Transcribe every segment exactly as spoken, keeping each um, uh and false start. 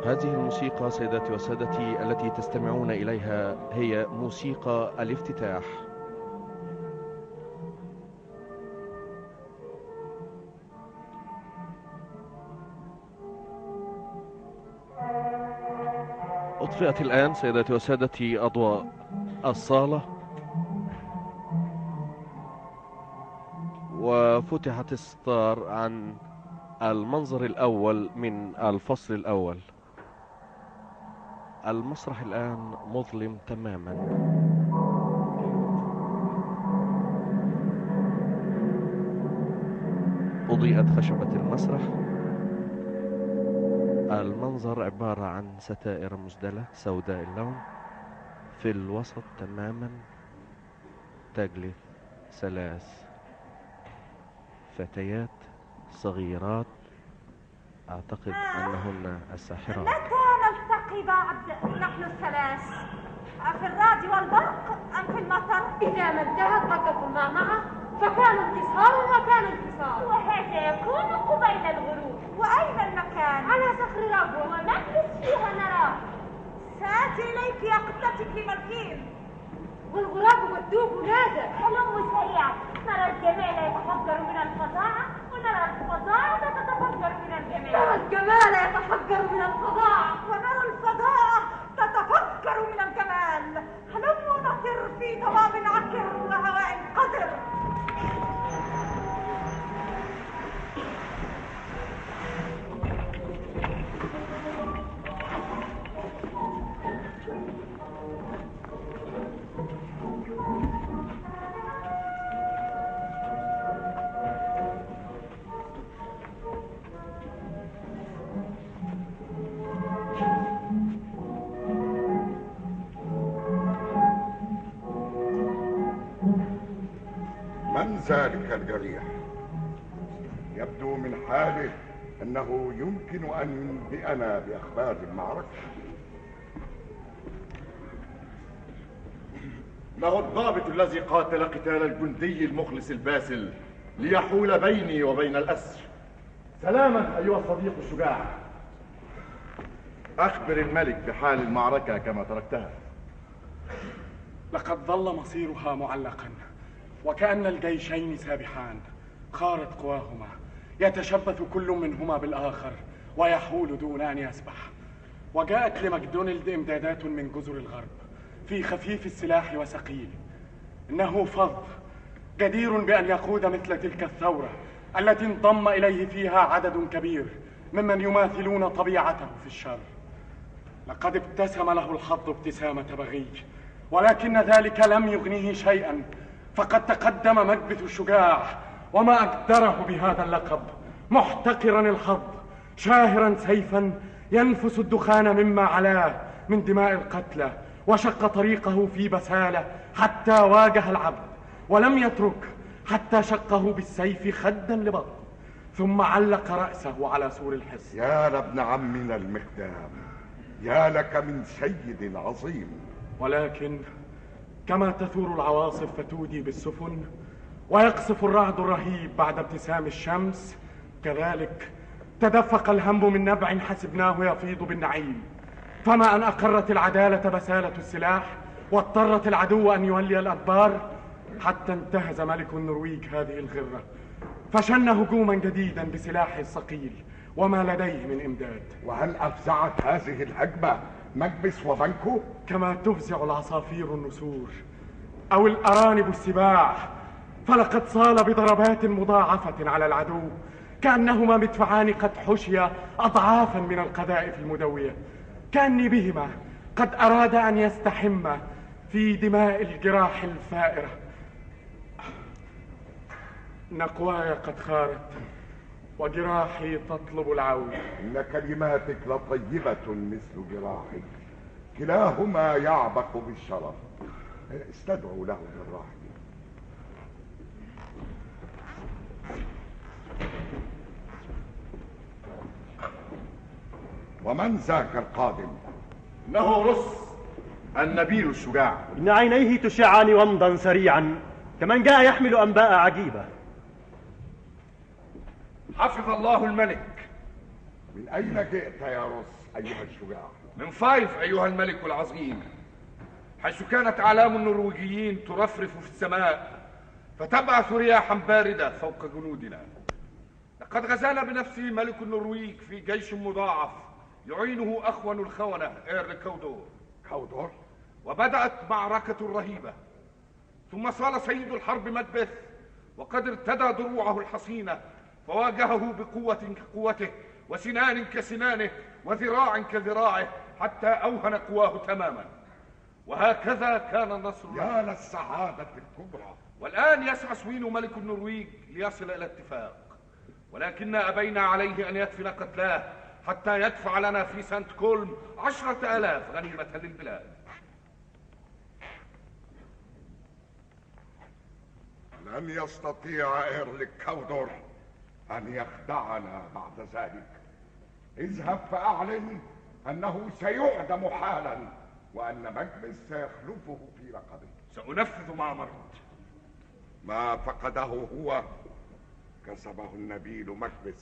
هذه الموسيقى سيداتي وسادتي التي تستمعون إليها هي موسيقى الافتتاح. أطفئت الآن سيداتي وسادتي أضواء الصالة، وفتحت الستار عن المنظر الأول من الفصل الأول. المسرح الآن مظلم تماما. أضيئت خشبة المسرح. المنظر عبارة عن ستائر مزدلة سوداء اللون. في الوسط تماما تجلس ثلاث فتيات صغيرات، أعتقد أنهن الساحرات. متى نلتقي بعد نحن الثلاث؟ في الرعد والبرق أم في المطر؟ إذا ما انتهت ركض المعمعة فكان اتصال وكان انفصال، وهذا يكون قبيل الغروب. وأين المكان؟ على صخر ربوة ونجلس فيها نراه. سآتي إليك يا قبلتك ملكين. والغراب والدوب نادى. هلم سريعا، نرى الجمال يتفجر من الفظاعة ونرى الفظاعة تتفجر من الجمال. نرى الجمال يتفجر من الفظاعة ونرى الفظاعة تتفجر من الجمال. هلم نطر في ضباب عكر وهواء قدر. من ذلك الجريح؟ يبدو من حاله أنه يمكن أن ينبئنا بأخبار المعركة. له الضابط الذي قاتل قتال الجندي المخلص الباسل ليحول بيني وبين الأسر. سلاما أيها الصديق الشجاع. أخبر الملك بحال المعركة كما تركتها. لقد ظل مصيرها معلقا، وكأن الجيشين سابحان، خارت قواهما، يتشبث كل منهما بالآخر ويحول دون أن يسبح. وجاءت لماكدونالد إمدادات من جزر الغرب في خفيف السلاح وثقيل. إنه فظ جدير بأن يقود مثل تلك الثورة التي انضم إليه فيها عدد كبير ممن يماثلون طبيعته في الشر. لقد ابتسم له الحظ ابتسامة بغي، ولكن ذلك لم يغنيه شيئا، فقد تقدم مكبث الشجاع وما أقدره بهذا اللقب، محتقرا الحظ، شاهرا سيفا ينفس الدخان مما علاه من دماء القتلى، وشق طريقه في بسالة حتى واجه العبد، ولم يترك حتى شقه بالسيف خدا لبطن، ثم علق رأسه على سور الحصن. يا لابن عمنا المقدام، يا لك من سيد عظيم. ولكن كما تثور العواصف فتودي بالسفن، ويقصف الرعد الرهيب بعد ابتسام الشمس، كذلك تدفق الهم من نبع حسبناه يفيض بالنعيم. فما أن أقرت العدالة بسالة السلاح واضطرت العدو أن يولي الأدبار، حتى انتهز ملك النرويج هذه الغرة فشن هجوما جديدا بسلاحه الثقيل وما لديه من إمداد. وهل أفزعت هذه الهجمة مكبس وفانكو؟ كما تفزع العصافير النسور أو الأرانب السباع، فلقد صال بضربات مضاعفة على العدو، كأنهما مدفعان قد حشي أضعافا من القذائف المدوية، كأني بهما قد أراد أن يستحم في دماء الجراح الفائرة. نقواي قد خارت وجراحي تطلب العون. إن كلماتك لطيبة مثل جراحك، كلاهما يعبق بالشرف. استدعوا له جراحي. ومن ذاك القادم؟ إنه رس النبيل الشجاع. إن عينيه تشعان ومضا سريعا كمن جاء يحمل أنباء عجيبة. حفظ الله الملك. من أين جئت يا روس أيها الشجاع؟ من فايف أيها الملك العظيم، حيث كانت أعلام النرويجيين ترفرف في السماء فتبعث رياحا باردة فوق جنودنا. لقد غزانا بنفسه ملك النرويج في جيش مضاعف يعينه أخون الخونة إيرل كودور. كودور؟ وبدأت معركة رهيبة، ثم صال سيد الحرب مكبث وقد ارتدى دروعه الحصينة فواجهه بقوة كقوته وسنان كسنانه وذراع كذراعه حتى أوهن قواه تماما. وهكذا كان النصر. يا للسعادة الكبرى. والآن يسعى سوين ملك النرويج ليصل إلى اتفاق، ولكن أبينا عليه أن يدفن قتلاه حتى يدفع لنا في سانت كولم عشرة آلاف غنيمة للبلاد. لن يستطيع إيرل كودور أن يخدعنا بعد ذلك. اذهب فأعلن أنه سيعدم حالا وأن مكبث سيخلفه في لقبه. سأنفذ ما أمرت. ما فقده هو كسبه النبيل مكبث.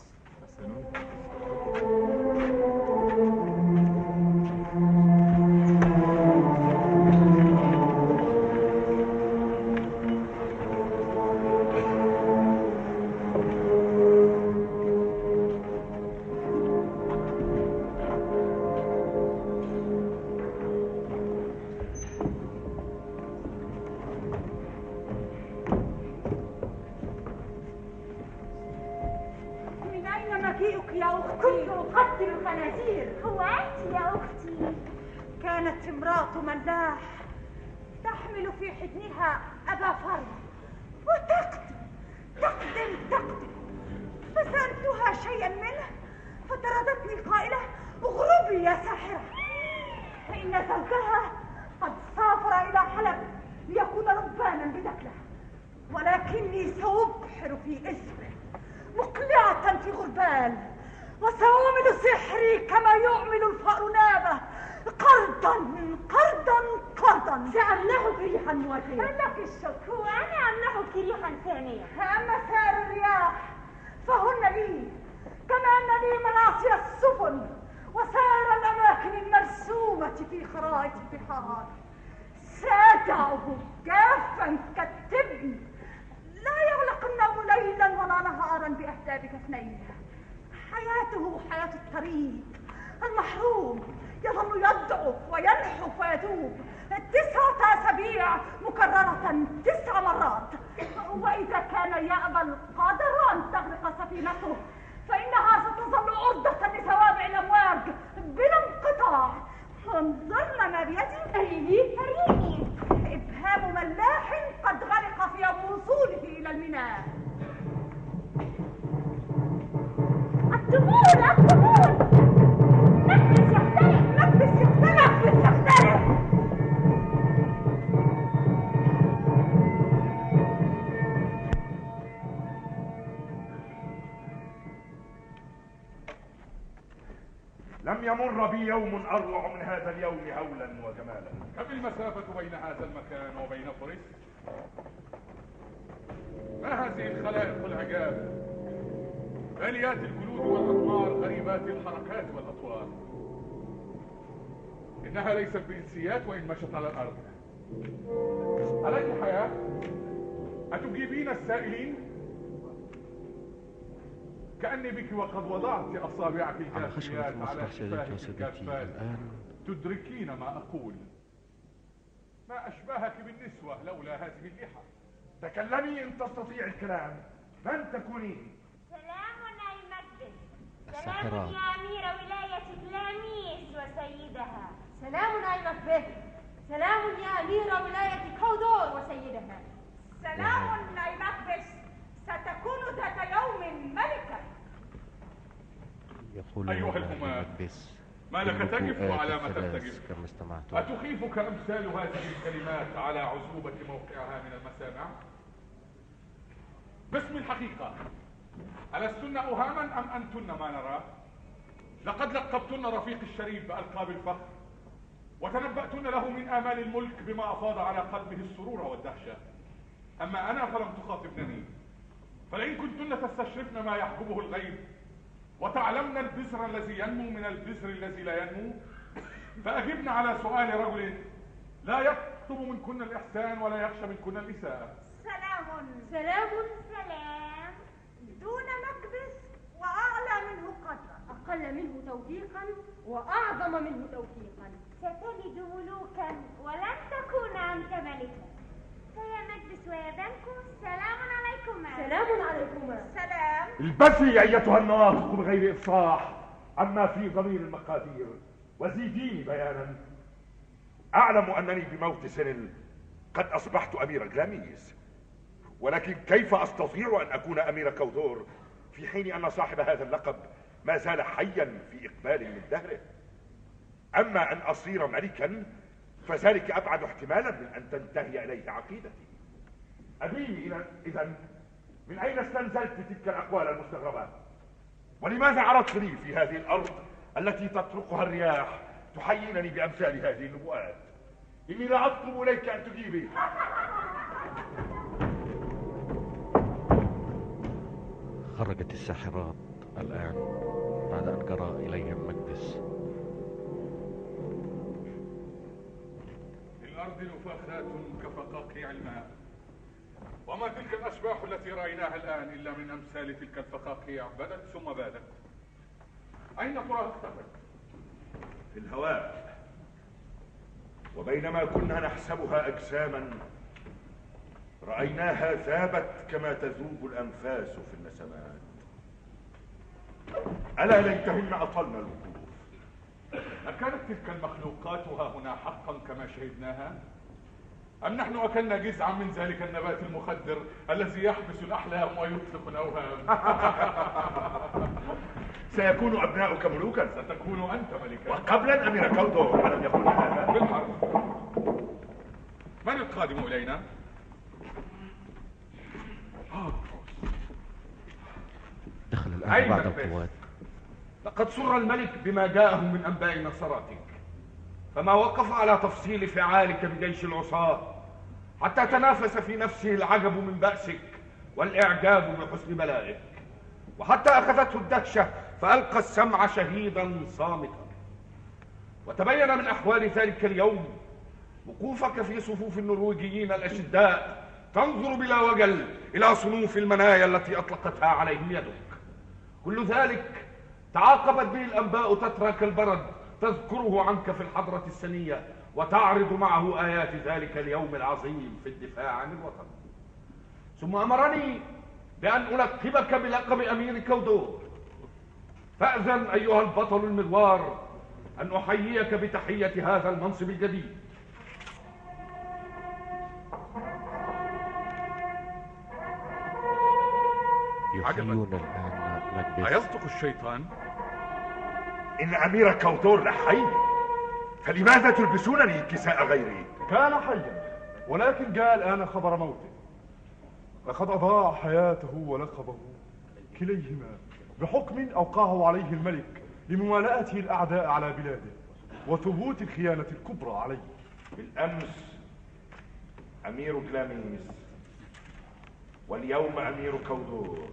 كانت امرأة ملاح تحمل في حضنها أبا فرد وتقدم تقدم تقدم فسألتها شيئا منه فطردتني قائلة اغربي يا ساحرة، فإن زوجها قد سافر إلى حلب ليكون ربانا بدكلة، ولكني سأبحر في اسمه مقلعة في غربال وسأعمل سحري كما يعمل الفأر نابه قرضا قرضا قرضا. سأمنحك ريحا مواتية. لك الشكر. وأنا أمنحك ريحا ثانية. أما سائر الرياح فهن لي كما أن لي مناصي السفن وسائر الأماكن المرسومة في خرائط البحار. سأدعه جافا كالتبن لا يغلق النوم ليلا ولا نهارا بأهداب كفنيه. حياته حياة الطريق المحروم، يظل يضعف وينحف ويذوب تسعة أسابيع مكررة تسع مرات. وإذا كان يأبى القدر أن تغرق سفينته فإنها ستظل عرضة لسوابع الأمواج بلا انقطاع. انظرن ما بيدي. أريني أريني. إبهام ملاح قد غرق في وصوله إلى الميناء. الطبول الطبول. نفس يختلف نفس يختلف نفس يختلف. لم يمر بي يوم أروع من هذا اليوم هولا وجمالا. كم المسافة بين هذا المكان وبين فوريس؟ ما هذه الخلائق العجاب؟ باليات الجلود والأطمار غريبات الحركات والأطوار. إنها ليست بإنسيات وإن مشت على الأرض. ألك حياة؟ أتجيبين السائلين؟ كأني بك وقد وضعت أصابعك الكافيات على شفاهك الكافات تدركين ما أقول. ما أشبهك بالنسوة لولا هذه اللحى. تكلمي إن تستطيع الكلام. من تكونين؟ سلام أي مكبث. سلام يا أمير ولاية تلاميس وسيدها. سلام أي مكبث. سلام يا أمير ولاية كودور وسيدها. سلام أي مكبث. ستكون ذات يوم ملكة. يقول أيها الهمام، ما لك تقف على ما ترتجف؟ أتخيفك أمثال هذه الكلمات على عزوبة موقعها من المسامع؟ باسم الحقيقة، ألستن أوهاما أم أنتن ما نرى؟ لقد لقبتن رفيق الشريف بألقاب الفخر وتنبأتن له من آمال الملك بما أفاض على قلبه السرور والدهشة. أما أنا فلم تخاطبنني، فلئن كنتن تستشرفن ما يحجبه الغيب وتعلمن البذر الذي ينمو من البذر الذي لا ينمو، فأجبن على سؤال رجل لا يطلب منكن الإحسان ولا يخشى منكن الإساءة. سلام سلام سلام دون مكبس وأعلى منه قدرا، أقل منه توفيقا وأعظم منه توفيقا. ستلد ملوكا ولن تكون أنت ملكا. فيا مكبس ويا بنكو سلام عليكما. سلام عليكما. سلام. البثي أيتها النواطق بغير إفصاح عما في ضمير المقادير وزيديني بيانا. أعلم أنني بموت سنل قد أصبحت أمير جلاميس، ولكن كيف أستطيع أن أكون أمير كودور في حين أن صاحب هذا اللقب ما زال حيا في إقبال من دهره؟ أما أن أصير ملكا فذلك أبعد احتمالا من أن تنتهي إليه عقيدتي. أبيني إذن من أين استنزلت تلك الأقوال المستغربة؟ ولماذا عرضت لي في هذه الأرض التي تطرقها الرياح تحيينني بأمثال هذه النبوءات؟ إني لا أطلب إليك أن تجيبي. خرجت الساحرات الآن بعد أن جرى إليهم مكبس. في الأرض نفاخات كفقاقيع الماء، وما تلك الأشباح التي رأيناها الآن إلا من أمثال تلك الفقاقيع بدت ثم بادت. أين تراها اختفت؟ في الهواء، وبينما كنا نحسبها أجساما رأيناها ذابت كما تذوب الأنفاس في النسمات. ألا ليتهن أطلنا الوقوف. أكانت تلك المخلوقات ها هنا حقا كما شهدناها؟ أم نحن أكلنا جزعا من ذلك النبات المخدر الذي يحبس الأحلام ويطلق الأوهام؟ سيكون أبناؤك ملوكا. ستكون أنت ملكا. وقبلا أمير كودور ألم يكن هذا؟ بالحرب. من القادم إلينا؟ دخل الآن بعض القوات. لقد سر الملك بما جاءه من أنباء نصراتك، فما وقف على تفصيل فعالك بجيش العصاة حتى تنافس في نفسه العجب من بأسك والإعجاب بحسن بلائك، وحتى أخذته الدهشة فألقى السمع شهيدا صامتا. وتبين من أحوال ذلك اليوم وقوفك في صفوف النرويجيين الأشداء تنظر بلا وجل إلى صنوف المنايا التي أطلقتها عليهم يدك. كل ذلك تعاقبت به الأنباء تترى كالبرد تذكره عنك في الحضرة السنية وتعرض معه آيات ذلك اليوم العظيم في الدفاع عن الوطن. ثم أمرني بأن ألقبك بلقب أمير كودور، فأذن أيها البطل المغوار أن أحييك بتحية هذا المنصب الجديد. يحيون الآن مكبس. أيصدق الشيطان؟ إن أمير كودور لحي، فلماذا تلبسونني كساء غيري؟ كان حيا ولكن جاء الآن خبر موته. لقد أضاع حياته ولقبه كليهما بحكم أوقعه عليه الملك لموالاته الأعداء على بلاده وثبوت الخيانة الكبرى عليه. بالأمس أمير جلاميس، واليوم أمير كودور،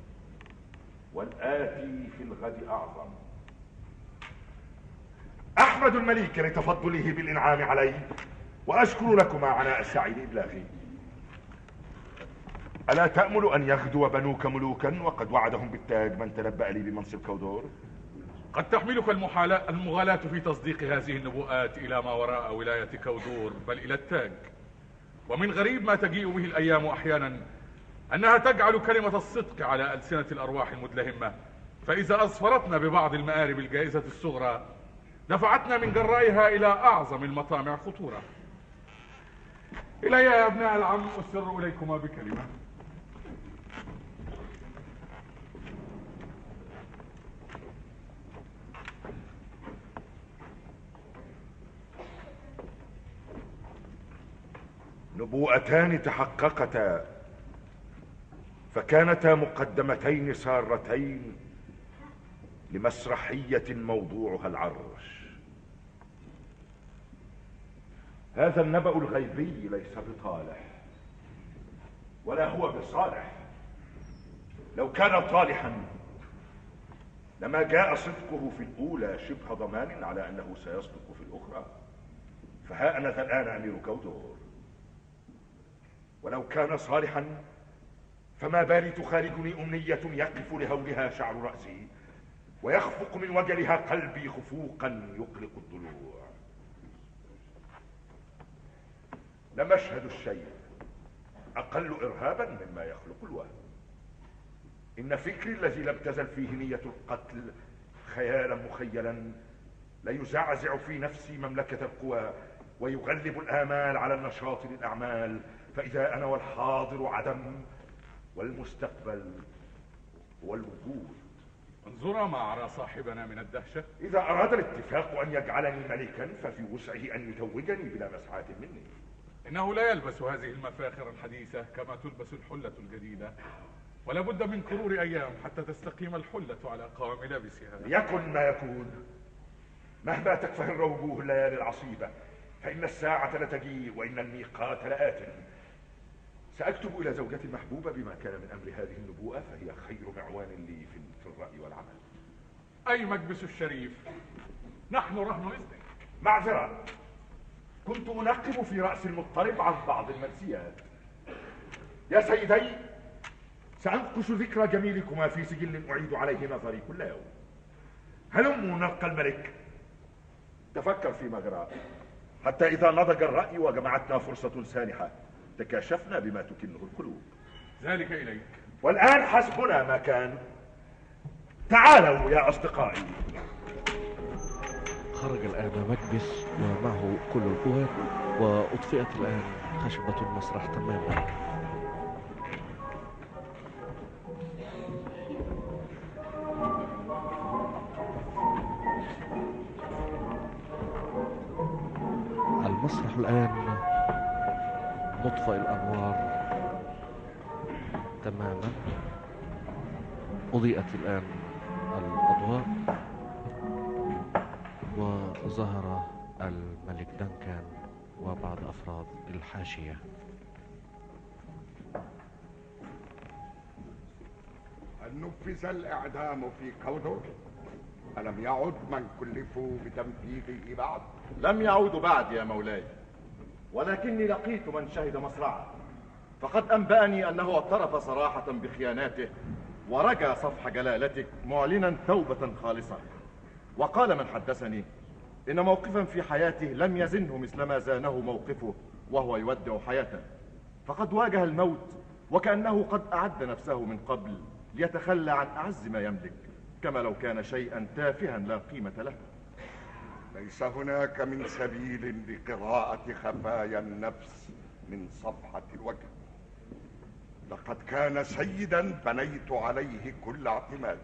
والآتي في الغد أعظم. أحمد الملك لتفضله بالإنعام علي، وأشكر لكما عناء السعي لإبلاغي. ألا تأمل أن يغدو بنوك ملوكا وقد وعدهم بالتاج من تنبأ لي بمنصب كودور؟ قد تحملك المغالاة في تصديق هذه النبوءات إلى ما وراء ولاية كودور، بل إلى التاج. ومن غريب ما تجيء به الأيام أحيانا أنها تجعل كلمة الصدق على ألسنة الأرواح المدلهمة، فإذا أظفرتنا ببعض المآرب الجائزة الصغرى دفعتنا من جرائها إلى أعظم المطامع خطورة. إلي يا أبناء العم أسر إليكما بكلمة. نبوءتان تحققتا، فكانتا مقدمتين سارتين لمسرحية موضوعها العرش. هذا النبأ الغيبي ليس بطالح ولا هو بصالح. لو كان طالحا لما جاء صدقه في الأولى شبه ضمان على أنه سيصدق في الأخرى، فها أنا ذا الآن أمير كودور. ولو كان صالحا فما بالي تخالجني أمنية يقف لهولها شعر رأسي ويخفق من وجلها قلبي خفوقا يقلق الضلوع. لمشهد الشيء أقل إرهابا مما يخلق الوهم. إن فكري الذي لم تزل فيه نية القتل خيالا مخيلا ليزعزع في نفسي مملكة القوى ويغلب الآمال على النشاط للأعمال، فإذا أنا والحاضر عدم والمستقبل هو الوجود. انظرا ما أرى صاحبنا من الدهشة. إذا أراد الاتفاق أن يجعلني ملكا ففي وسعه أن يتوجني بلا مسعاة مني. إنه لا يلبس هذه المفاخر الحديثة كما تلبس الحلة الجديدة، ولا بد من مرور أيام حتى تستقيم الحلة على قوام لابسها. يكن ما يكون، مهما تكفه وجوه الليالي العصيبة فإن الساعة لتجيء وإن الميقات لآت. سأكتب إلى زوجتي المحبوبة بما كان من أمر هذه النبوءة، فهي خير معوان لي في الرأي والعمل. أي مكبس الشريف، نحن رهن إذنك. معذرة، كنت أنقب في رأس المضطرب عن بعض المنسيات. يا سيدي، سأنقش ذكرى جميلكما في سجل أعيد عليه نظري كل يوم. هلموا نلقى الملك. تفكر فيما جرى حتى إذا نضج الرأي وجمعتنا فرصة سانحة تكاشفنا بما تكنه القلوب. ذلك إليك. والآن حسبنا ما كان. تعالوا يا أصدقائي. خرج الآن مكبس ومعه كل القوات، وأطفئت الآن خشبة المسرح تماما. المسرح الآن مطفئ الأنوار تماما، أضيئت الآن الأضواء، وظهر الملك دنكان وبعض أفراد الحاشية. هل نفذ الإعدام في كودور؟ ألم يعد من كلفوا بتنفيذه بعد؟ لم يعودوا بعد يا مولاي، ولكني لقيت من شهد مصرعه، فقد أنبأني أنه اعترف صراحة بخياناته ورجى صفح جلالتك معلنا توبة خالصة. وقال من حدثني إن موقفا في حياته لم يزنه مثلما زانه موقفه وهو يودع حياته، فقد واجه الموت وكأنه قد أعد نفسه من قبل ليتخلى عن أعز ما يملك، كما لو كان شيئا تافها لا قيمة له. ليس هناك من سبيل لقراءة خفايا النفس من صفحة الوجه. لقد كان سيدا بنيت عليه كل اعتمادي.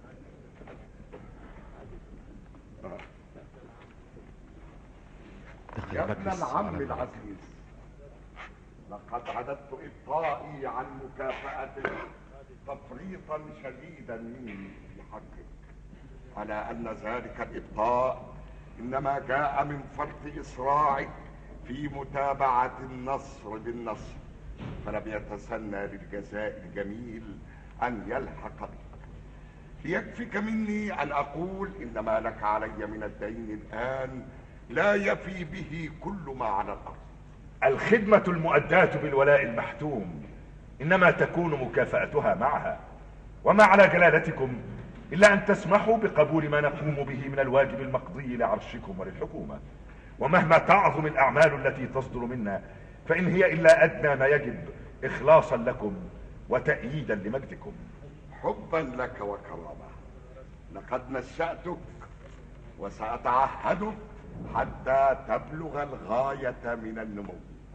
يا ابن العم العزيز، لقد عددت إبطائي عن مكافأتك تفريطا شديدا مني في حقك، على أن ذلك الإبطاء إنما جاء من فرط إسراعك في متابعة النصر بالنصر، فلم يتسنى للجزاء الجميل أن يلحق بك. ليكفك مني أن أقول إن ما لك علي من الدين الآن لا يفي به كل ما على الأرض. الخدمة المؤداة بالولاء المحتوم إنما تكون مكافأتها معها، وما على جلالتكم إلا أن تسمحوا بقبول ما نقوم به من الواجب المقضي لعرشكم وللحكومة. ومهما تعظم الأعمال التي تصدر منا فإن هي إلا أدنى ما يجب إخلاصا لكم وتأييدا لمجدكم. حبا لك وكرامة، لقد نشأتك وسأتعهدك حتى تبلغ الغاية من النمو.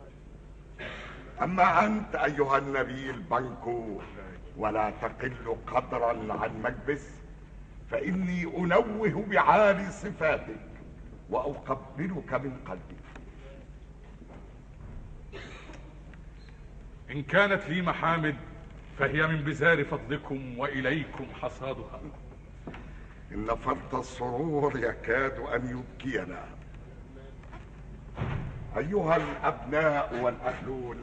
أما أنت أيها النبيل بانكو ولا تقل قدرا عن مكبس، فإني أنوه بعالي صفاتك وأقبلك من قلبي. إن كانت لي محامد فهي من بزار فضلكم وإليكم حصادها. إن فرط السرور يكاد أن يبكينا. أيها الأبناء والأهلون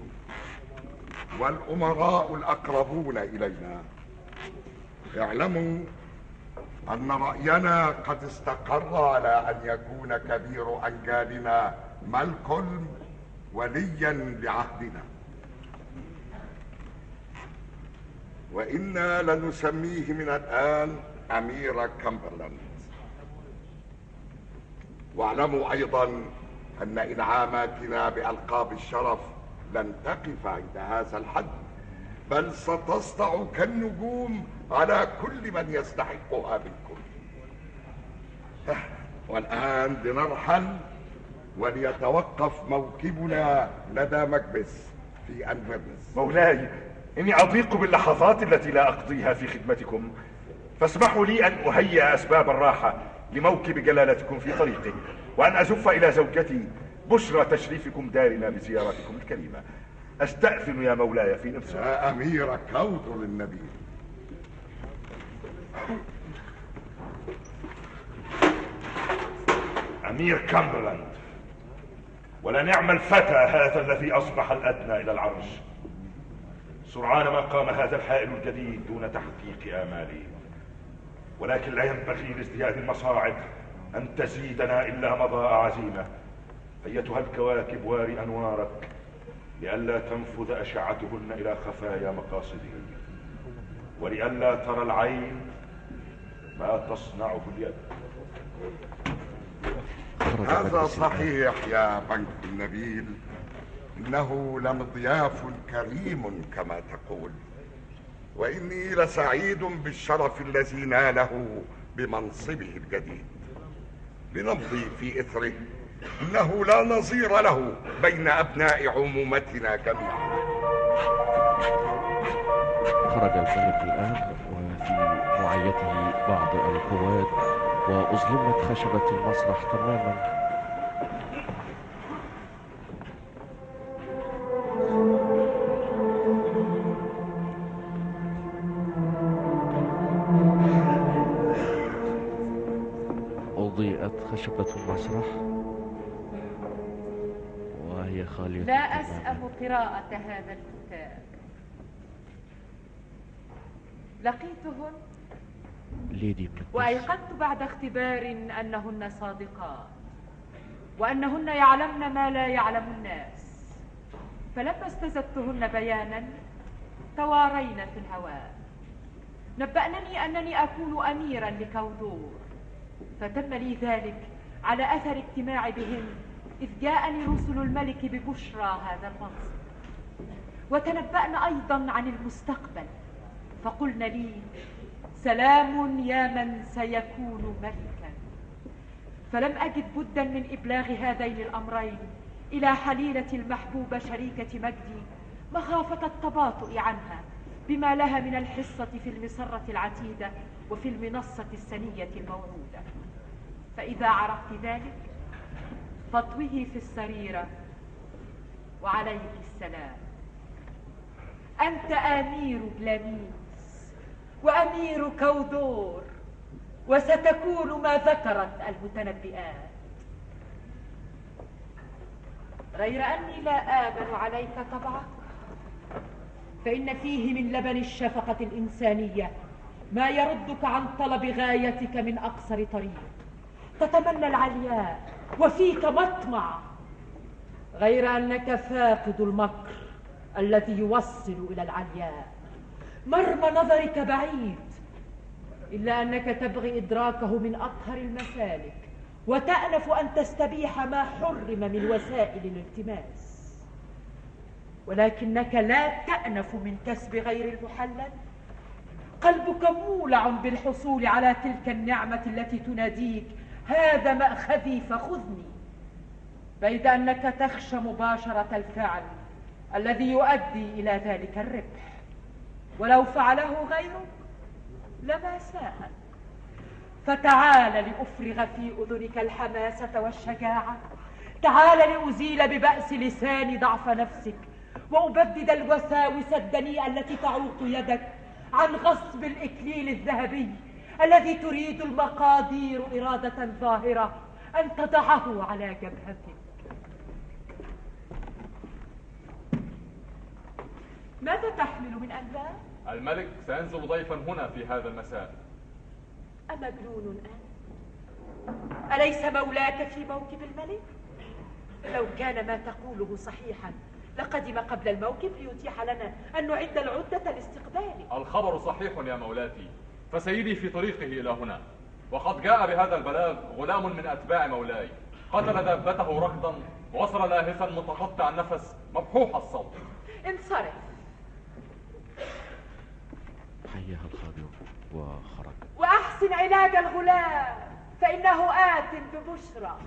والأمراء الأقربون إلينا، اعلموا أن رأينا قد استقر على أن يكون كبير أنجالنا مالكولم وليا لعهدنا، وإنا لنسميه من الآن أمير كامبرلاند. واعلموا أيضا أن إنعاماتنا بألقاب الشرف لن تقف عند هذا الحد، بل ستسطع كالنجوم على كل من يستحقها بالكل. والآن لنرحل وليتوقف موكبنا لدى مكبث في أنفرنس. مولاي، إني أضيق باللحظات التي لا أقضيها في خدمتكم، فاسمحوا لي أن أهيئ أسباب الراحة لموكب جلالتكم في طريقه، وأن أزف إلى زوجتي بشرى تشريفكم دارنا بزيارتكم الكريمة. أستأذن يا مولاي في نفسه. يا أمير كودر النبي. أمير كامبرلاند، ولنعم الفتى هذا الذي أصبح الأدنى إلى العرش. سرعان ما قام هذا الحائل الجديد دون تحقيق آمالي، ولكن لا ينبغي لازدياد المصاعب أن تزيدنا إلا مضاء عزيمة. أيتها الكواكب واري أنوارك لئلا تنفذ أشعتهن إلى خفايا مقاصده، ولئلا ترى العين ما تصنعه اليد. هذا صحيح يا بنك النبيل، إنه لمضياف كريم كما تقول، وإني لسعيد بالشرف الذي ناله بمنصبه الجديد. لنمضي في إثره، إنه لا نظير له بين أبناء عمومتنا جميعا. خرج الملك الآن وفي رعيته بعض القواد، وأظلمت خشبة المسرح تماما. أضيئت خشبة المسرح وهي خالية. لا أسأم قراءة هذا الكتاب. لقيتهن ليدي وأيقنت بعد اختبار أنهن صادقات، وأنهن يعلمن ما لا يعلم الناس. فلما استزدتهن بيانا توارينا في الهواء. نبأنني أنني أكون أميرا لكودور، فتم لي ذلك على أثر اجتماع بهم، إذ جاءني رسل الملك ببشرى هذا المنصب. وتنبأن أيضا عن المستقبل، فقلن لي: سلام يا من سيكون ملكا. فلم أجد بدا من إبلاغ هذين الأمرين إلى حليلة المحبوبة شريكة مجدي، مخافة التباطؤ عنها بما لها من الحصة في المسرة العتيدة وفي المنصة السنية الموعودة. فإذا عرفت ذلك فاطوه في السريرة وعليك السلام. أنت أمير بلاميس وأمير كودور، وستكون ما ذكرت المتنبئات. غير أني لا آمن عليك طبعك، فإن فيه من لبن الشفقة الإنسانية ما يردك عن طلب غايتك من أقصر طريق. تتمنى العلياء وفيك مطمع، غير أنك فاقد المكر الذي يوصل إلى العلياء. مرمى نظرك بعيد، إلا أنك تبغي إدراكه من أطهر المسالك، وتأنف أن تستبيح ما حرم من وسائل الالتماس. ولكنك لا تأنف من كسب غير المحلل. قلبك مولع بالحصول على تلك النعمة التي تناديك: هذا مأخذي فخذني، بيد أنك تخشى مباشرة الفعل الذي يؤدي إلى ذلك الربح، ولو فعله غيرك لما ساء. فتعال لأفرغ في أذنك الحماسة والشجاعة، تعال لأزيل ببأس لساني ضعف نفسك، وأبدد الوساوس الدنيئة التي تعوق يدك عن غصب الإكليل الذهبي الذي تريد المقادير إرادة ظاهرة أن تضعه على جبهتك. ماذا تحمل من أنباء؟ الملك سينزل ضيفا هنا في هذا المساء. أمجنون أنت؟ أليس مولاك في موكب الملك؟ لو كان ما تقوله صحيحا لقدم قبل الموكب ليتيح لنا أن نعد العدة لاستقباله. الخبر صحيح يا مولاتي، فسيدي في طريقه إلى هنا، وقد جاء بهذا البلاغ غلام من أتباع مولاي، قتل دابته ركضا ووصل لاهثا متقطع النفس مبحوح الصوت. انصرف. حياها الخادم وخرج. وأحسن علاج الغلام فإنه آت ببشرى.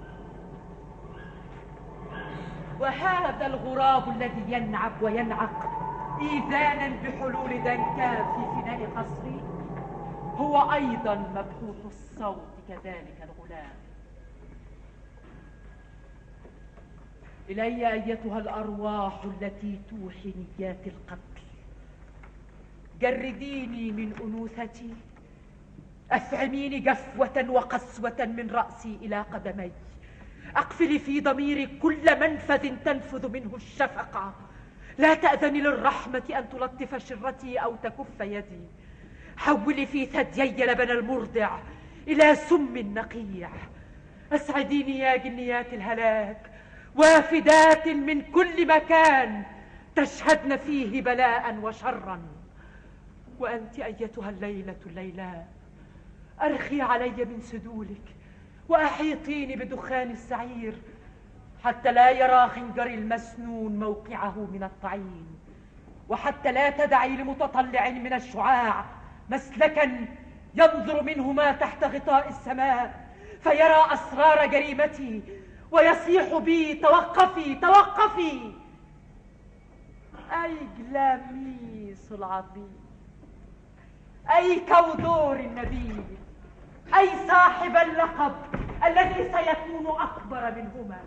وهذا الغراب الذي ينعب وينعق إيذانا بحلول دنكان في فناء قصري هو أيضا مبحوث الصوت كذلك الغلام. إلي أيتها الأرواح التي توحي نيات القتل، جرديني من أنوثتي، أفعميني جفوة وقسوة من رأسي إلى قدمي، أقفلي في ضميري كل منفذ تنفذ منه الشفقة، لا تأذني للرحمة أن تلطف شرتي أو تكف يدي، حولي في ثديي لبن المرضع إلى سم نقيع، أسعديني يا جنيات الهلاك وافدات من كل مكان تشهدن فيه بلاء وشرا. وأنت أيتها الليلة الليلاء أرخي علي من سدولك وأحيطيني بدخان السعير حتى لا يرى خنجري المسنون موقعه من الطعين، وحتى لا تدعي لمتطلع من الشعاع مسلكا ينظر منه ما تحت غطاء السماء فيرى أسرار جريمتي ويصيح بي توقفي توقفي. أي جلاميس العظيم، أي كودور النبيل، أي صاحب اللقب الذي سيكون أكبر منهما.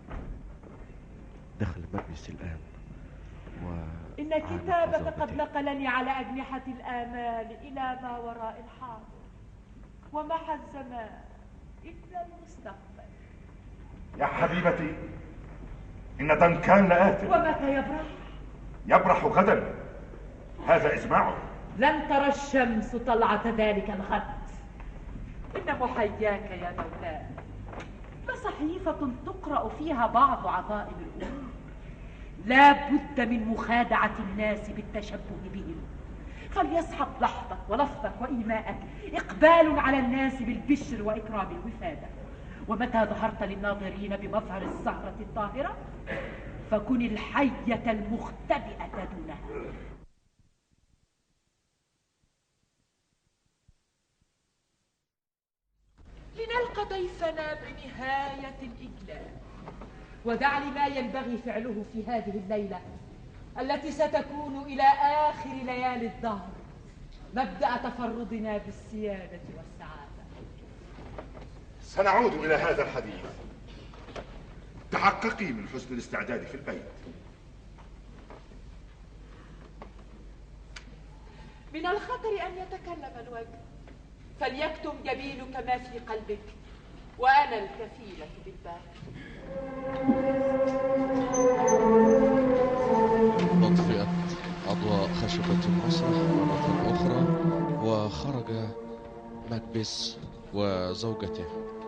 دخل مجلس الآن و إن كتابك قد نقلني على أجنحة الآمال إلى ما وراء الحاضر، ومع الزمان إلا المستقبل. يا حبيبتي إن دنكان لآت. ومتى يبرح؟ يبرح غدا، هذا إسماعه. لن ترى الشمس طلعة ذلك الغد. إن محياك يا مولاي لصحيفة تقرأ فيها بعض عظائم الأمور، لا بد من مخادعة الناس بالتشبه بهم، فليسحق لحظك ولفظك وإيماءك إقبال على الناس بالبشر وإكرام الوفادة. ومتى ظهرت للناظرين بمظهر الزهرة الطاهرة فكن الحية المختبئة دونها. لنلقى ضيفنا بنهاية الإجلال، ودع لي ما ينبغي فعله في هذه الليلة التي ستكون إلى آخر ليالي الدهر مبدأ تفردنا بالسيادة والسعادة. سنعود إلى هذا الحديث. تحققي من حسن الاستعداد في البيت. من الخطر أن يتكلم الوجه، فليكتم جبينك ما في قلبك وأنا الكفيلة بالباقي. أطفئت أضواء خشبة المسرح مرة أخرى وخرج مكبس وزوجته.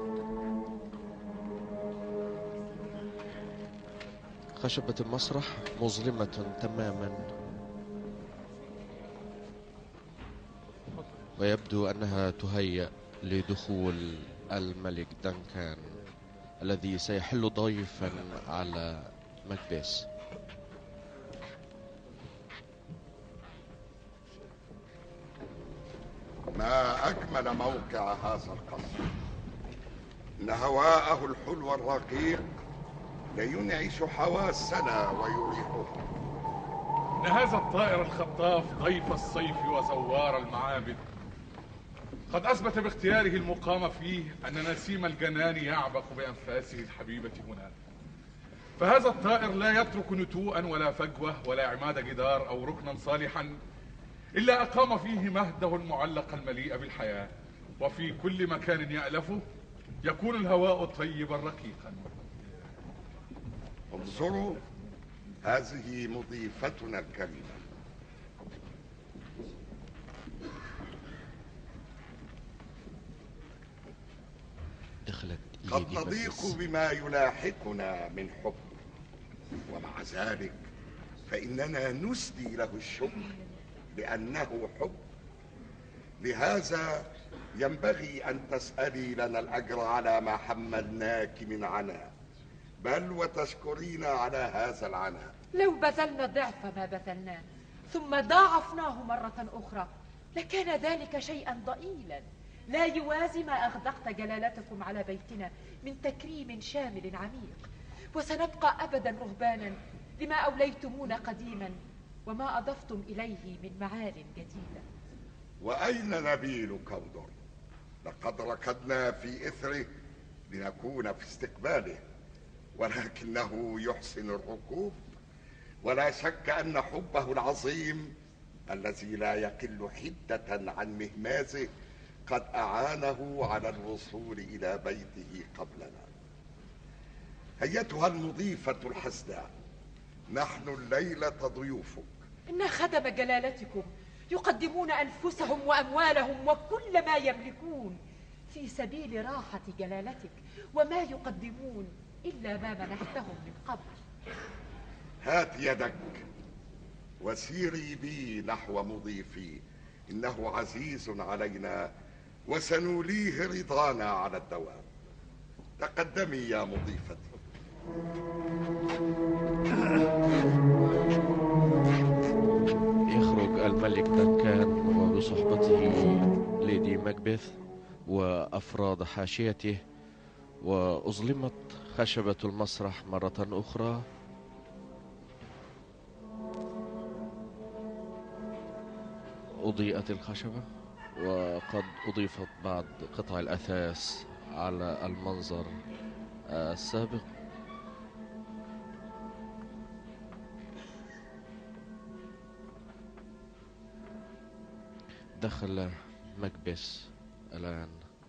خشبة المسرح مظلمة تماما، ويبدو أنها تهيأ لدخول الملك دنكان الذي سيحل ضيفا على مكبس. ما أجمل موقع هذا القصر، إن هواءه الحلو الرقيق لينعش حواسنا ويريحها. إن هذا الطائر الخطاف ضيف الصيف وزوار المعابد قد أثبت باختياره المقام فيه أن نسيم الجنان يعبق بأنفاسه الحبيبة هناك. فهذا الطائر لا يترك نتوءا ولا فجوة ولا عماد جدار أو ركنا صالحا إلا أقام فيه مهده المعلق المليء بالحياة، وفي كل مكان يألفه يكون الهواء طيبا رقيقا. انظروا، هذه مضيفتنا الكريمة. دخلت قد نضيق بما يلاحقنا من حب، ومع ذلك فإننا نسدي له الشكر لأنه حب. لهذا ينبغي أن تسألي لنا الأجر على ما حملناك من عناء، بل وتشكرين على هذا العناء. لو بذلنا ضعف ما بذلناه ثم ضاعفناه مرة أخرى لكان ذلك شيئا ضئيلا لا يوازي ما أغدقت جلالتكم على بيتنا من تكريم شامل عميق، وسنبقى أبدا رهبانا لما أوليتمونا قديما وما أضفتم إليه من معال جديدة. وأين نبيل كودر؟ لقد ركضنا في إثره لنكون في استقباله، ولكنه يحسن الركوب، ولا شك أن حبه العظيم الذي لا يقل حدة عن مهمازه قد أعانه على الوصول إلى بيته قبلنا. أيتها المضيفة الحسناء، نحن الليلة ضيوفك. إن خدم جلالتكم يقدمون أنفسهم وأموالهم وكل ما يملكون في سبيل راحة جلالتك، وما يقدمون إلا ما منحتهم من قبل. هات يدك وسيري بي نحو مضيفي، إنه عزيز علينا وسنوليه رضانا على الدوام. تقدمي يا مضيفتي. يخرج الملك دنكان وبصحبته ليدي ماكبث وأفراد حاشيته، وأظلمت خشبة المسرح مرة أخرى. أضيئت الخشبة وقد أضيفت بعض قطع الأثاث على المنظر السابق. دخل ماكبث الآن.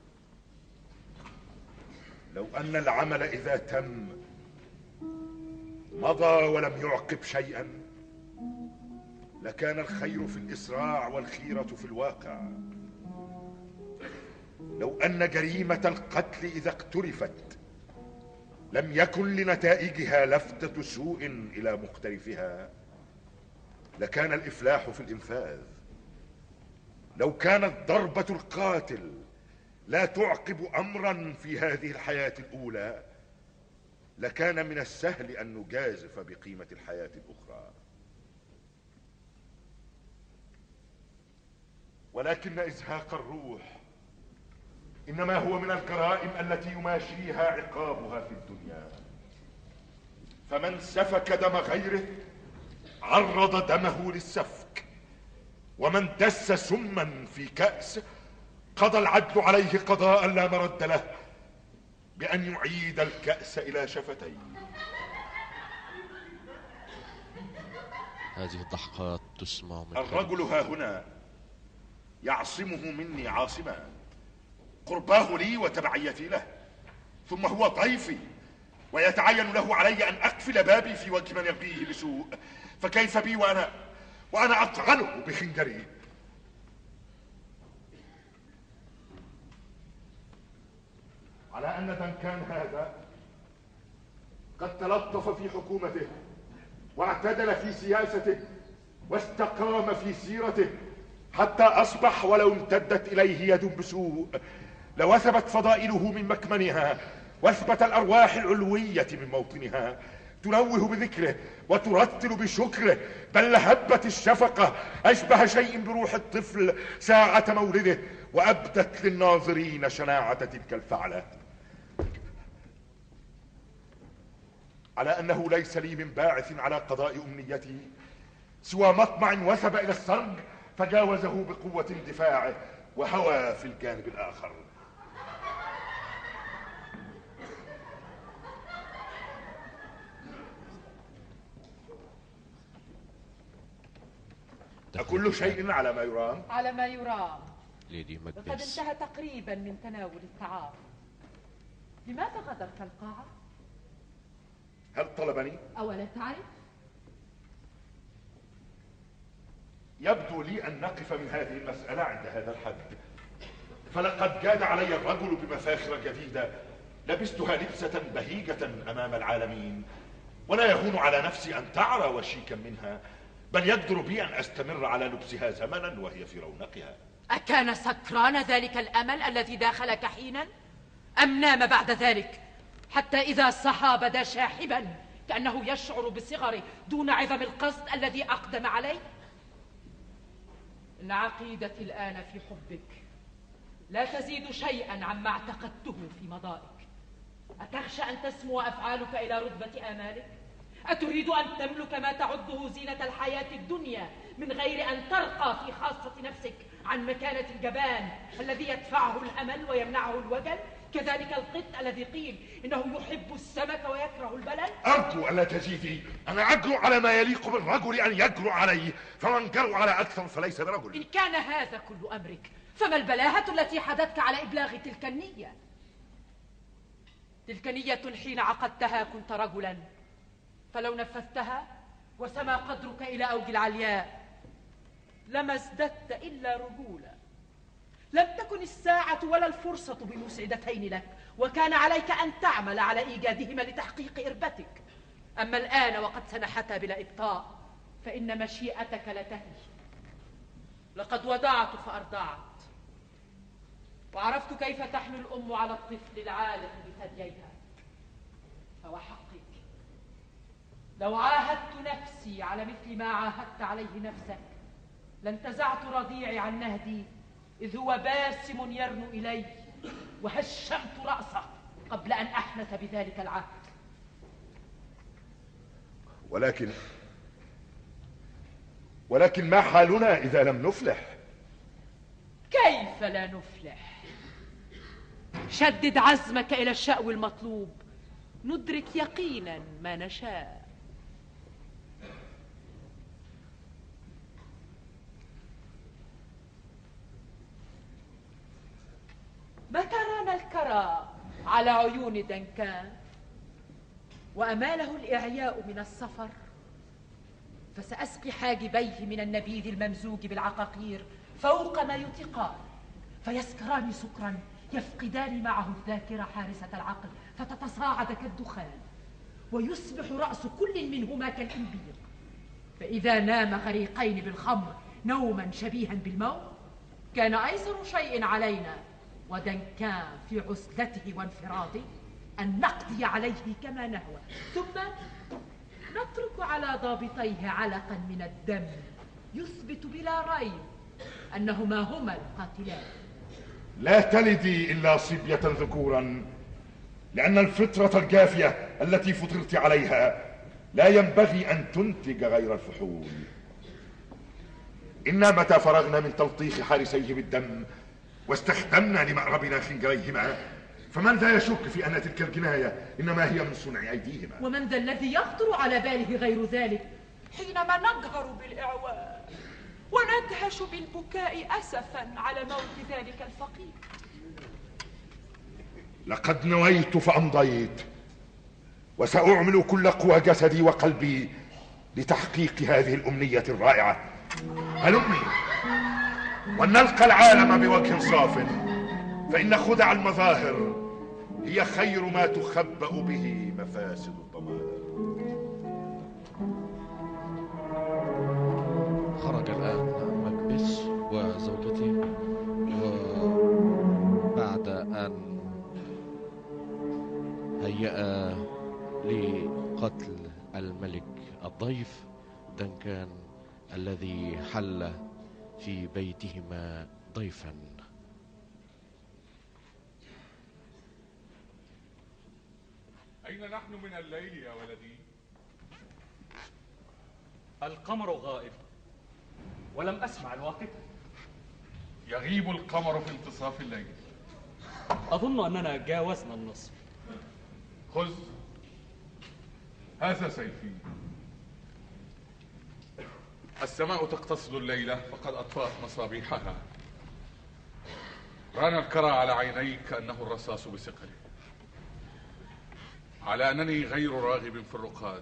لو أن العمل إذا تم مضى ولم يعقب شيئا لكان الخير في الإسراع والخيرة في الواقع. لو أن جريمة القتل إذا اقترفت لم يكن لنتائجها لفتة سوء إلى مقترفها لكان الإفلاح في الإنفاذ. لو كانت ضربة القاتل لا تعقب أمرا في هذه الحياة الأولى لكان من السهل أن نجازف بقيمة الحياة الأخرى. ولكن إزهاق الروح إنما هو من الجرائم التي يماشيها عقابها في الدنيا. فمن سفك دم غيره عرض دمه للسفك، ومن دس سما في كأس قضى العدل عليه قضاء لا مرد له بأن يعيد الكأس إلى شفتيه. هذه الضحكات تسمع من الرجل ها هنا يعصمه مني عاصمان، قرباه لي وتبعيتي له، ثم هو ضيفي ويتعين له علي أن أقفل بابي في وجه من يبغيه بسوء، فكيف بي وأنا وأنا أطعنه بخنجري؟ على أن دنكان هذا قد تلطف في حكومته واعتدل في سياسته واستقام في سيرته حتى أصبح ولو امتدت إليه يد بسوء لوثبت فضائله من مكمنها واثبت الأرواح العلوية من موطنها، تنوه بذكره وترتل بشكره، بل هبت الشفقة أشبه شيء بروح الطفل ساعة مولده وأبدت للناظرين شناعة تلك الفعلة. على أنه ليس لي من باعث على قضاء أمنيتي سوى مطمع وثب إلى السرج فجاوزه بقوة اندفاعه وهوى في الجانب الآخر. أكل شيء على ما يرام؟ على ما يرام. ليدي ماكبث وقد انتهى تقريبا من تناول الطعام. لماذا غادرت القاعة؟ هل طلبني؟ أولا تعرف؟ يبدو لي أن نقف من هذه المسألة عند هذا الحد، فلقد جاد علي الرجل بمفاخر جديدة لبستها لبسة بهيجة أمام العالمين، ولا يهون على نفسي أن تعرى وشيكا منها، بل يقدر بي أن أستمر على لبسها زمنا وهي في رونقها. أكان سكران ذلك الأمل الذي داخلك حينا؟ أم نام بعد ذلك حتى إذا صحى بدا شاحبا كأنه يشعر بصغره دون عظم القصد الذي أقدم عليه؟ إن عقيدتي الآن في حبك لا تزيد شيئا عما اعتقدته في مضائك. أتخشى أن تسمو أفعالك إلى رتبة آمالك؟ أتريد أن تملك ما تعده زينة الحياة الدنيا من غير أن ترقى في خاصة نفسك عن مكانة الجبان الذي يدفعه الأمل ويمنعه الوجل؟ كذلك القط الذي قيل إنه يحب السمك ويكره البلل. أرجو ألا تزيدي. أنا أجرؤ على ما يليق بالرجل أن يجرؤ عليه، فمن جرؤ على أكثر فليس برجل. إن كان هذا كل أمرك فما البلاهة التي حدتك على إبلاغ تلك النية؟ تلك نية حين عقدتها كنت رجلا، فلو نفذتها وسما قدرك إلى أوج العلياء لما ازددت إلا رجولا. لم تكن الساعة ولا الفرصة بمسعدتين لك، وكان عليك أن تعمل على إيجادهما لتحقيق إربتك. أما الآن وقد سنحتا بلا إبطاء فإن مشيئتك لتهي. لقد ودعت فأرضعت، وعرفت كيف تحنو الأم على الطفل العالق بثدييها. فوحقك لو عاهدت نفسي على مثل ما عاهدت عليه نفسك لانتزعت رضيعي عن نهدي إذ هو باسم يرنو إلي، وهشمت رأسه قبل أن أحنث بذلك العهد. ولكن ولكن ما حالنا إذا لم نفلح؟ كيف لا نفلح؟ شدد عزمك إلى الشأو المطلوب، ندرك يقينا ما نشاء. متى رانا الكرى على عيون دنكان وأماله الإعياء من السفر، فسأسقي حاجبيه من النبيذ الممزوج بالعقاقير فوق ما يطيقان، فيسكران سكرا يفقدان معه الذاكرة حارسة العقل فتتصاعد كالدخان، ويصبح رأس كل منهما كالإنبيق، فإذا نام غريقين بالخمر نوما شبيها بالموت كان أيسر شيء علينا ودنكان في عزلته وانفراده أن نقضي عليه كما نهوى، ثم نترك على ضابطيه علقا من الدم يثبت بلا ريب أنهما هما القاتلان. لا تلدي إلا صبية ذكورا، لأن الفطرة الجافية التي فطرت عليها لا ينبغي أن تنتج غير الفحول. إنا متى فرغنا من تلطيخ حارسيه بالدم واستخدمنا لمأربنا خنجريهما فمن ذا يشك في أن تلك الجناية إنما هي من صنع أيديهما؟ ومن ذا الذي يخطر على باله غير ذلك حينما نجهر بالإعواء وندهش بالبكاء أسفا على موت ذلك الفقير؟ لقد نويت فأمضيت، وسأعمل كل قوى جسدي وقلبي لتحقيق هذه الأمنية الرائعة. هلمي ولنلقى العالم بوجه صاف، فإن خدع المظاهر هي خير ما تخبأ به مفاسد الضمائر. خرج الآن مكبس وزوجته، وبعد أن هيأ لقتل الملك الضيف دنكان الذي حل في بيتهما ضيفا. أين نحن من الليل يا ولدي؟ القمر غائب ولم أسمع الواقفة. يغيب القمر في انتصاف الليل. أظن أننا جاوزنا النصف. خذ هذا سيفي. السماء تقتصد الليلة فقد أطفأت مصابيحها. ران الكرى على عينيك كأنه الرصاص بثقله، على أنني غير راغب في الرقاد.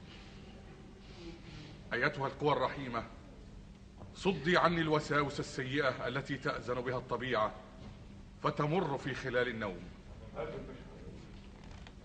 أيتها القوى الرحيمة، صدي عني الوساوس السيئة التي تأذن بها الطبيعة فتمر في خلال النوم.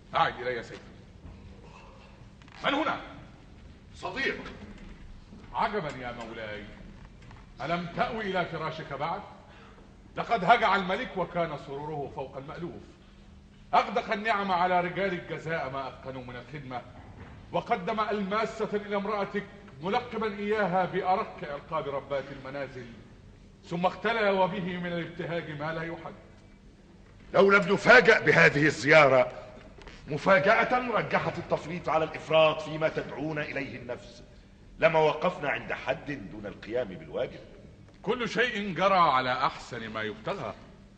أعد إلي سيفي. من هنا؟ صديق. عجبا يا مولاي، ألم تأوي إلى فراشك بعد؟ لقد هجع الملك وكان سروره فوق المألوف. أغدق النعم على رجال الجزاء ما أتقنوا من الخدمة، وقدم ألماسة إلى امرأتك ملقبا إياها بأرق ألقاب ربات المنازل، ثم اختلى وبه من الابتهاج ما لا يحد. لو لم نفاجأ بهذه الزيارة مفاجأة رجحت التفريط على الإفراط فيما تدعون إليه النفس، لما وقفنا عند حد دون القيام بالواجب. كل شيء جرى على أحسن ما يبتغى.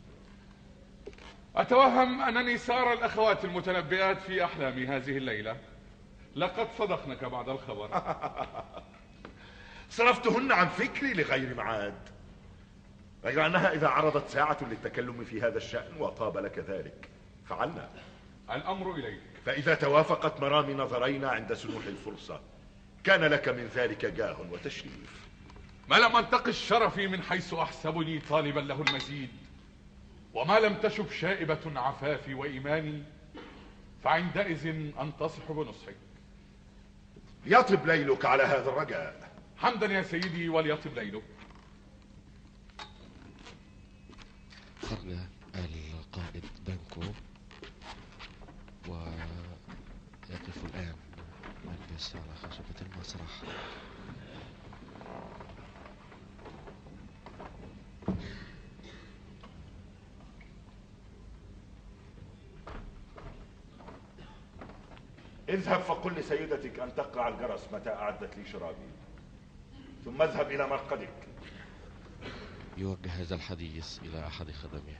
أتوهم أنني سار الأخوات المتنبئات في أحلامي هذه الليلة. لقد صدقنك بعد الخبر. صرفتهن عن فكري لغير معاد، غير أنها إذا عرضت ساعة للتكلم في هذا الشأن وطاب لك ذلك فعلنا. الأمر إليك. فإذا توافقت مرامي نظرينا عند سنوح الفرصة كان لك من ذلك جاه وتشريف. ما لم أنتقش شرفي من حيث أحسبني طالبا له المزيد، وما لم تشب شائبة عفافي وإيماني، فعندئذ أنتصح بنصحك. يطب ليلك على هذا الرجاء. حمدا يا سيدي، وليطب ليلك. خرج القائد بانكو ويقف الآن ملبس على خشبة المسرح. اذهب فقل لسيدتك أن تقرع الجرس متى أعدت لي شرابي، ثم اذهب إلى مرقدك. يوجه هذا الحديث إلى أحد خدمه.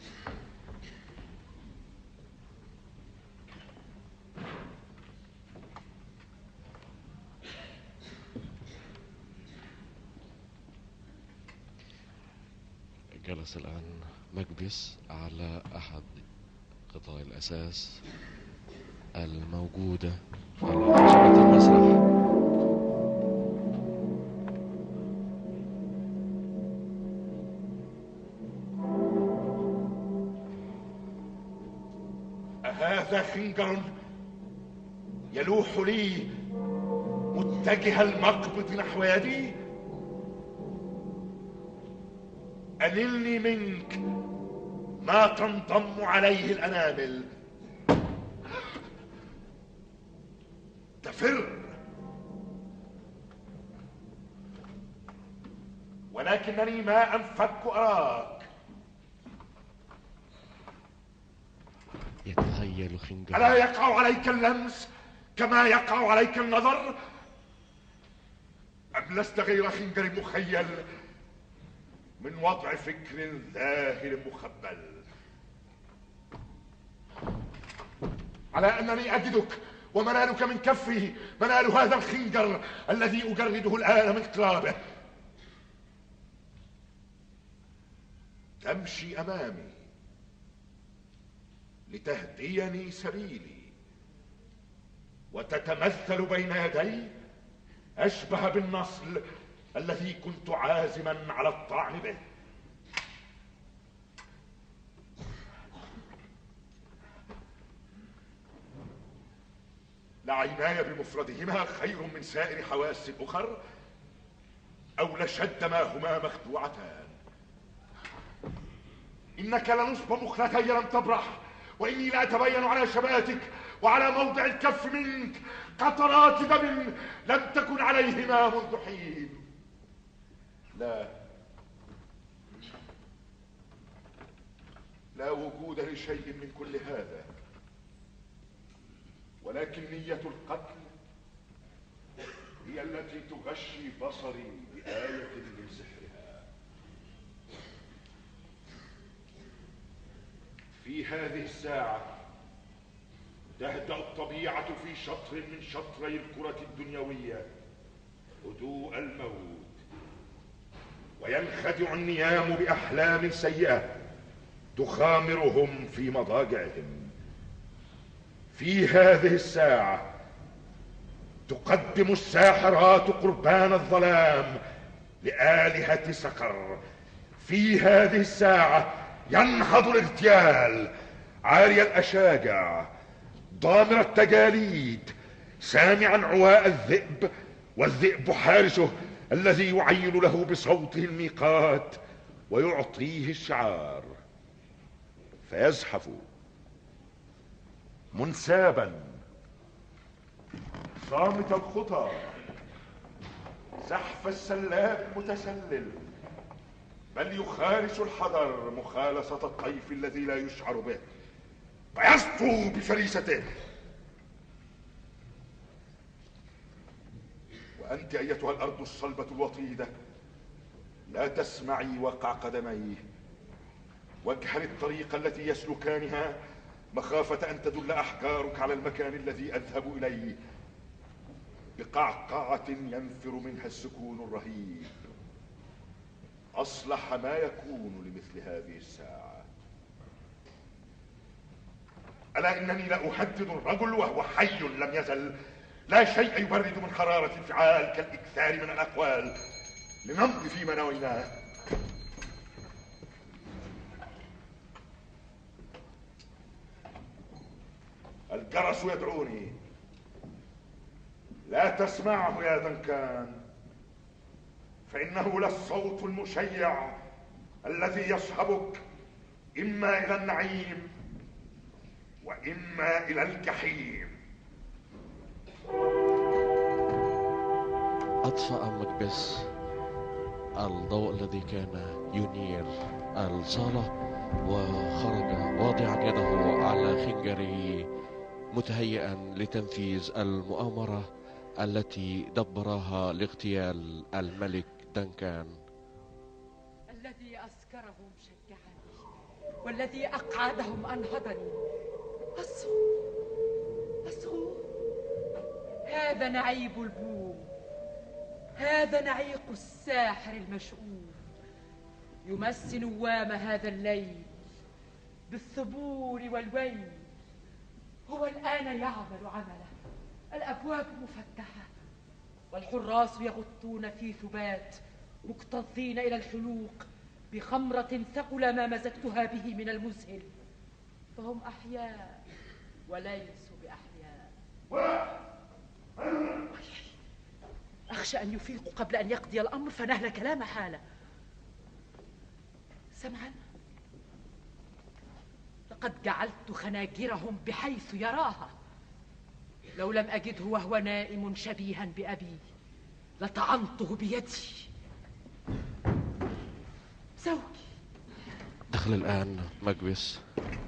جلس الآن مكبس على أحد قطع الأساس الموجودة على خشبة المسرح. أهذا خنجر يلوح لي متجه المقبض نحو يدي؟ أنلني منك ما تنضم عليه الأنامل. تفر، ولكنني ما أنفك أراك. يتخيل خنجر. ألا يقع عليك اللمس كما يقع عليك النظر؟ أم لست غير خنجر مخيل من وضع فكر ظاهر مخبل؟ على أنني أجدك ومنالك من كفي منال هذا الخنجر الذي أجرده الآن من قلابه. تمشي أمامي لتهديني سبيلي وتتمثل بين يدي أشبه بالنصل الذي كنت عازما على الطعن به. لعيناي بمفردهما خير من سائر حواس الأخر، أو لشد ما هما مخدوعتان. إنك لنصب مخلتي لم تبرح، وإني لا أتبين على شباتك وعلى موضع الكف منك قطرات دم لم تكن عليهما منذ حين. لا لا وجود لشيء من كل هذا، ولكن نية القتل هي التي تغشي بصري بآية من سحرها. في هذه الساعة تهدأ الطبيعة في شطر من شطري الكرة الدنيوية هدوء الموت، وينخدع النيام بأحلام سيئة تخامرهم في مضاجعهم. في هذه الساعة تقدم الساحرات قربان الظلام لآلهة سقر. في هذه الساعة ينهض الاغتيال عاري الأشاجع ضامر التجاليد سامعا عواء الذئب، والذئب حارسه الذي يعين له بصوته الميقات ويعطيه الشعار، فيزحف منسابا صامت الخطى زحف السلاب متسلل، بل يخالص الحذر مخالصة الطيف الذي لا يشعر به، فيسطو بفريسته. وأنت أيتها الأرض الصلبة الوطيدة لا تسمعي وقع قدميه، واجهل الطريق التي يسلكانها مخافة أن تدل أحجارك على المكان الذي أذهب إليه، بقعقعة ينفر منها السكون الرهيب، أصلح ما يكون لمثل هذه الساعة. ألا إنني لأهدد الرجل وهو حي لم يزل، لا شيء يبرد من حرارة الفعال كالإكثار من الأقوال، لنمضي فيما نويناه. الجرس يدعوني، لا تسمعه يا دنكان، فإنه للصوت المشيع الذي يصحبك إما إلى النعيم وإما إلى الجحيم. أطفأ مكبث الضوء الذي كان ينير الصالة، وخرج واضعا يده على خنجره متهيئا لتنفيذ المؤامرة التي دبرها لاغتيال الملك دنكان، الذي أسكرهم شجعني والذي أقعدهم أنهضني. أصغوا أصغوا، هذا نعيب البوم، هذا نعيق الساحر المشؤوم، يمس نوام هذا الليل بالثبور والويل. هو الآن يعمل عمله، الأبواب مفتحة والحراس يغطون في ثبات مكتظين إلى الحلوق بخمرة ثقل ما مزجتها به من المزهل، فهم أحياء وليسوا بأحياء. أخشى أن يفيقوا قبل أن يقضي الأمر فنهلك لا محالة. سمعا، لقد جعلت خناجرهم بحيث يراها، لو لم أجده وهو نائم شبيها بأبي لطعنته بيدي. زوجي دخل الآن مكبث.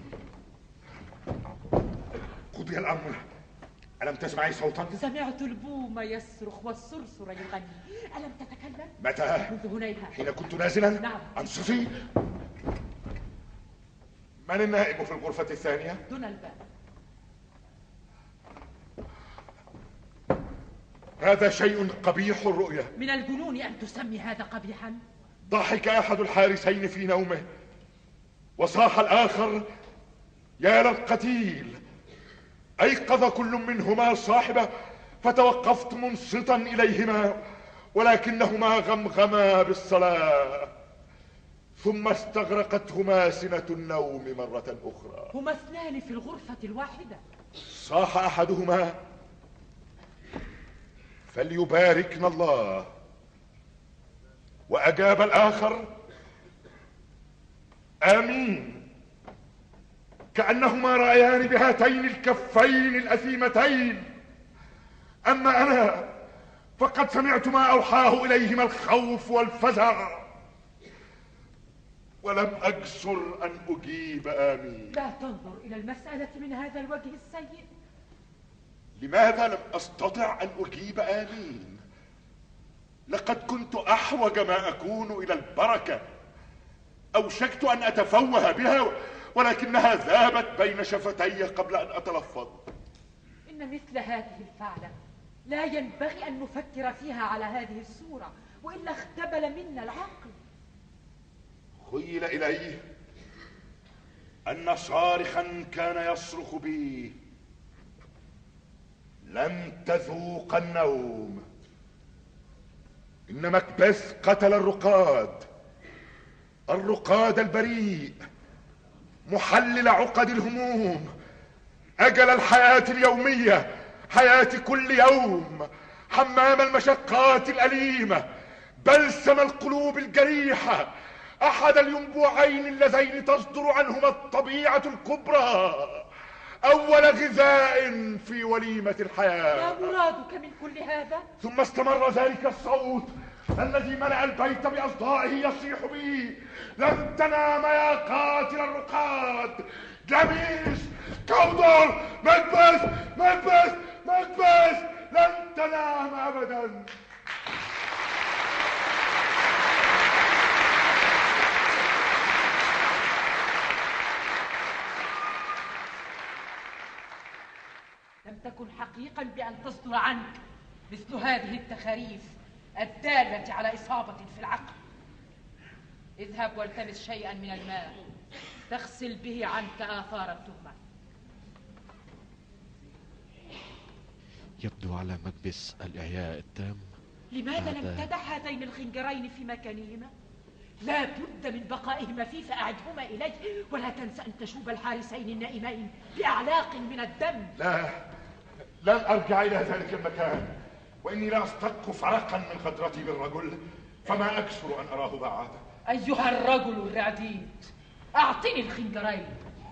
قضي الأمر، ألم تسمعي صوتا؟ سمعت البوم يصرخ والصرصر يغني. ألم تتكلم؟ متى؟ منذ هنيها حين كنت نازلا؟ نعم. أنصتي. من النائم في الغرفة الثانية؟ دون الباب. هذا شيء قبيح الرؤية. من الجنون أن تسمي هذا قبيحا. ضحك أحد الحارسين في نومه وصاح الآخر يا للقتيل. أيقظ كل منهما صاحبه فتوقفت منصتا إليهما، ولكنهما غمغما بالصلاة، ثم استغرقتهما سنة النوم مرة أخرى. هما اثنان في الغرفة الواحدة. صاح أحدهما فليباركنا الله، وأجاب الآخر آمين، كأنهما رأيان بهاتين الكفين الأثيمتين. أما أنا فقد سمعت ما أوحاه إليهما الخوف والفزع، ولم أجسر أن أجيب آمين. لا تنظر إلى المسألة من هذا الوجه السيء. لماذا لم أستطع أن أجيب آمين؟ لقد كنت أحوج ما أكون إلى البركة، أوشكت أن أتفوه بها ولكنها ذابت بين شفتي قبل أن أتلفظ. إن مثل هذه الفعلة لا ينبغي أن نفكر فيها على هذه الصورة، وإلا اختبل منا العقل. خيل إليه أن صارخا كان يصرخ بي لن تذوق النوم. إن مكبث قتل الرقاد، الرقاد البريء محلل عقد الهموم أجل الحياة اليومية، حياة كل يوم، حمام المشقات الأليمة، بلسم القلوب الجريحة، أحد الينبوعين اللذين تصدر عنهما الطبيعة الكبرى، أول غذاء في وليمة الحياة. ما مرادك من كل هذا؟ ثم استمر ذلك الصوت الذي ملأ البيت بأصدائه يصيح به: لن تنام يا قاتل الرقاد، جميس، كودور، مكبس، مكبس، مكبس، لن تنام أبدا. لم تكن حقيقا بأن تصدر عنك مثل هذه التخاريف الدالة على إصابة في العقل. اذهب والتمس شيئا من الماء تغسل به عنك آثار التهمة. يبدو على مكبس الإعياء التام. لماذا لم تدع هذين الخنجرين في مكانهما؟ لا بد من بقائهما فيه، فأعدهما إلي، ولا تنسى أن تشوب الحارسين النائمين بأعلاق من الدم. لا، لن أرجع إلى ذلك المكان، وإني لا أستق فرقا من غدرتي بالرجل، فما أكثر أن أراه بعد. أيها الرجل الرعديد، أعطني الخنجرين.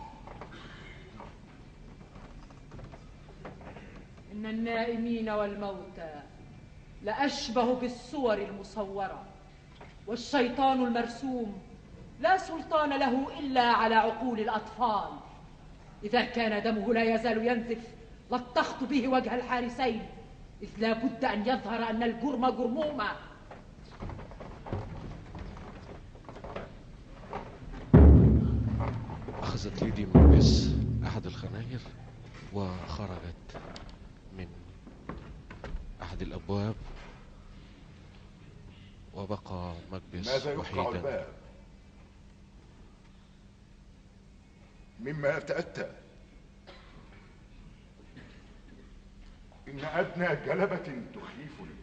إن النائمين والموتى لأشبه بالصور المصورة، والشيطان المرسوم لا سلطان له إلا على عقول الأطفال. إذا كان دمه لا يزال ينزف لطخت به وجه الحارسين، إذ لا بد أن يظهر أن الجرم جرمهما. أخذت ليدي مكبس أحد الخناجر وخرجت من أحد الأبواب، وبقى مكبس ماذا يوقع وحيدا. الباب؟ مما يتأتى؟ إن أدنى جلبة تخيفني.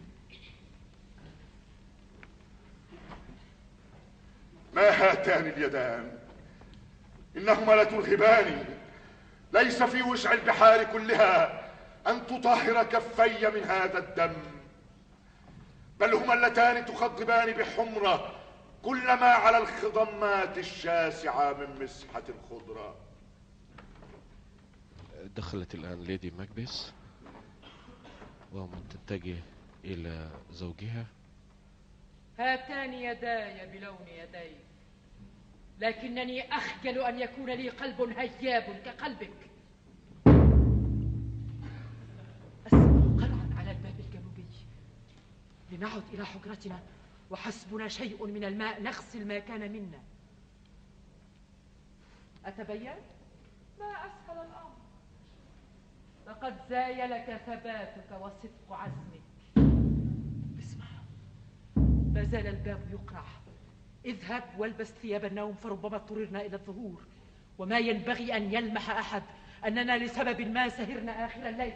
ما هاتان اليدان؟ إنهما لترهباني. ليس في وسع البحار كلها أن تطهر كفي من هذا الدم، بل هما اللتان تخضبان بحمرة كل ما على الخضمات الشاسعة من مسحة الخضرة. دخلت الآن ليدي مكبس وتتجه إلى زوجها. هاتان يداي بلون يديك، لكنني أخجل أن يكون لي قلب هياب كقلبك. أسمع قرعا على الباب الجنوبي. لنعد إلى حجرتنا وحسبنا شيء من الماء نغسل ما كان منا. أتبين؟ ما أسهل الأمر. لقد زايلك ثباتك وصدق عزمك. اسمع، ما زال الباب يقرع. اذهب والبس ثياب النوم، فربما اضطررنا إلى الظهور، وما ينبغي أن يلمح أحد أننا لسبب ما سهرنا آخر الليل.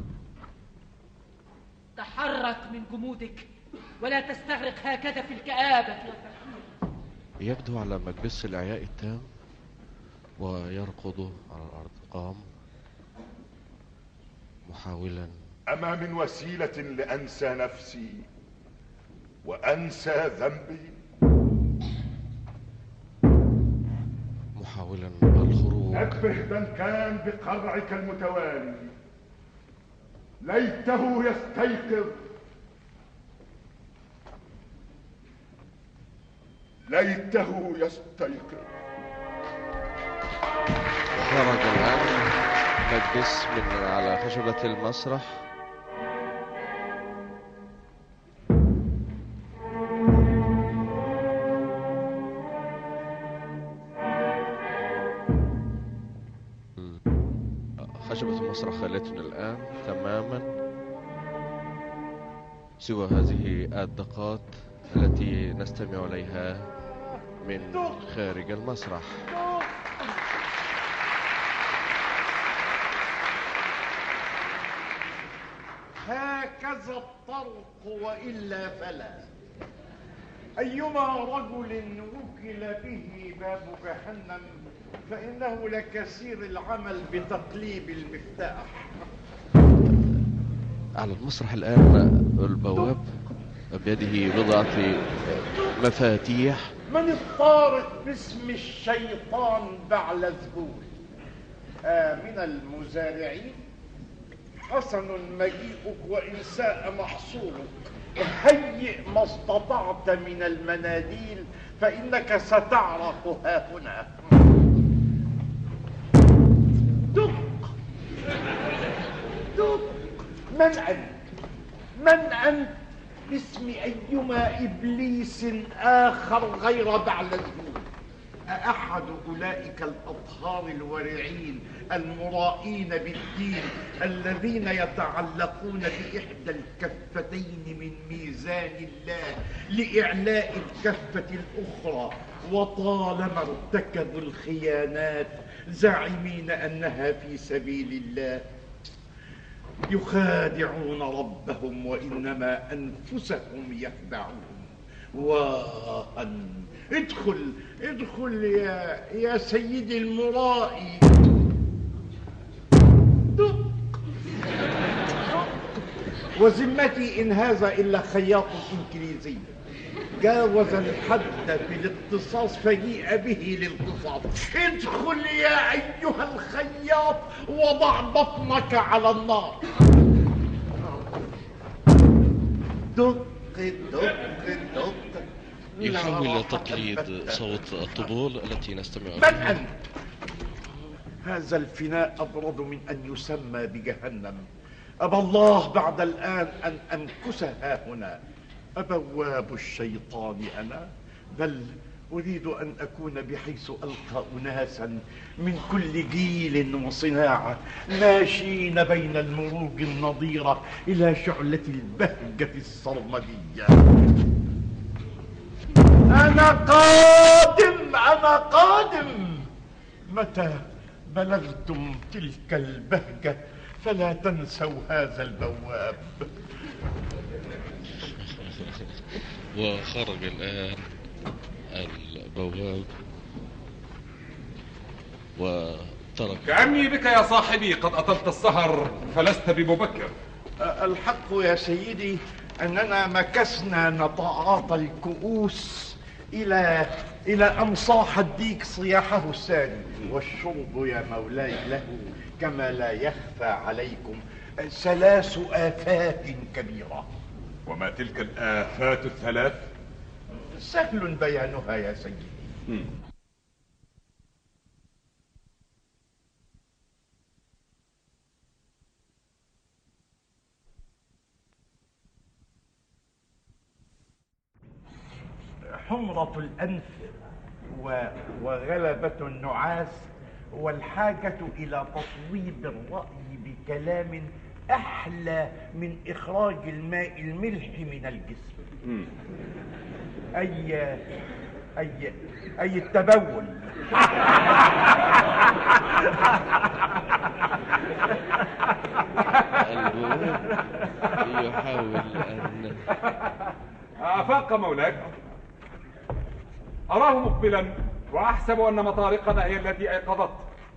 تحرك من جمودك ولا تستغرق هكذا في الكآبة والتفكير. يبدو على مكبس الإعياء التام ويركض على الأرض. قام محاولا. أما من وسيلة لأنسى نفسي وأنسى ذنبي؟ محاولا الخروج. نبه دنكان بقرعك المتوالي، ليته يستيقظ، ليته يستيقظ. خرج الآن مكبس من على خشبة المسرح. خشبة المسرح خلتنا الآن تماما، سوى هذه الدقات التي نستمع إليها من خارج المسرح. هكذا الطرق وإلا فلا. أيما رجل وكل به باب جهنم فإنه لكثير العمل بتقليب المفتاح. على المسرح الآن البواب بيده بضعة مفاتيح. من الطارق باسم الشيطان بعلزبول آه من المزارعين حسن مجيئك وإن ساء محصولك. هيئ ما استطعت من المناديل فإنك ستعرق هاهنا. دق دق. من أنت؟ من أنت باسم أيما إبليس آخر غير بعلزبول؟ أحد أولئك الأطهار الورعين المرائين بالدين الذين يتعلقون بإحدى الكفتين من ميزان الله لإعلاء الكفة الأخرى، وطالما ارتكبوا الخيانات زاعمين أنها في سبيل الله يخادعون ربهم وإنما أنفسهم يخدعون. وأن ادخل ادخل يا يا سيدي المرائي. دق وذمتي إن هذا إلا خياط إنجليزي جاوز الحد في الاقتصاص فجيء به للقصاص. ادخل يا أيها الخياط وضع بطنك على النار. دق دق دق. يحاول تقليد صوت الطبول التي نستمع من إليها. أنت؟ هذا الفناء أبرد من أن يسمى بجهنم. أبى الله بعد الآن أن أمكسها هنا. أبواب الشيطان أنا؟ بل أريد أن أكون بحيث ألقى أناسا من كل جيل وصناعة ماشين بين المروج النضيرة إلى شعلة البهجة السرمدية. أنا قادم أنا قادم. متى بلغتم تلك البهجة فلا تنسوا هذا البواب. وخرج الآن البواب وترك. كأني بك يا صاحبي قد أطلت السهر فلست بمبكر. الحق يا سيدي أننا مكثنا نتعاطى الكؤوس إلى إلى أن صاح الديك صياحه الثاني، والشرب يا مولاي له كما لا يخفى عليكم ثلاث آفات كبيرة. وما تلك الآفات الثلاث؟ سهل بيانها يا سيدي. م. حمرة الأنف وغلبة النعاس والحاجة إلى تطويب الرأي بكلام أحلى من إخراج الماء الملح من الجسم. أي أي أي التبول. يحاول أن أفاق مولاك. أراه مقبلا وأحسب أن مطارقنا هي التي أيقظت.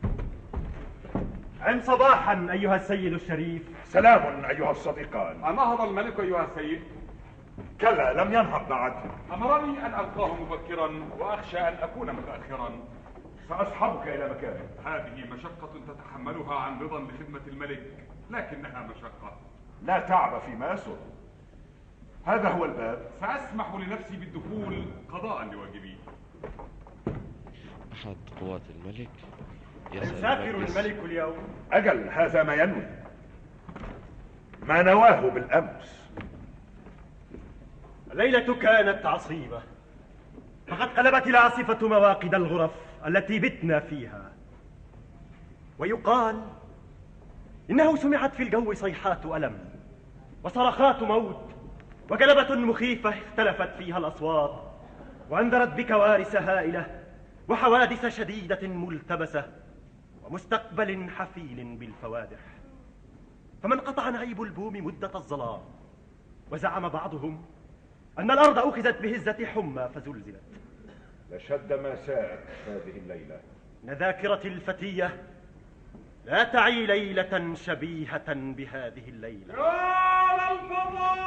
عن صباحا أيها السيد الشريف. سلام أيها الصديقان. أنهض الملك أيها السيد؟ كلا لم ينهض بعد. أمرني أن ألقاه مبكرا وأخشى أن أكون متأخرا. سأصحبك إلى مكانه. هذه مشقة تتحملها عن رضا لخدمة الملك، لكنها مشقة. لا تعب فيما يسر. هذا هو الباب. سأسمح لنفسي بالدخول قضاء لواجبي. أحد قوات الملك يسافر الملك اليوم. أجل هذا ما ينوي، ما نواه بالأمس. الليلة كانت عصيبة، فقد قلبت العاصفة مواقد الغرف التي بتنا فيها، ويقال إنه سمعت في الجو صيحات ألم وصرخات موت وقلبة مخيفة اختلفت فيها الأصوات وأنذرت بكوارث هائلة وحوادث شديدة ملتبسة ومستقبل حفيل بالفوادح. فمن قطع نعيب البوم مدة الظلام، وزعم بعضهم أن الأرض أخذت بهزة حمى فزلزلت. لشد ما ساءت هذه الليلة. إن ذاكرتي الفتية لا تعي ليلة شبيهة بهذه الليلة. يا للفضاء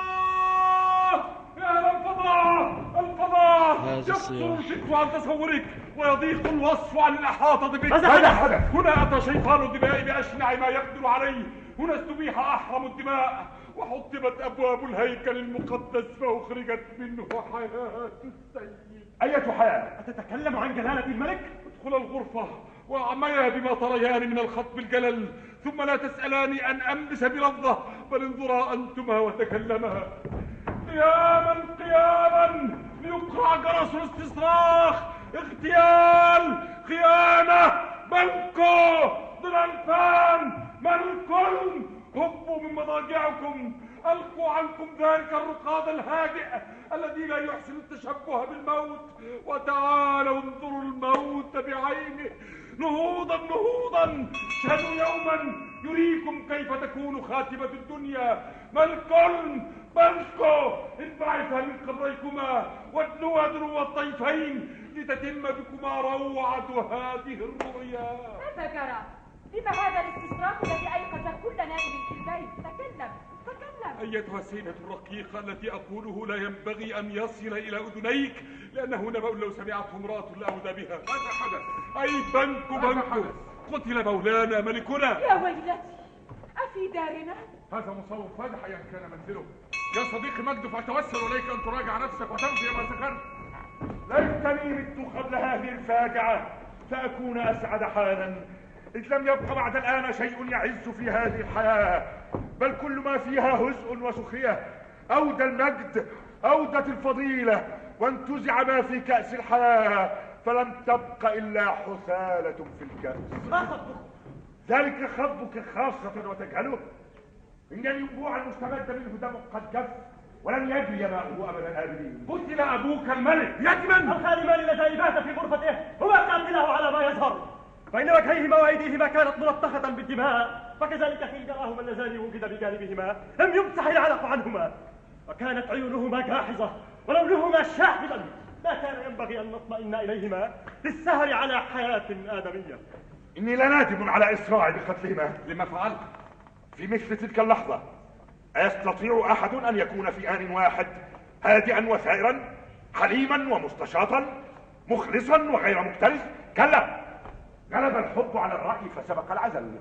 يا للفضاء الفضاء يكثر الشك عن تصورك ويضيق الوصف عن الإحاطة بك. ماذا حدث؟ هنا أتى شيطان الدماء بأشنع ما يقدر عليه. هنا استبيح أحرم الدماء وحطمت أبواب الهيكل المقدس فأخرجت منه حياة السيد. أية حياة؟ أتتكلم عن جلالة الملك؟ ادخل الغرفة وأعميا بما تريان من الخط بالجلل، ثم لا تسألاني أن أمس بلفظة، بل انظرا أنتما وتكلما. قياما قياما ليقرع جرس الاستصراخ. اغتيال، خيانة، بنكو، ضلالفان، ملك. هبوا من مضاجعكم، ألقوا عنكم ذلك الرقاد الهادئ الذي لا يحسن التشبه بالموت، وتعالوا انظروا الموت بعينه. نهوضا نهوضا، اشهدوا يوما يريكم كيف تكون خاتمة الدنيا. ملكم بنكو، انبعثا من قبريكما وادنوا دنو الطيفين لتتم بكما روعة هذه الرؤيا. ماذا جرى؟ لما هذا الاستصراخ الذي أيقظ كل نائم في البيت؟ تكلم تكلم. أيتها السيدة الرقيقة التي أقوله لا ينبغي أن يصل إلى أذنيك، لأنه نبأ لو سمعته امرأة لأودى بها. ماذا حدث؟ أي بنكو بنكو، قتل مولانا ملكنا. يا ويلتي، أفي دارنا؟ هذا مصور فادح أيا كان منزله. يا صديقي مجد، فأتوسل إليك أن تراجع نفسك وتنفي ما ذكرت. ليتني مت قبل هذه الفاجعة فأكون أسعد حالا، إذ لم يبق بعد الآن شيء يعز في هذه الحياة، بل كل ما فيها هزء وسخرية. أودى المجد، أودت الفضيلة، وانتزع ما في كأس الحياة، فلم تبق إلا حثالة في الكأس. ما خطبك؟ ذلك خطبك خاصة وتجهله. إن الينبوع المستمد منه دم قد جف، ولن يجري ماؤه أبدا آبدين. قتل أبوك الملك يجمن. الخادمان الذي بات في غرفته هو قاتله على ما يظهر، فإن وجهيهما وأيديهما كانت ملطخة بالدماء، فكذلك حين جراهما اللذان وجد بجانبهما لم يمسح العلق عنهما، وكانت عيونهما جاحظة ولونهما شاحبا. ما كان ينبغي أن نطمئن إليهما للسهر على حياة آدمية. إني لنادم على إسراعي بقتلهما. لما فعلت؟ في مثل تلك اللحظة أيستطيع أحد أن يكون في آن واحد هادئا وثائرا، حليما ومستشاطا، مخلصا وغير مكترث؟ كلا، غلب الحب على الرأي فسبق العزل.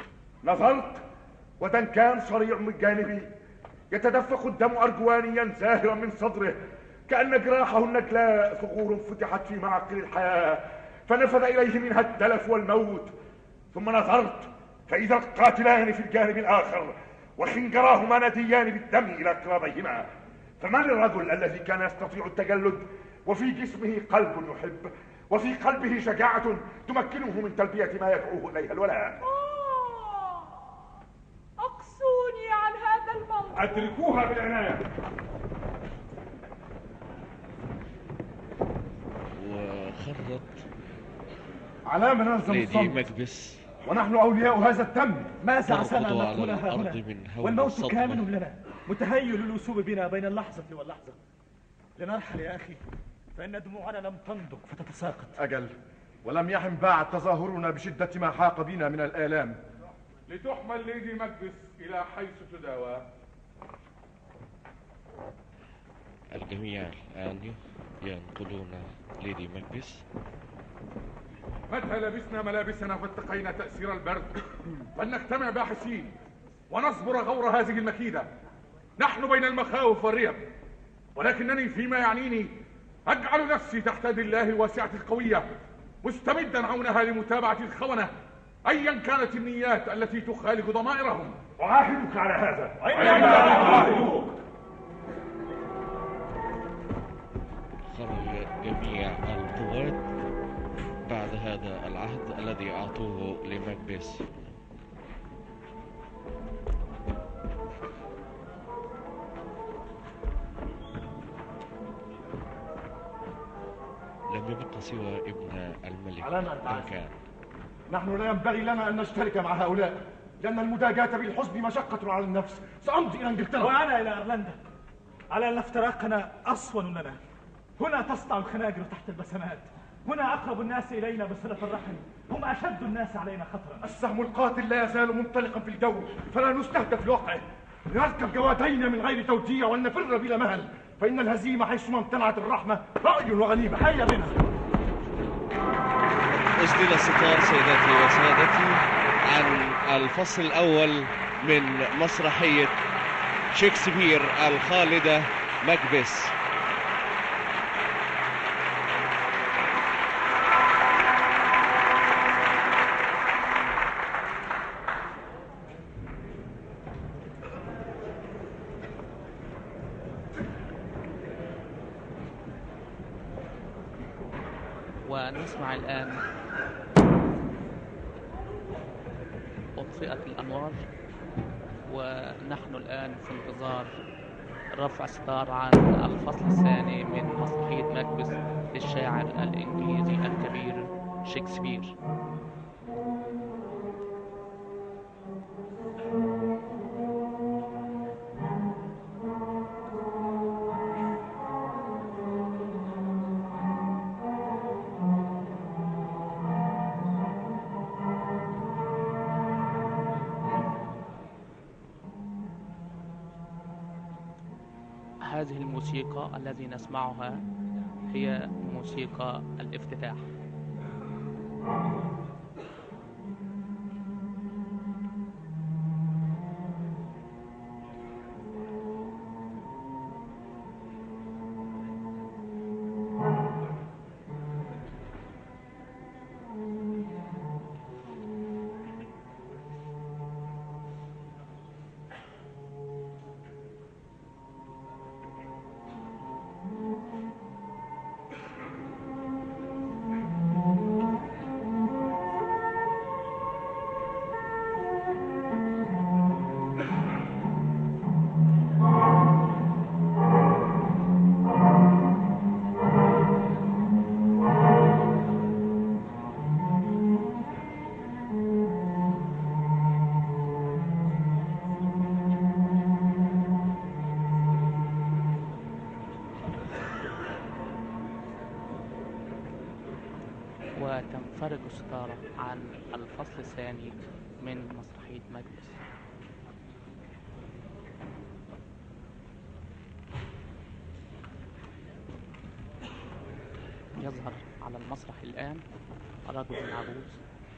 نظرت ودنكان صريع من جانبي يتدفق الدم أرجوانيا زاهرا من صدره، كأن جراحه النجلاء ثغور فتحت في معقل الحياة فنفذ إليه منها التلف والموت. ثم نظرت فإذا القاتلان في الجانب الآخر وخنجراهما نديان بالدم إلى قرابيهما. فمن الرجل الذي كان يستطيع التجلد وفي جسمه قلب يحب وفي قلبه شجاعة تمكنه من تلبية ما يدعوه إليها الولاء؟ آه، أقصوني عن هذا الموت. أدركوها بالعناية. وخرت على من نلزم ليدي الصمت مكبس، ونحن أولياء هذا التم. ماذا عسانا أن على نكون ها الأرض هنا من هول والموت الصدمة. كامن لنا، متهيل الوثوب بنا بين اللحظة واللحظة. لنرحل يا أخي، فإن دموعنا لم تنضج فتتساقط. أجل، ولم يحن بعد تظاهرنا بشدة ما حاق بنا من الآلام. لتحمل ليدي مكبس إلى حيث تداوى. الجميع الآن ينقلون ليدي مكبس. متى لبسنا ملابسنا فاتقينا تأثير البرد، فلنجتمع باحثين ونصبر غور هذه المكيدة. نحن بين المخاوف والريب، ولكنني فيما يعنيني أجعل نفسي تحت يد الله الواسعة القوية، مستمدا عونها لمتابعة الخونة أيا كانت النيات التي تخالج ضمائرهم. أعاهدك على هذا. خرج جميع القوات بعد هذا العهد الذي أعطوه لمكبس. لم يبق سوى ابن الملك دنكان. نحن لا ينبغي لنا أن نشترك مع هؤلاء، لأن المداجاة بالحزب مشقة على النفس. سأمضي إلى إنجلترا. وأنا إلى أيرلندا. على أن افتراقنا أصون لنا. هنا تسطع الخناجر تحت البسمات، هنا أقرب الناس إلينا بصلة الرحم، هم أشد الناس علينا خطرا. السهم القاتل لا يزال منطلقا في الجو، فلا نستهدف لوقعه. نركب جوادينا من غير توجيه ولنفر بلا مهل، فإن الهزيمة حيثما امتنعت الرحمة رأي وغنيمة. هيا بنا. أسدل الستار سيداتي وسادتي عن الفصل الأول من مسرحية شكسبير الخالدة ماكبث. ونسمع الآن أطفئت الأنوار، ونحن الآن في انتظار رفع ستار عن الفصل الثاني من مسرحية ماكبث للشاعر الإنجليزي الكبير شكسبير. هذه الموسيقى التي نسمعها هي موسيقى الافتتاح. وتنفرج الستارة عن الفصل الثاني من مسرحية ماكبث. يظهر على المسرح الآن رجل عجوز.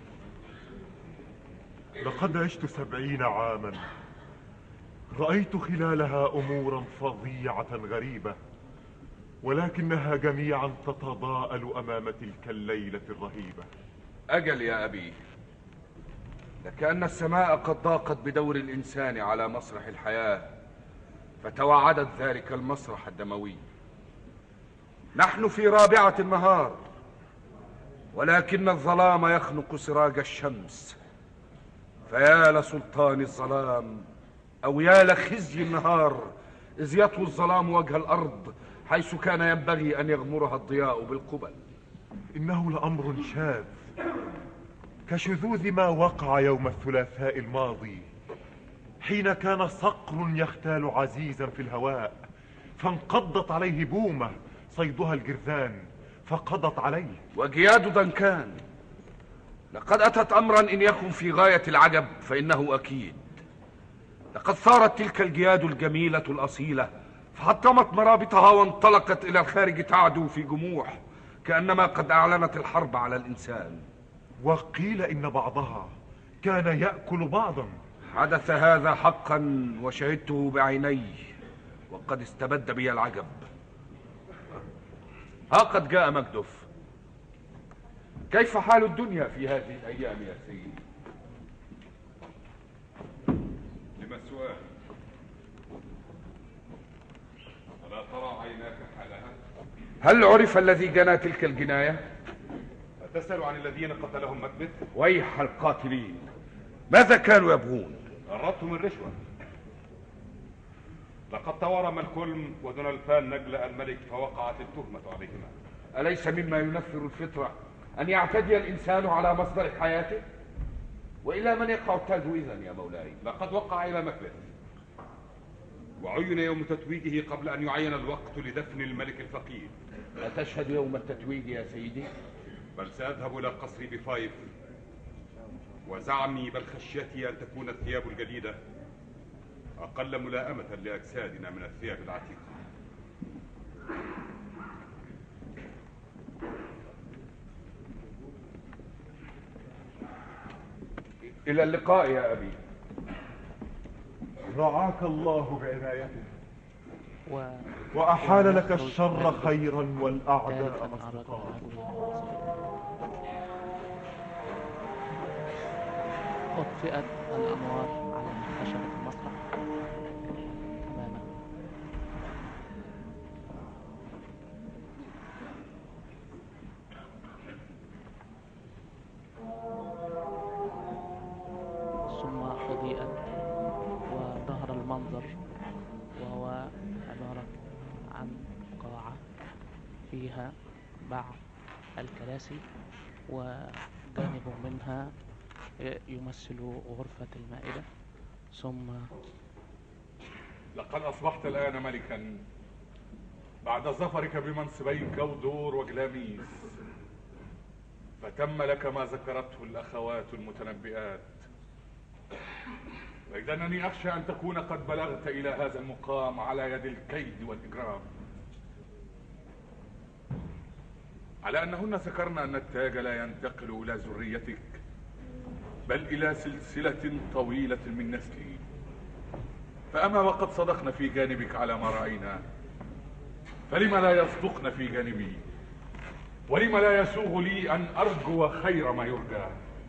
لقد عشت سبعين عاما، رأيت خلالها أمورا فظيعة غريبة، ولكنها جميعا تتضاءل أمام تلك الليلة الرهيبة. أجل يا أبي، لكأن السماء قد ضاقت بدور الإنسان على مسرح الحياة، فتوعدت ذلك المسرح الدموي. نحن في رابعة النهار، ولكن الظلام يخنق سراج الشمس. فيا لسلطان الظلام، أو يا لخزي النهار، إذ يطوي الظلام وجه الأرض حيث كان ينبغي أن يغمرها الضياء بالقبل. إنه لأمر شاذ كشذوذ ما وقع يوم الثلاثاء الماضي، حين كان صقر يختال عزيزا في الهواء، فانقضت عليه بومة صيدها الجرذان فقضت عليه. وجياد دنكان، لقد أتت أمرا إن يكن في غاية العجب فإنه أكيد. لقد ثارت تلك الجياد الجميلة الأصيلة، فحطمت مرابطها وانطلقت إلى الخارج تعدو في جموح، كأنما قد أعلنت الحرب على الإنسان. وقيل إن بعضها كان يأكل بعضا. حدث هذا حقا وشهدته بعيني، وقد استبد بي العجب. ها قد جاء مجدف. كيف حال الدنيا في هذه الأيام يا سيدي؟ لمسواه، ألا ترى عيناك حالها؟ هل عرف الذي جنى تلك الجناية؟ أتسأل عن الذين قتلهم مكبث؟ ويح القاتلين، ماذا كانوا يبغون؟ قربتهم الرشوة. لقد تورم الكلم ودونالفان نجل الملك فوقعت التهمة عليهما. أليس مما ينفر الفطرة أن يعتدي الإنسان على مصدر حياته؟ وإلى من يقع التاج إذن يا مولاي؟ لقد وقع إلى مكبث. وعين يوم تتويجه قبل أن يعين الوقت لدفن الملك الفقيد. أتشهد يوم التتويج يا سيدي؟ بل سأذهب إلى قصر بفايف، وزعمي بل خشيتي أن تكون الثياب الجديدة أقل ملائمة لأجسادنا من الثياب العتيقة. إلى اللقاء يا أبي. رعاك الله بعنايته و... وأحال لك الشر خيرا والأعداء أصدقاء. أطفئت الأنوار على خشبة المسرح تماما. ثم أضيئت وظهر المنظر، وهو عبارة عن قاعة فيها بعض الكراسي، وجانب منها يمثل غرفة المائدة. ثم لقد أصبحت الآن ملكا بعد ظفرك بمنصبي كودور وجلاميس، فتم لك ما ذكرته الأخوات المتنبئات، وإذا أنني أخشى أن تكون قد بلغت إلى هذا المقام على يد الكيد والإجرام، على أنهن ذكرن أن التاج لا ينتقل إلى ذريتك بل إلى سلسلة طويلة من نسلي. فأما وقد صدقن في جانبك على ما رأينا، فلما لا يصدقن في جانبي؟ ولما لا يسوغ لي أن أرجو خير ما يرجى؟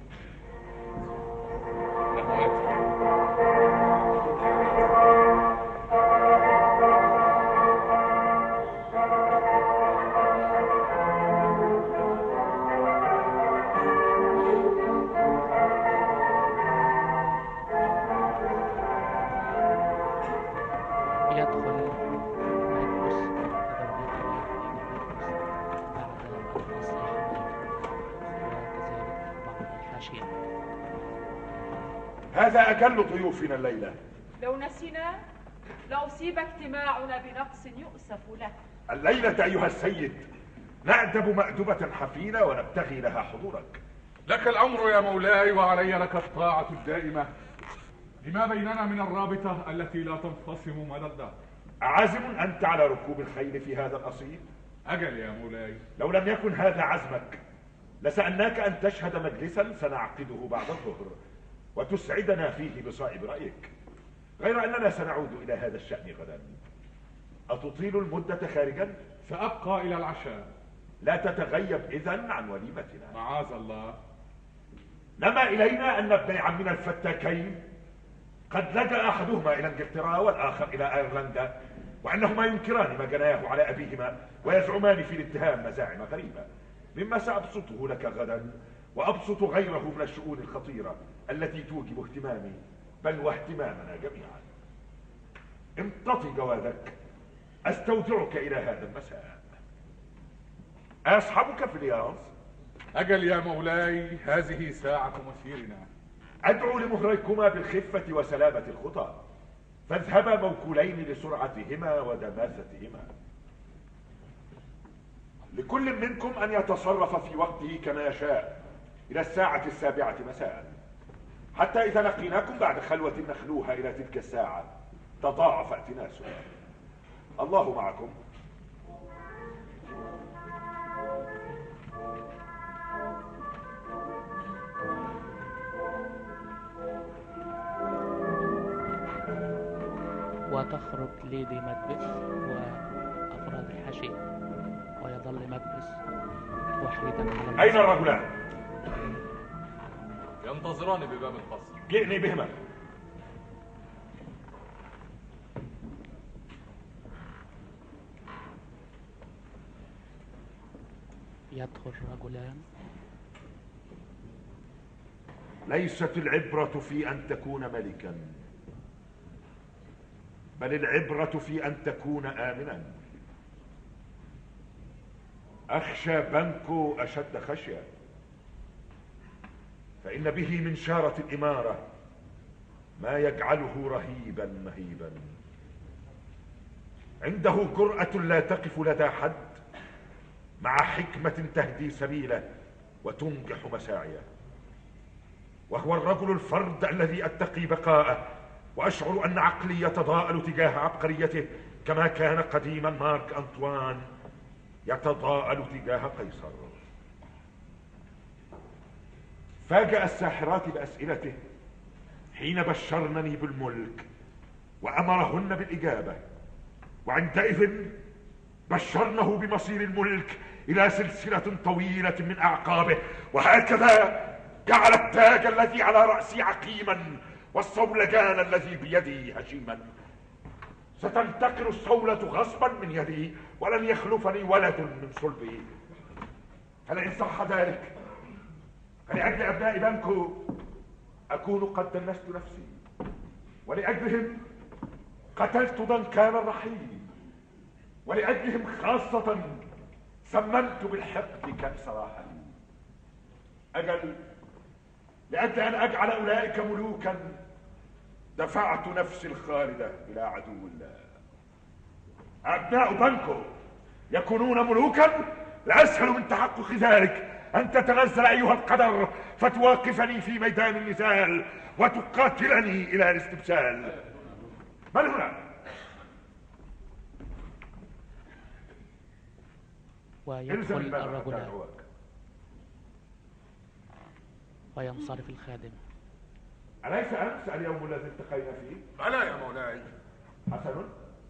هذا أجل ضيوفنا الليلة. لو نسينا لأصيب اجتماعنا بنقص يؤسف له. الليلة أيها السيد نأدب مأدبة حفينة ونبتغي لها حضورك. لك الأمر يا مولاي، وعلي لك الطاعة الدائمة لما بيننا من الرابطة التي لا تنفصم مدى الدهر. عازم أنت على ركوب الخيل في هذا الأصيل؟ أجل يا مولاي. لو لم يكن هذا عزمك لسألناك أن تشهد مجلسا سنعقده بعد الظهر وتسعدنا فيه بصائب رأيك، غير أننا سنعود إلى هذا الشأن غدا. أتطيل المدة خارجا؟ سأبقى إلى العشاء. لا تتغيب إذن عن وليمتنا. معاذ الله. نما إلينا أن ابني عمنا الفتاكين قد لجأ أحدهما إلى إنجلترا والآخر إلى أيرلندا، وأنهما ينكران ما جناه على أبيهما ويزعمان في الاتهام مزاعم غريبة، مما سأبسطه لك غدا وأبسط غيره من الشؤون الخطيرة التي توجب اهتمامي بل واهتمامنا جميعا. امتطي جوادك، أستودعك إلى هذا المساء. أصحابك في الياس؟ أجل يا مولاي، هذه ساعة مسيرنا. أدعو لمهريكما بالخفة وسلامة الخطى، فاذهبا موكولين لسرعتهما ودماستهما. لكل منكم أن يتصرف في وقته كما يشاء إلى الساعة السابعة مساء، حتى إذا لقيناكم بعد خلوة نخلوها إلى تلك الساعة تضاعف ائتناسنا. الله معكم. وتخرج ليدي مكبث وأفراد الحاشية، ويظل مكبث وحيدا على المسرح. أين الرجلان؟ ينتظران بباب القصر. جئني بهما. يدخل رجلان. ليست العبرة في أن تكون ملكا، بل العبرة في أن تكون آمنا. أخشى بنكو أشد خشية، فإن به من شارة الإمارة ما يجعله رهيبا مهيبا. عنده جرأة لا تقف لدى حد، مع حكمة تهدي سبيله وتنجح مساعيه. وهو الرجل الفرد الذي أتقي بقاءه، وأشعر أن عقلي يتضاءل تجاه عبقريته كما كان قديما مارك أنطوان يتضاءل تجاه قيصر. فاجأ الساحرات بأسئلته حين بشرنني بالملك وأمرهن بالإجابة، وعندئذ بشرنه بمصير الملك إلى سلسلة طويلة من أعقابه، وهكذا جعل التاج الذي على رأسي عقيما والصولجان الذي بيدي هشيما. ستنتقل الصولة غصبا من يدي، ولن يخلفني ولد من صلبي. فلئن صح ذلك فلأجل أبناء بانكو أكون قد دنست نفسي، ولأجلهم قتلت دنكان الرحيم، ولأجلهم خاصة سممت بالحقد كأس راحتي. أجل لأجل أن أجعل أولئك ملوكا دفعت نفسي الخالدة إلى عدو الله. أبناء بانكو يكونون ملوكا، لأسهل من تحقق ذلك أن تتنزل أيها القدر فتواقفني في ميدان النزال وتقاتلني إلى الاستبسال. من هنا؟ ويدخل الرجلان وينصرف الخادم. أليس أمس اليوم الذي التقينا فيه؟ بلى يا مولاي. حسن.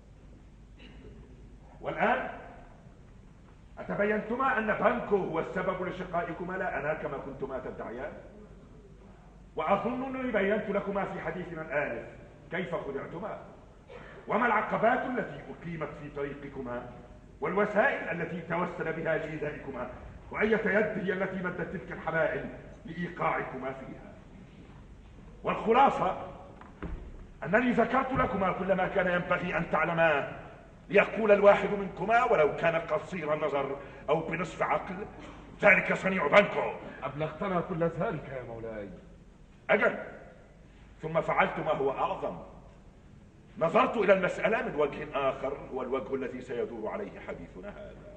والآن أتبينتما أن بانكو هو السبب لشقائكما لا أنا كما كنتما تدعيان؟ وأظن أنني بينت لكما في حديثنا الآنف كيف خدعتما، وما العقبات التي أقيمت في طريقكما، والوسائل التي توسل بها لإيذائكما، وأية يد هي التي مدت تلك الحبائل لإيقاعكما فيها. والخلاصة أنني ذكرت لكما كل ما كان ينبغي أن تعلما، ليقول الواحد منكما ولو كان قصير النظر أو بنصف عقل ذلك صنيع بانكو. أبلغتنا كل ذلك يا مولاي. أجل، ثم فعلت ما هو أعظم، نظرت إلى المسألة من وجه آخر، هو الوجه الذي سيدور عليه حديثنا هذا.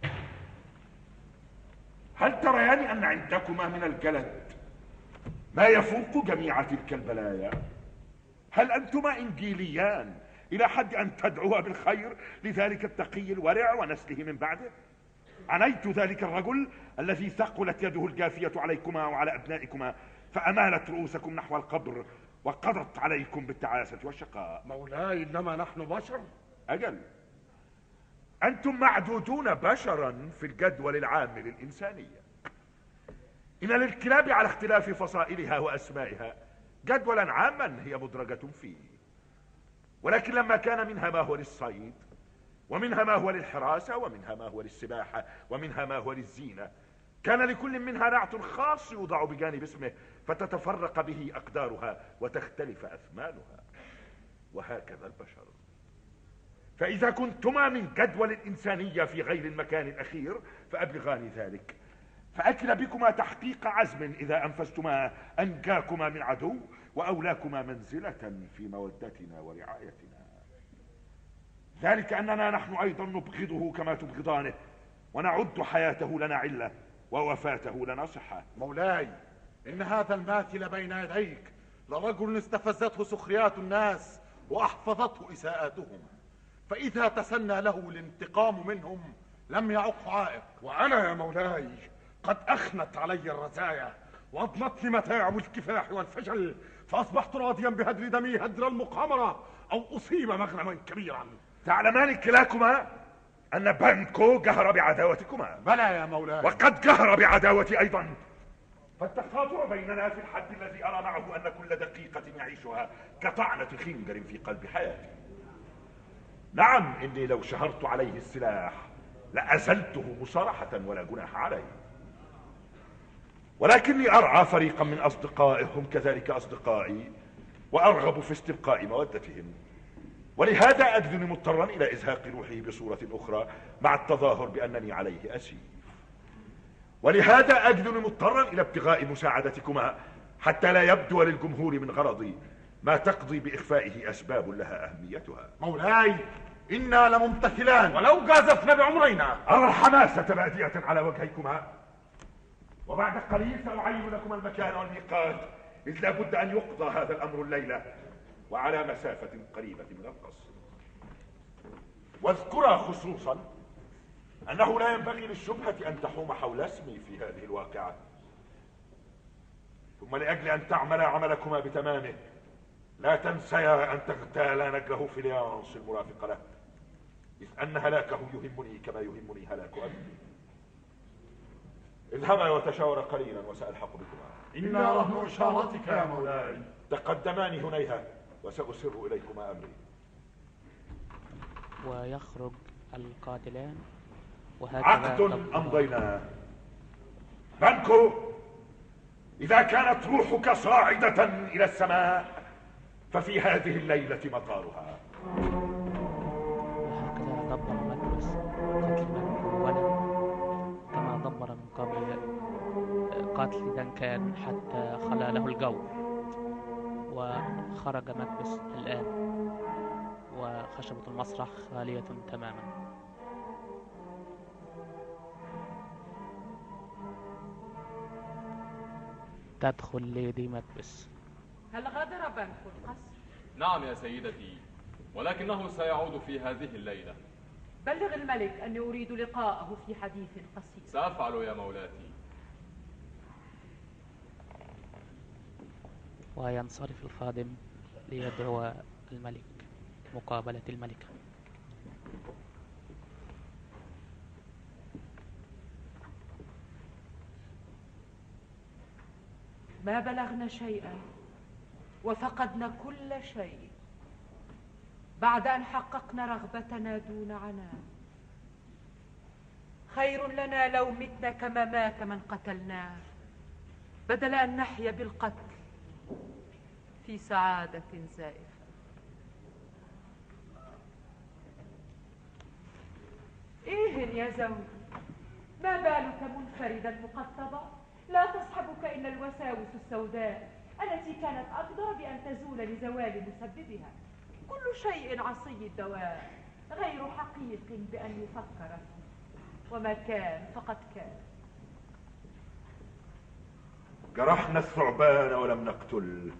هل تريان أن عندكما من الجلد ما يفوق جميع تلك البلايا؟ هل أنتما إنجيليان إلى حد أن تدعوا بالخير لذلك التقي الورع ونسله من بعده؟ عنيت ذلك الرجل الذي ثقلت يده الجافية عليكما وعلى أبنائكما، فأمالت رؤوسكم نحو القبر وقضت عليكم بالتعاسة والشقاء. مولاي إنما نحن بشر. أجل، أنتم معدودون بشرا في الجدول العام للإنسانية. إن للكلاب على اختلاف فصائلها وأسمائها جدولا عاما هي مدرجة فيه، ولكن لما كان منها ما هو للصيد، ومنها ما هو للحراسة، ومنها ما هو للسباحة، ومنها ما هو للزينة، كان لكل منها نعت خاص يوضع بجانب اسمه فتتفرق به أقدارها وتختلف أثمانها. وهكذا البشر. فإذا كنتما من جدول الإنسانية في غير المكان الأخير فأبلغاني ذلك، فأكل بكما تحقيق عزم إذا أنفذتما أنجاكما من عدو وأولاكما منزلة في مودتنا ورعايتنا. ذلك أننا نحن أيضا نبغضه كما تبغضانه، ونعد حياته لنا علة ووفاته لنا صحة. مولاي، إن هذا الماثل بين يديك لرجل استفزته سخريات الناس وأحفظته إساءاتهم، فإذا تسنى له الانتقام منهم لم يعق عائق. وأنا يا مولاي قد أخنت علي الرزايا وأضنتني متاعب الكفاح والفشل، فأصبحت راضيا بهدر دمي هدر المقامرة أو أصيب مغنما كبيرا. تعلمان كلاكما أن بانكو جهر بعداوتكما. بلى يا مولاي. وقد جهر بعداوتي أيضا، فالتقاطع بيننا في الحد الذي أرى معه أن كل دقيقة يعيشها كطعنة خنجر في قلب حياتي. نعم، إني لو شهرت عليه السلاح لأزلته مصارحة ولا جناح علي، ولكني أرعى فريقا من أصدقائهم كذلك أصدقائي، وأرغب في استبقاء مودتهم، ولهذا أجدني مضطرا إلى إزهاق روحي بصورة أخرى مع التظاهر بأنني عليه أسير، ولهذا أجدني مضطرا إلى ابتغاء مساعدتكما حتى لا يبدو للجمهور من غرضي ما تقضي بإخفائه أسباب لها أهميتها. مولاي، إنا لممتثلان. ولو جازفنا بعمرينا. أرى الحماسة بادية على وجهيكما، وبعد قليل سأعين لكم المكان والميقات، إذ لا بد أن يقضى هذا الأمر الليلة وعلى مسافة قريبة من القصر. واذكرا خصوصا أنه لا ينبغي للشبهة أن تحوم حول اسمي في هذه الواقعة. ثم لأجل أن تعمل عملكما بتمامه لا تنسيا أن تغتالا نجله فيليانس المرافق له، إذ أن هلاكه يهمني كما يهمني هلاك أبي. اذهبا وتشاورا قليلا وسألحق بكما. إنا رهن إشارتك يا مولاي. تقدماني هنيها وسأسر إليكما أمري. ويخرج القاتلان وهكذا عقد أمضيناه. بانكو، إذا كانت روحك صاعدة إلى السماء ففي هذه الليلة مطارها. وهكذا دبر مكبس قتل بانكو ولد كما دبر من قبل قتل دنكان حتى خلا له الجو. وخرج مكبس الآن وخشبة المسرح خالية تماما. تدخل ليدي مكبس. هل غادر بانكو القصر؟ نعم يا سيدتي، ولكنه سيعود في هذه الليلة. بلغ الملك أني أريد لقاءه في حديث قصير. سأفعل يا مولاتي. وينصرف الخادم ليدعو الملك مقابلة الملكة. ما بلغنا شيئا وفقدنا كل شيء بعد أن حققنا رغبتنا دون عناء. خير لنا لو متنا كما مات من قتلناه، بدل أن نحيا بالقتل في سعادة زائفة. إيه يا زوجي، ما بالك منفردا مقطبا؟ لا تصحبك إلا الوساوس السوداء التي كانت أقدر بأن تزول لزوال مسببها. كل شيء عصي الدواء غير حقيق بأن يفكر فيه، وما كان فقد كان. جرحنا الثعبان ولم نقتل،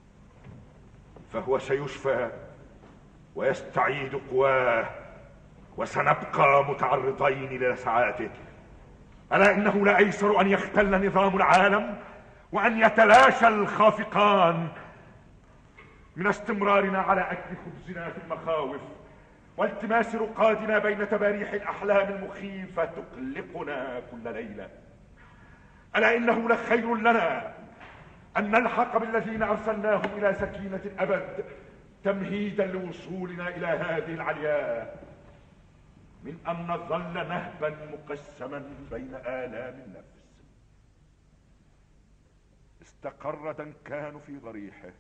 فهو سيشفى ويستعيد قواه، وسنبقى متعرضين للسعاته. ألا إنه لا أيسر أن يختل نظام العالم وأن يتلاشى الخافقان من استمرارنا على أكل خبزنا في المخاوف والتماس رقادنا بين تباريح الأحلام المخيفة تقلقنا كل ليلة. ألا إنه لخير لنا أن نلحق بالذين أرسلناهم إلى سكينة الأبد تمهيدا لوصولنا إلى هذه العلياء، من أن نظل نهبا مقسما بين آلام النفس. استقر دنكان في ضريحه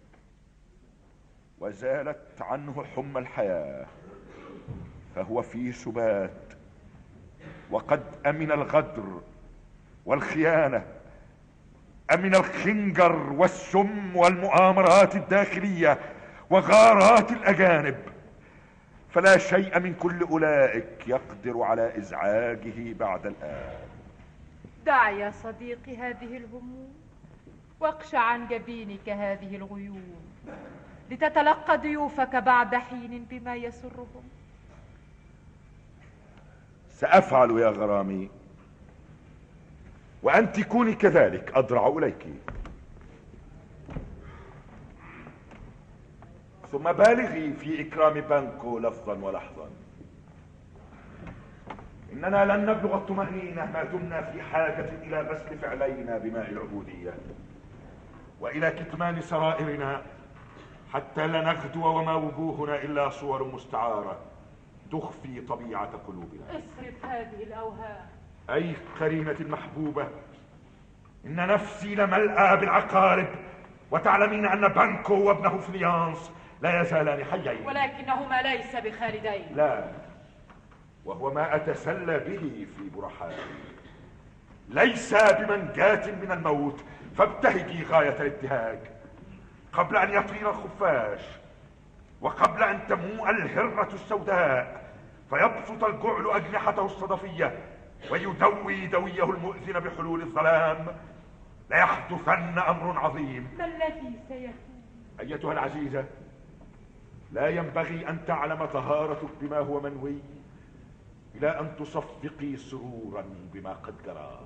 وزالت عنه حمى الحياة، فهو في سبات، وقد أمن الغدر والخيانة، أمن الخنجر والسم والمؤامرات الداخلية وغارات الأجانب، فلا شيء من كل أولئك يقدر على إزعاجه بعد الآن. دع يا صديقي هذه الهموم، واقشع عن جبينك هذه الغيوم، لتتلقى ضيوفك بعد حين بما يسرهم. سأفعل يا غرامي، وأنت كوني كذلك أضرع إليك. ثم بالغي في إكرام بانكو لفظا ولحظا. إننا لن نبلغ الطمأنينة ما دمنا في حاجة إلى غسل فعلينا بماء العبودية، وإلى كتمان سرائرنا، حتى لا نغدو وما وجوهنا إلا صور مستعارة تخفي طبيعة قلوبنا. اصرف هذه الأوهام. أي قرينتي المحبوبة، إن نفسي لملأى بالعقارب، وتعلمين أن بانكو وابنه فليانس لا يزالان حيين، ولكنهما ليس بخالدين. لا، وهو ما أتسلى به في برحائي. ليس بمنجاة من الموت، فابتهجي غاية الابتهاج قبل أن يطير الخفاش. وقبل أن تموء الهرة السوداء فيبسط الجعل أجنحته الصدفية ويدوي دويه المؤذن بحلول الظلام ليحدثن أمر عظيم. ما الذي سيكون؟ أيتها العزيزة، لا ينبغي أن تعلم طهارتك بما هو منوي إلى أن تصفقي سرورا بما قد جرى.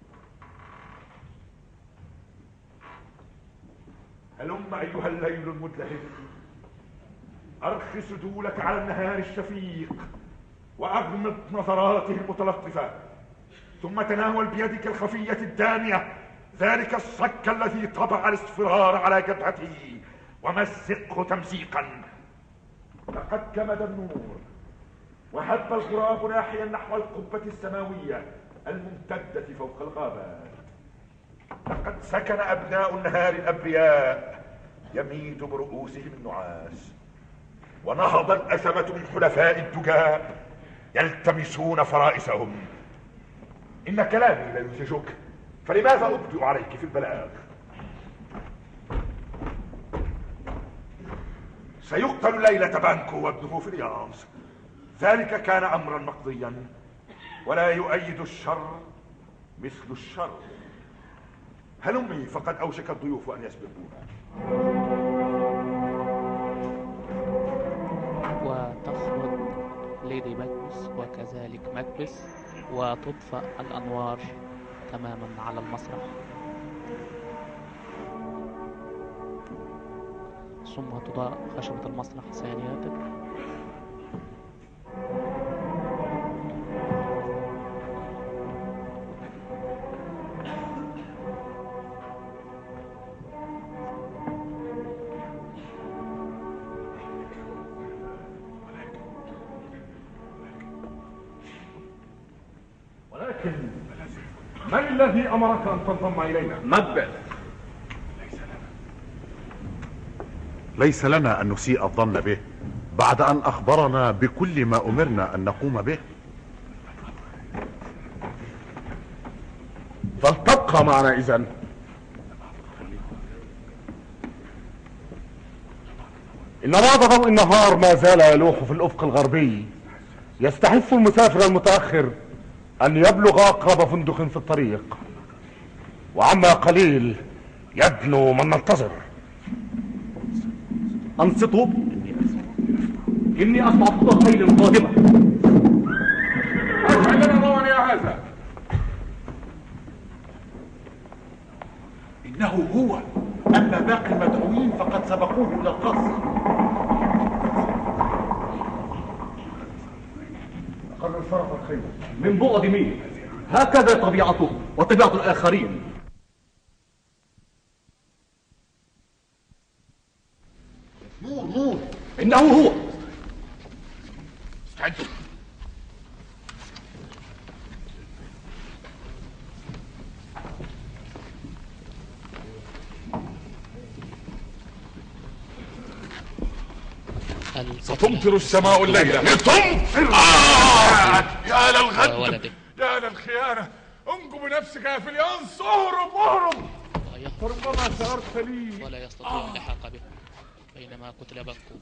هلم أيها الليل المدلهب، أرخ سدولك على النهار الشفيق وأغمض نظراته المتلطفة، ثم تناول بيدك الخفية الدامية ذلك الصك الذي طبع الاصفرار على جبهته ومزقه تمزيقا. لقد كمد النور وهب الغراب ناحيا نحو القبة السماوية الممتدة فوق الغابات. لقد سكن أبناء النهار الأبرياء يميد برؤوسهم النعاس، ونهض الأثمة من حلفاء الدجى يلتمسون فرائسهم. إن كلامي لا يزعجك، فلماذا أبدئ عليك في البلاغ؟ سيقتل ليلة بانكو وابنه في اليانس، ذلك كان أمرا مقضيا، ولا يؤيد الشر مثل الشر. هلمي فقد أوشك الضيوف أن يسبقونا. وتخرج ليدي ماكبث وكذلك ماكبث وتطفأ الأنوار تماما على المسرح، ثم تضاء خشبة المسرح ثانية. ولكن من الذي أمرك أن تنضم إلينا؟ ماكبث. ليس لنا أن نسيء الظن به بعد أن أخبرنا بكل ما أمرنا أن نقوم به. فلتبقى معنا إذن. إن بعد ضوء النهار ما زال يلوح في الأفق الغربي، يستحث المسافر المتأخر أن يبلغ أقرب فندق في الطريق، وعما قليل يدنو من ننتظر. أنصتوا، إني أسمع صوت خيل قادمة. أجعل لنا ضوءا يا هذا. إنه هو، أما باقي المدعوين فقد سبقوه إلى القصر. قد انصرف الخيل من بعد مين؟ هكذا طبيعته وطبيعة الآخرين. نور نور، إنه هو. استعدوا. ستمطر السماء الليلة. تمطر آه! يا للغد، يا للخيانة. انجو بنفسك يا فليانس، اهرب اهرب. ربما شعرت لي. ولا يستطيع اللحاق به بينما قتل بانكو.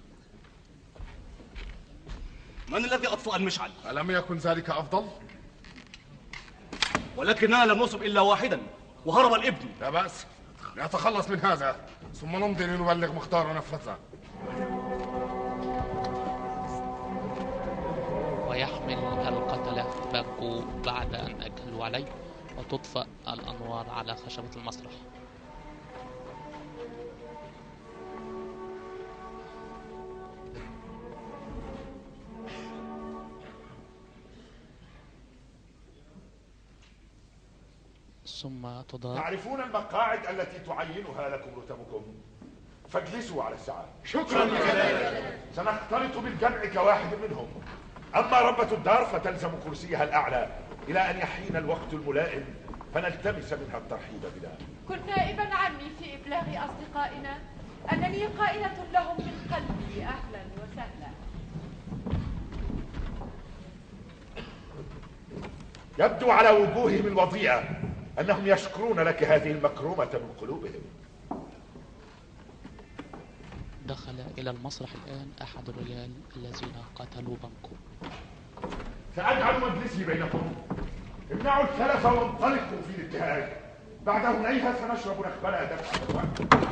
من الذي أطفأ المشعل؟ ألم يكن ذلك أفضل؟ ولكننا لم نصب إلا واحدا وهرب الابن. لا بأس، نتخلص من هذا ثم نمضي لنبلغ مختار نفذه. ويحمل القتلة بانكو بعد أن أكلوا عليه، وتطفأ الأنوار على خشبة المسرح. ثم تضاء. تعرفون المقاعد التي تعينها لكم رتبكم، فاجلسوا على الساعة. شكرا يا جلال. سنختلط بالجمع كواحد منهم. أما ربة الدار فتلزم كرسيها الأعلى إلى أن يحين الوقت الملائم فنلتمس منها الترحيب بنا. كن نائبا عني في إبلاغ أصدقائنا أنني قائلة لهم من قلبي أهلا وسهلا. يبدو على وجوههم الوضيئة أنهم يشكرون لك هذه المكرومة من قلوبهم. دخل إلى المسرح الآن أحد الرجال الذين قتلوا بانكو. سأجعل مجلسي بينكم. امنعوا الثلاثة وانطلقوا في الابتهاج. بعد هنيها سنشرب نخبلا دفعا.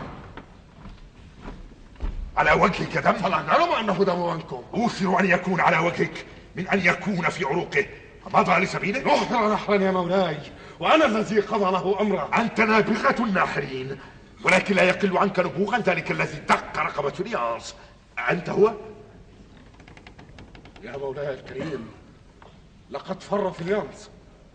على وجهك دم؟ فلا نعلم أنه دم بانكو. أوثر أن يكون على وجهك من أن يكون في عروقه. مضى لسبيله؟ نحر نحرا يا مولاي، وأنا الذي قضى له أمره. أنت نابغة الناحرين، ولكن لا يقل عنك نبوغا ذلك الذي دق رقبة رياض. أنت هو؟ يا مولاي الكريم، لقد فر فيليانس.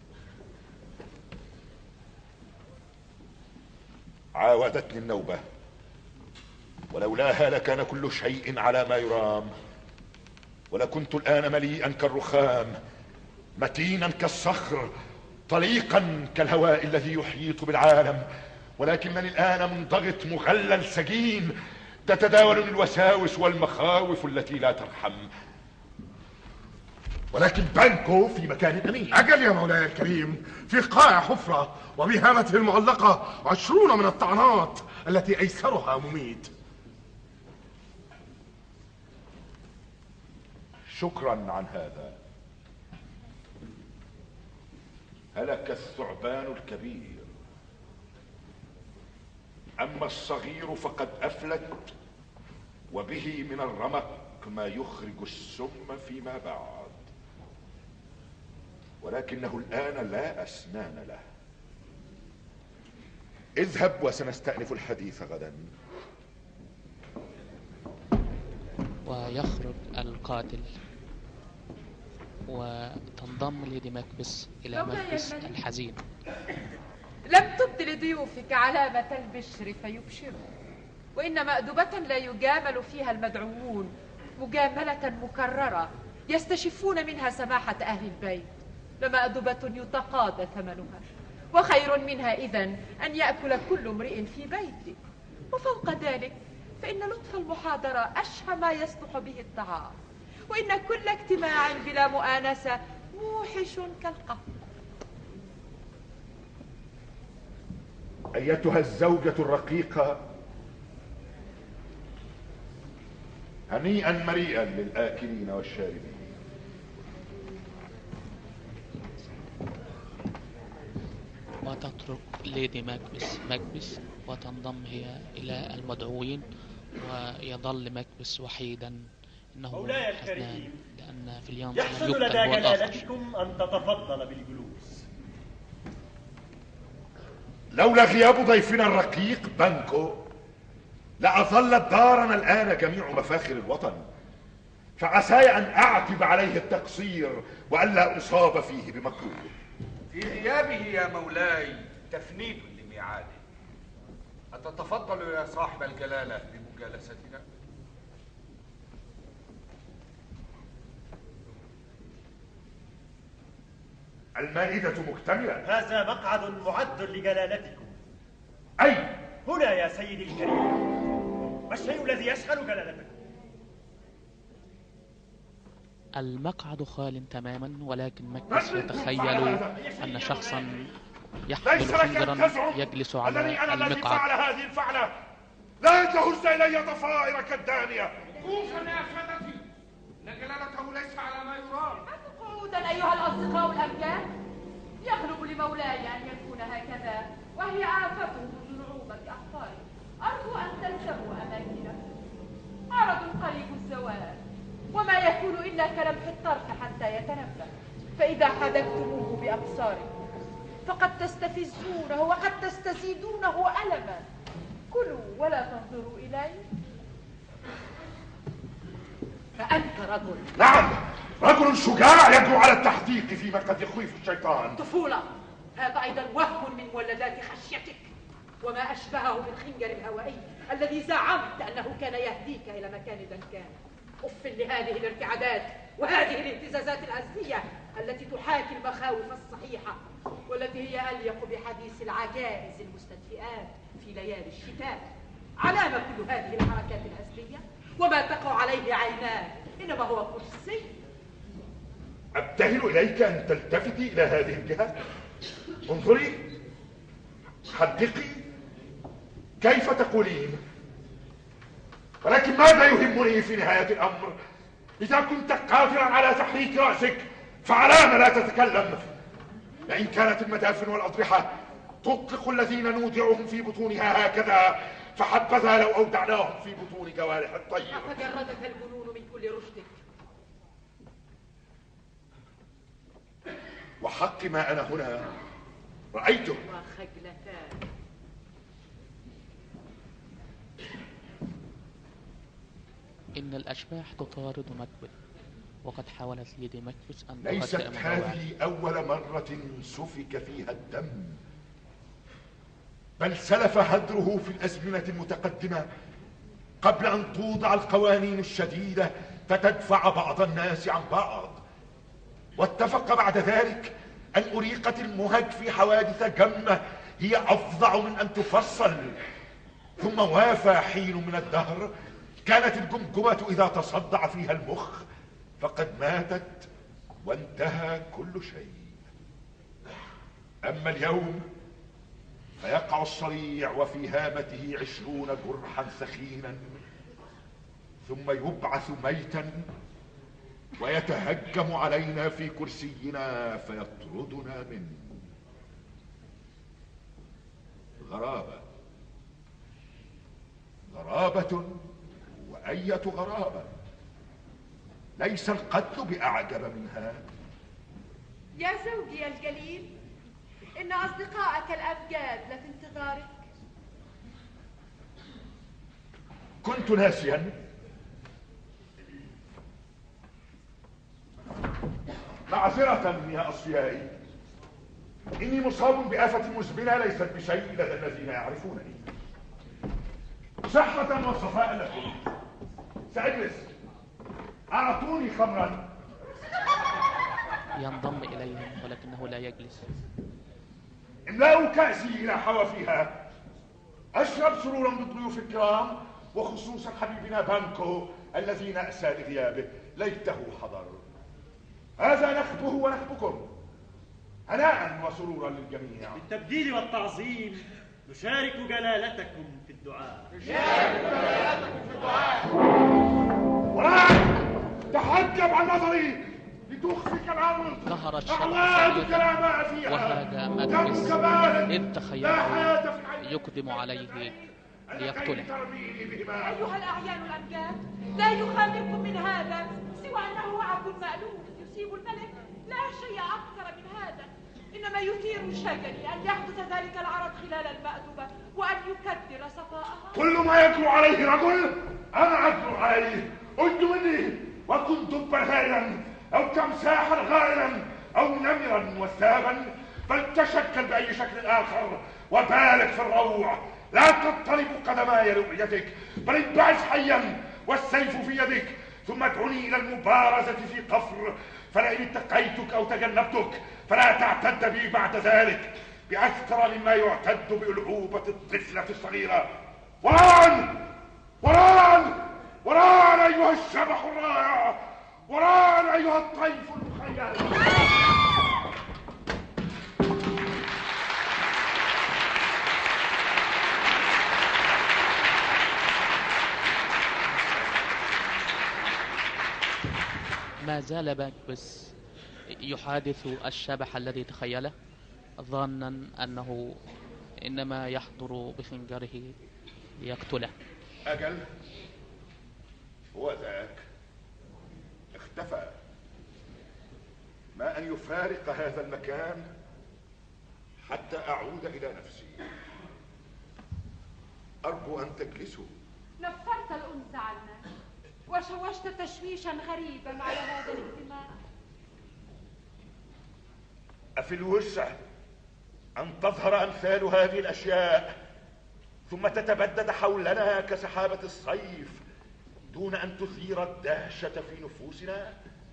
عاودتني النوبة، ولولاها لكان كل شيء على ما يرام، ولكنت الآن مليئا كالرخام، متينا كالصخر، طليقا كالهواء الذي يحيط بالعالم، ولكنني الآن منضغط مغلل سجين، تتداولني الوساوس والمخاوف التي لا ترحم. ولكن بانكو في مكان أمين. أجل يا مولاي الكريم، في قاع حفرة، وبهامته المعلقة عشرون من الطعنات التي أيسرها مميت. شكرا عن هذا. هلك الثعبان الكبير، أما الصغير فقد أفلت، وبه من الرمق ما يخرج السم فيما بعد، ولكنه الآن لا أسنان له. اذهب وسنستأنف الحديث غدا. ويخرج القاتل وتنضم ليدي ماكبس إلى ماكبس الحزين. لم تبد لضيوفك علامة البشر فيبشروا، وإن مأدبة لا يجامل فيها المدعوون مجاملة مكررة يستشفون منها سماحة أهل البيت، لمأدبة يتقاضى ثمنها، وخير منها إذن أن يأكل كل امرئ في بيته. وفوق ذلك فإن لطف المحاضرة أشهى ما يصلح به الطعام، وإن كل اجتماع بلا مؤانسة موحش كالقهر. أيتها الزوجة الرقيقة، هنيئا مريئا للآكلين والشاربين. وتترك ليدي ماكبس ماكبس وتنضم هي إلى المدعوين، ويظل ماكبس وحيدا إنه حزنان لأن فيليانس يحسن لدى جلالتكم أن تتفضل بالجلوس. لولا غياب ضيفنا الرقيق بانكو لأظلت دارنا الآن جميع مفاخر الوطن، فعساي أن أعتب عليه التقصير وألا أصاب فيه بمكروه. في غيابه يا مولاي تفنيد لميعاده. أتتفضل يا صاحب الجلالة بمجالستنا؟ المائدة مكتملة. هذا مقعد معد لجلالتكم. أي هنا يا سيدي الكريم. ما الشيء الذي يشغل جلالتكم؟ المقعد خال تماما، ولكن ماكبس يتخيل أن شخصا يحمل خنجرا يجلس على المقعد. فعل هذه الفعلة لا تهز إلي ضفائرك الدانية. خوفا يا سادتي، إن جلالته ليس على ما يرام. قعودا أيها الأصدقاء الأمجاد، يغلب لمولاي أن يكون هكذا، وهي آفته بنعومة أحفاره. أرجو أن تلزموا أماكنكم. عرض قريب الزوال، وما يكون إلا كلمح الطرف حتى يتنبه، فإذا حدثتموه بأبصاركم فقد تستفزونه وقد تستزيدونه ألما. كلوا ولا تنظروا إلي. فأنت رجل. نعم، رجل شجاع يجرؤ على التحديق فيما قد يخيف الشيطان. طفولة، هذا أيضا وهم من ولدات خشيتك، وما أشبهه بالخنجر الهوائي الذي زعمت أنه كان يهديك إلى مكان دنكان. أف لهذه الارتعادات وهذه الاهتزازات الهزية التي تحاكي المخاوف الصحيحة، والتي هي أليق بحديث العجائز المستدفئات في ليالي الشتاء. علامة كل هذه الحركات الهزلية وما تقع عليه عيناك إنما هو كرسي. أبتهل إليك أن تلتفتي إلى هذه الجهة. انظري، حدقي، كيف تقولين؟ ولكن ماذا يهمني في نهاية الأمر؟ إذا كنت قادرا على تحريك رأسك فعلام لا تتكلم. لئن كانت المدافن والأضرحة تطلق الذين نودعهم في بطونها هكذا، فحبذا لو أودعناهم في بطون جوارح الطير. أفجردك الجنون من كل رشدك؟ وحق ما أنا هنا رأيته. وخجلتان. إن الأشباح تطارد مكبث، وقد حاول سيدي مكبث أن ليست تهدئ هذه أول مرة سفك فيها الدم، بل سلف هدره في الأزمنة المتقدمة قبل أن توضع القوانين الشديدة فتدفع بعض الناس عن بعض. واتفق بعد ذلك أن أريقت المهج في حوادث جمة هي أفظع من أن تفصل. ثم وافى حين من الدهر كانت الجمجمة إذا تصدع فيها المخ فقد ماتت وانتهى كل شيء. أما اليوم فيقع الصريع وفي هامته عشرون جرحا ثخينا، ثم يبعث ميتا ويتهجم علينا في كرسينا فيطردنا منه. غرابة غرابة وأية غرابة، ليس القتل بأعجب من هذا. يا زوجي الجليل، إن أصدقائك الأبجاد لفي انتظارك. كنت ناسيا. معذرة يا أصفيائي، إني مصاب بآفة مزمنة ليست بشيء لدى الذين يعرفونني. صحة وصفاء لكم. سأجلس. أعطوني خمرا. ينضم إليهم ولكنه لا يجلس. املأوا كأسي إلى حوافيها. أشرب سرورا بالضيوف الكرام، وخصوصا حبيبنا بانكو الذي نأسى لغيابه، ليته حضر. هذا نخبه ونخبكم، هناء وسرورا للجميع. بالتبجيل والتعظيم نشارك جلالتكم في الدعاء. نشارك جلالتكم في الدعاء. وراء تحجب عن نظري لتخفك الأرض. ظهر الشرق أعوادك لا ماء فيها. وهذا مكبس إذ تخيله يقدم عليه ليقتله. أيها الأعيان الأمجاد، لا يخالفكم من هذا سوى أنه وعد مألوف يصيب الملك، لا شيء أكثر من هذا. إنما يثير شجني أن يحدث ذلك العرض خلال المأدبة وأن يكدر صفاءها. كل ما يجرؤ عليه رجل أنا أجرؤ عليه. أد مني وكن دبا هائلا أو تمساحا غائلا أو نمرا وثابا، بل تشكل بأي شكل آخر وبالغ في الروع. لا تضطرب قدماي لرؤيتك، بل انبعث حيا والسيف في يدك، ثم ادعني إلى المبارزة في قفر. فلئن اتقيتك أو تجنبتك فلا تعتد بي بعد ذلك بأكثر مما يعتد بألعوبة الطفلة الصغيرة. وران وران وران أيها الشبح الرائع، وران أيها الطيف المخيل. ما زال مكبس يحادث الشبح الذي تخيله، ظانا أنه إنما يحضر بخنجره ليقتله. أجل هو ذاك اختفى. ما أن يفارق هذا المكان حتى أعود إلى نفسي. أرجو أن تجلسوا. نفرت الأنس عنا وشوشت تشويشا غريبا على هذا الاجتماع. أفي الوسع أن تظهر أمثال هذه الأشياء ثم تتبدد حولنا كسحابة الصيف دون أن تثير الدهشة في نفوسنا؟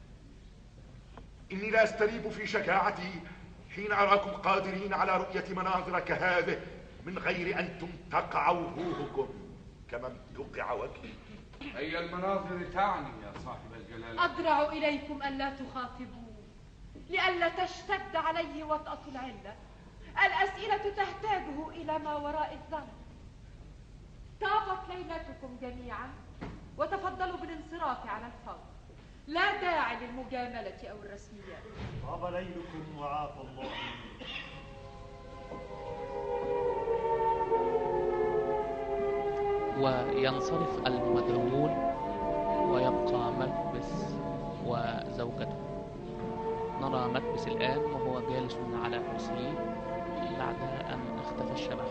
إني لا أستريب في شجاعتي حين أراكم قادرين على رؤية مناظر كهذه من غير أن تمتقع وجوهكم كما امتقع وجهي. أي المناظر تعني يا صاحب الجلالة؟ أدرع إليكم ألا تخاطبوه لئلا تشتد عليه وطأة العلة. الأسئلة تحتاجه إلى ما وراء الظن. طابت ليلة طمأنينتكم جميعا وتفضلوا بالانصراف على الفور. لا داعي للمجاملة أو الرسميات. طاب ليلكم وعافى الله. وينصرف المدعوون ويبقى مكبس وزوجته. نرى مكبس الآن وهو جالس على كرسيه بعد أن اختفى الشبح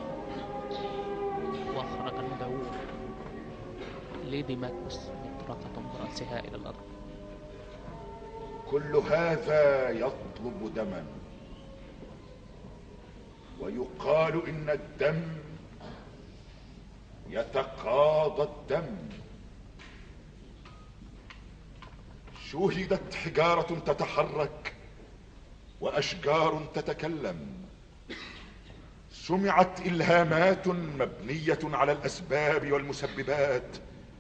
وخرج المدعوون. ليدي مكبس مطرقة برأسها إلى الأرض. كل هذا يطلب دما، ويقال إن الدم يتقاضى الدم. شوهدت حجارة تتحرك وأشجار تتكلم، سمعت إلهامات مبنية على الأسباب والمسببات،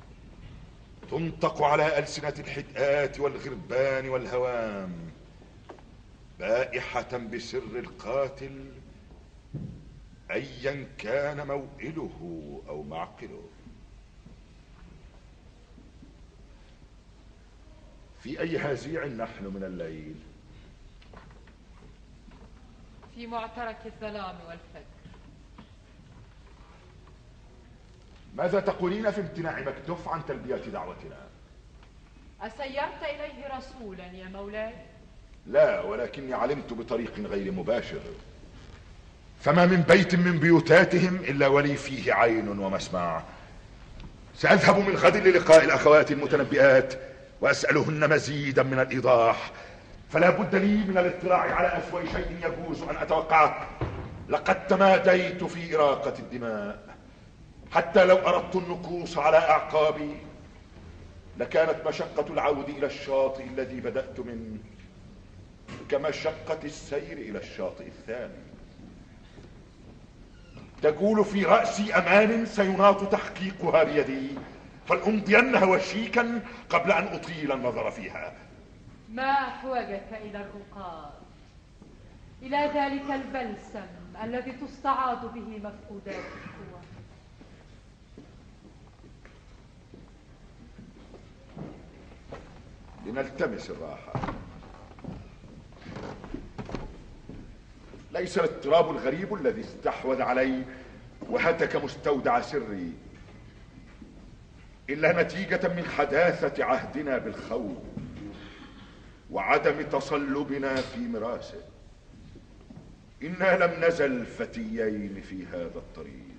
تنطق على ألسنة الحدآت والغربان والهوام، بائحة بسر القاتل أيا كان موئله أو معقله. في أي هزيع نحن من الليل؟ في معترك الظلام والفجر. ماذا تقولين في امتناع مكدوف عن تلبية دعوتنا؟ أسيرت إليه رسولا يا مولاي؟ لا، ولكني علمت بطريق غير مباشر. فما من بيت من بيوتاتهم إلا ولي فيه عين ومسمع. سأذهب من غد للقاء الأخوات المتنبئات وأسألهن مزيدا من الإيضاح، فلا بد لي من الاطلاع على أسوأ شيء يجوز أن أتوقعه. لقد تماديت في إراقة الدماء، حتى لو أردت النكوص على أعقابي لكانت مشقة العود إلى الشاطئ الذي بدأت منه كمشقة السير إلى الشاطئ الثاني. تقول في رأسي أمان سيناط تحقيقها بيدي، فلأمضينها وشيكا قبل أن أطيل النظر فيها. ما أحوجك إلى الرقاد، إلى ذلك البلسم الذي تستعاض به مفقودات القوى؟ لنلتمس الراحة. ليس الاضطراب الغريب الذي استحوذ علي وهتك مستودع سري إلا نتيجة من حداثة عهدنا بالخوف وعدم تصلبنا في مراسه. إنا لم نزل فتيين في هذا الطريق.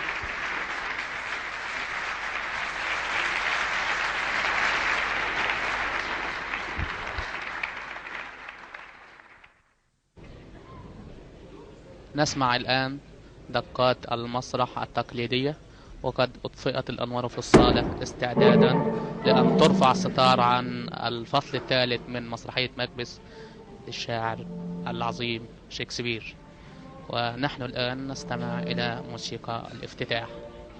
نسمع الآن دقات المسرح التقليدية، وقد أطفئت الأنوار في الصالة استعدادا لأن ترفع الستار عن الفصل الثالث من مسرحية مكبس للشاعر العظيم شكسبير. ونحن الآن نستمع إلى موسيقى الافتتاح.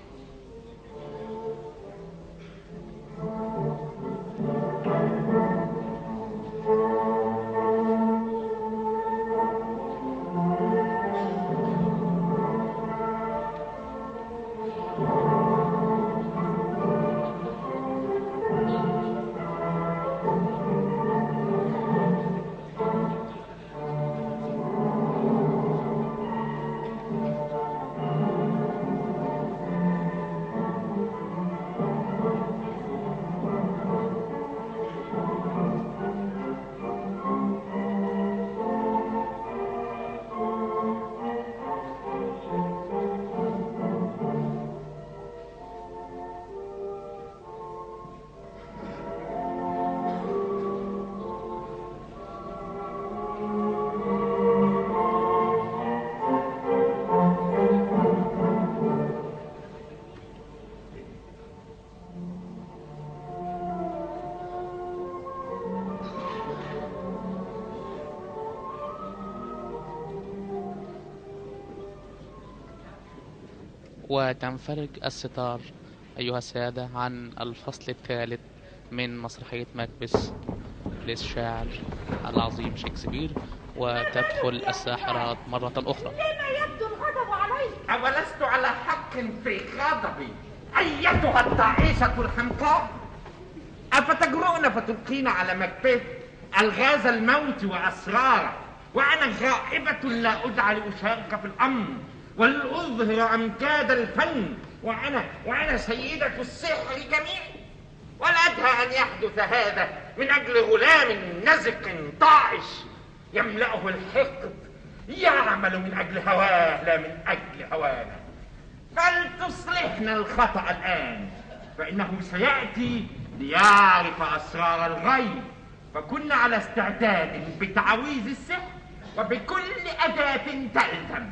وتنفرج الستار أيها السادة عن الفصل الثالث من مسرحية مكبس للشاعر العظيم شكسبير، وتدخل الساحرات مرة أخرى. لما يبدو الغضب عليك؟ أولست على حق في غضبي؟ أيتها الطائشة الحمقاء، أفتجرؤن فتلقين على مكبث ألغاز الموت وأسراره، وأنا غائبة لا أدعى لأشارك في الأمر ولأظهر أمجاد الفن، وأنا وأنا سيدة السحر جميعا، ولا أدهى أن يحدث هذا من أجل غلام نزق طائش يملأه الحقد، يعمل من أجل هواه لا من أجل هوانا. فلتصلحنا الخطأ الآن، فإنه سيأتي ليعرف أسرار الغيب، فكنا على استعداد بتعويذ السحر وبكل أداة تلزم.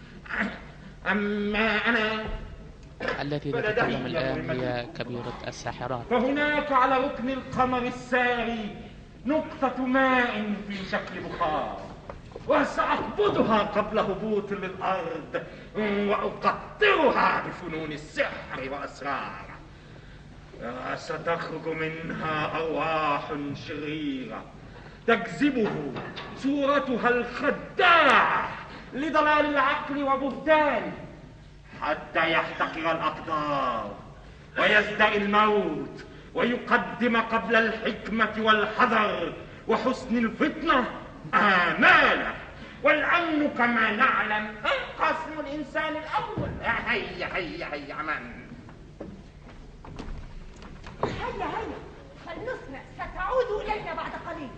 أما أنا التي تتكلم الآن هي كبيرة الساحرات. فهناك على ركن القمر الساري نقطة ماء في شكل بخار، وسأقبضها قبل هبوط للأرض وأقطرها بفنون السحر وأسراره، ستخرج منها أرواح شريرة تجذبه صورتها الخداعة لضلال العقل وبهتان، حتى يحتقر الأقدار ويزدري الموت ويقدم قبل الحكمة والحذر وحسن الفتنة آماله، والأمن كما نعلم قسم الإنسان الأول. هيا هيا هيا عمان، هيا هيا فلنسرع، ستعود إلينا بعد قليل.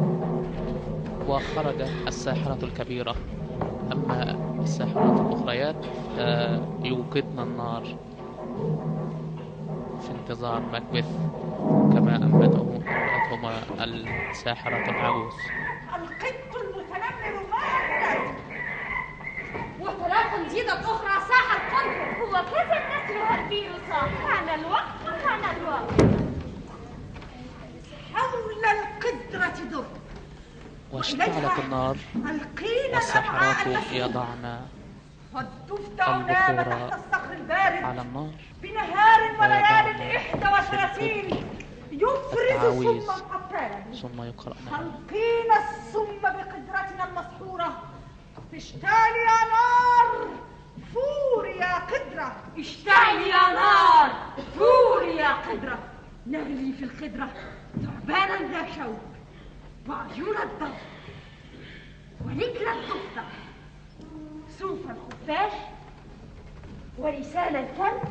وخرجت الساحرة الكبيرة، أما الساحرات الأخريات يوقدن النار في انتظار مكبث كما أنبتهما الساحرة العجوز. القط المتنمر مات، وثلاث جيدة أخرى ساح القلب. هو كيف النسر هالبير صاح؟ كان الوقت كان الوقت. حول القدرة در، واشتعلت النار والساحرات يضعن والضفدع نام تحت الصخر البارد على النار بنهار وليال إحدى وثلاثين، يفرز سما قتالا، ثم يقرأن تلقين السم بقدرتنا المسحورة. اشتعلي يا نار، فوري يا قدرة، اشتعلي يا نار، فوري يا قدرة. نغلي في الخضرة ثعبانا ذا شوك، وعيون الضب، ونكل الضفدع، سوف الخفاش، ولسان الكلب،